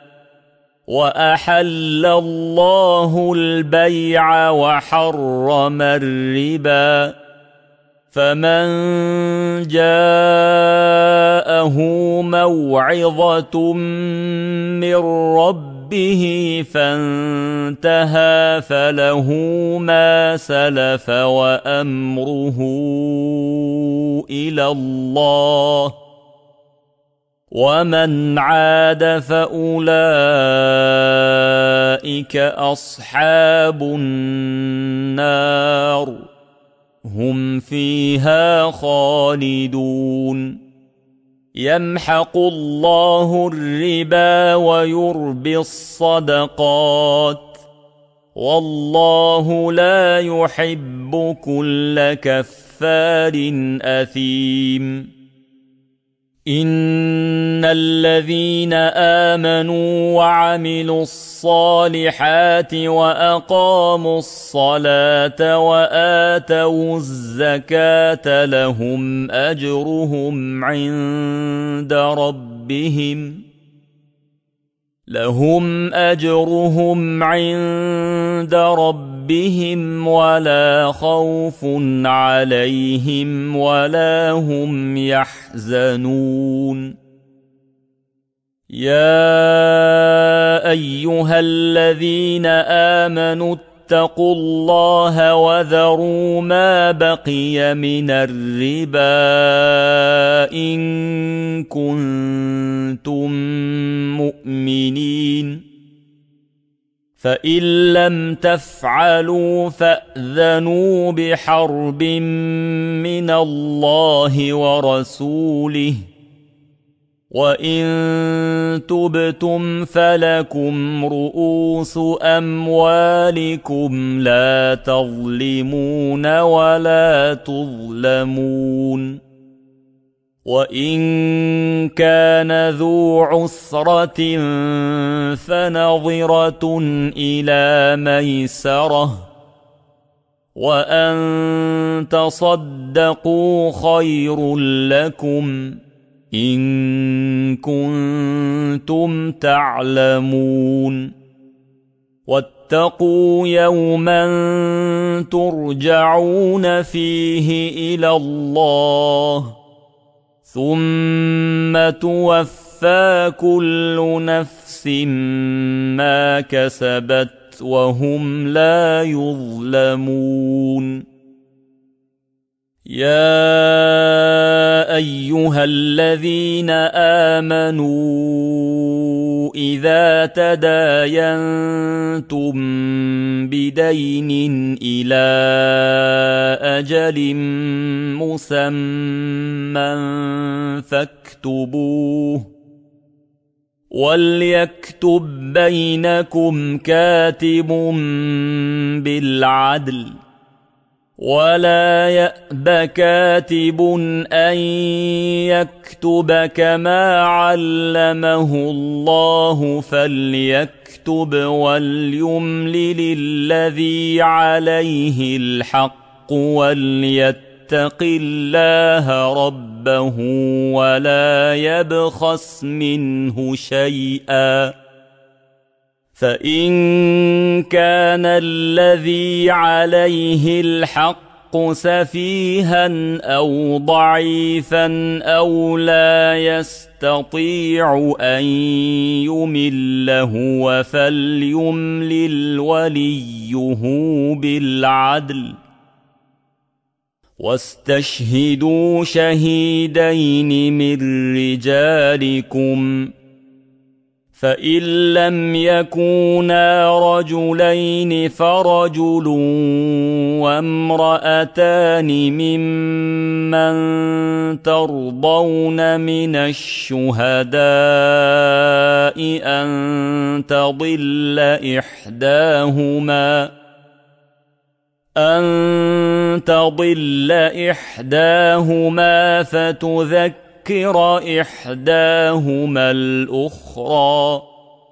وأحل الله البيع وحرم الربا فمن جاءه موعظة من ربه فانتهى فله ما سلف وأمره إلى الله ومن عاد فأولئك أصحاب النار هم فيها خالدون يمحق الله الربا ويربي الصدقات والله لا يحب كل كفار أثيم إن الذين آمنوا وعملوا الصالحات وأقاموا الصلاة وآتوا الزكاة لهم أجرهم عند ربهم لهم أجرهم عند ربهم ولا خوف عليهم ولا هم يحزنون يا أيها الذين آمنوا اتقوا الله وذروا ما بقي من الربا إن كنتم مؤمنين فإن لم تفعلوا فأذنوا بحرب من الله ورسوله وإن تبتم فلكم رؤوس أموالكم لا تظلمون ولا تظلمون وإن كان ذو عسرة فنظرة إلى ميسرة وأن تصدقوا خير لكم إن كنتم تعلمون واتقوا يوما ترجعون فيه إلى الله ثم توفى كل نفس ما كسبت وهم لا يظلمون يا أيها الذين آمنوا إذا تداينتم بدين إلى أجل مسمى فاكتبوه وليكتب بينكم كاتب بالعدل ولا يأب كاتب أن يكتب كما علمه الله فليكتب وليملل الذي عليه الحق وليتق الله ربه ولا يبخس منه شيئا فإن كان الذي عليه الحق سفيها أو ضعيفا أو لا يستطيع أن يمل هو فليملل وليه بالعدل واستشهدوا شهيدين من رجالكم فإن لم يكونا رجلين فرجل وامرأتان ممن ترضون من الشهداء أن تضل إحداهما أن تضل إحداهما فتذكر إحداهما الأخرى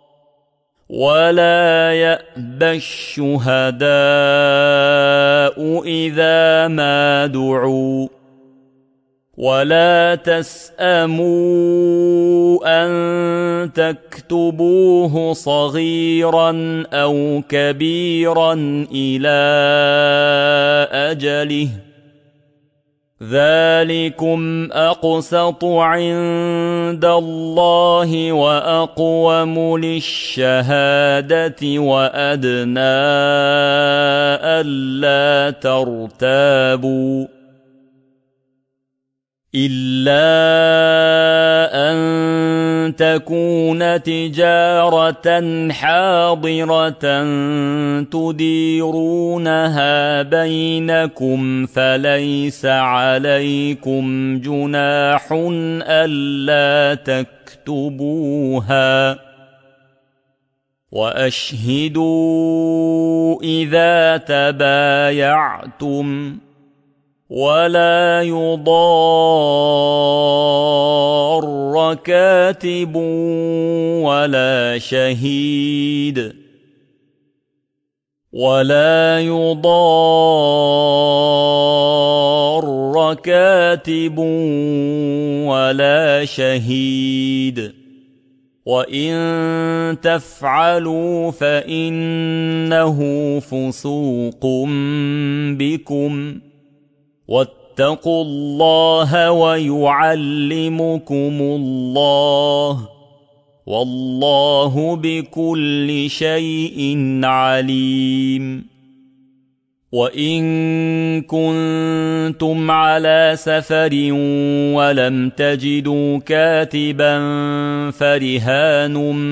ولا يأبى الشهداء إذا ما دعوا ولا تسأموا أن تكتبوه صغيرا أو كبيرا إلى أجله ذلكم أقسط عند الله وأقوم للشهادة وأدنى ألا ترتابوا إلا أن تكون تجارة حاضرة تديرونها بينكم فليس عليكم جناح ألا تكتبوها وأشهدوا إذا تبايعتم ولا يضار كاتب ولا شهيد ولا يضار كاتب ولا شهيد وإن تفعلوا فإنه فسوق بكم واتقوا الله ويعلمكم الله والله بكل شيء عليم وإن كنتم على سفر ولم تجدوا كاتبا فرهان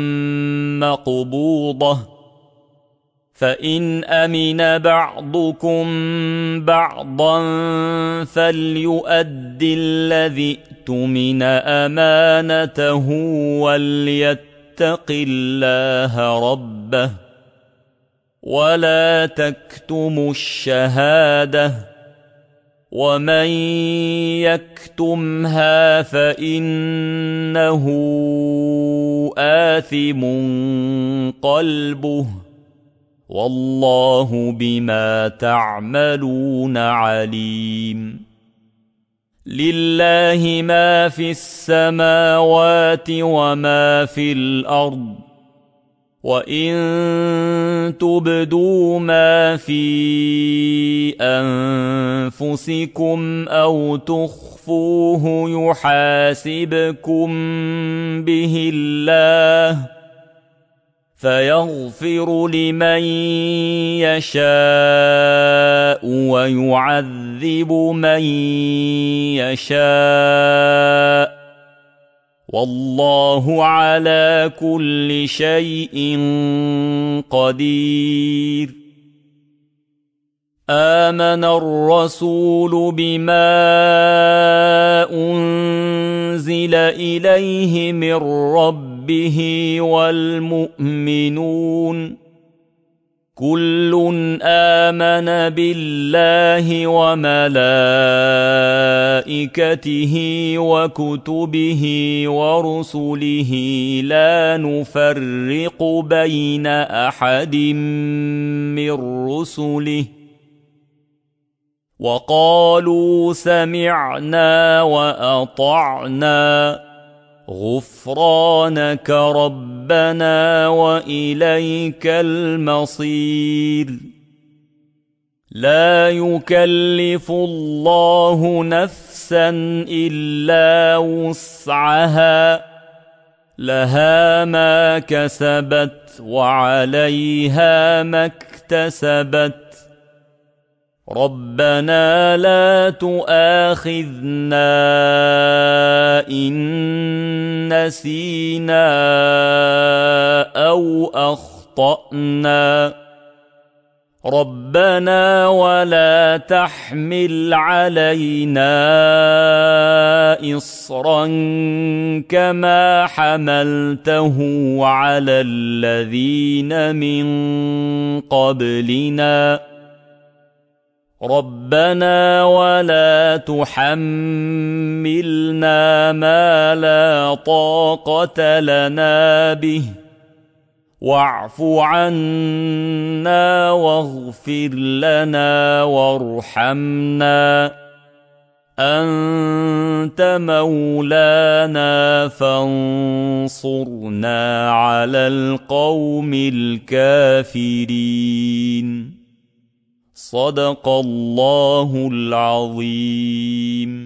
مقبوضة فإن أمن بعضكم بعضا فليؤد الذي اؤتمن أمانته وليتق الله ربه ولا تكتموا الشهادة ومن يكتمها فإنه آثم قلبه والله بما تعملون عليم لله ما في السماوات وما في الأرض وإن تبدوا ما في أنفسكم أو تخفوه يحاسبكم به الله فيغفر لمن يشاء ويعذب من يشاء والله على كل شيء قدير. آمن الرسول بما أنزل إليه من ربه والمؤمنون كل آمن بالله وملائكته وكتبه ورسله لا نفرق بين أحد من رسله وقالوا سمعنا وأطعنا غفرانك ربنا وإليك المصير. لا يكلف الله نفسا إلا وسعها لها ما كسبت وعليها ما اكتسبت ربنا لا تؤاخذنا إن نسينا أو أخطأنا ربنا ولا تحمل علينا إصرا كما حملته على الذين من قبلنا ربنا ولا تحملنا ما لا طاقة لنا به واعف عنا واغفر لنا وارحمنا أنت مولانا فانصرنا على القوم الكافرين. صدق الله العظيم.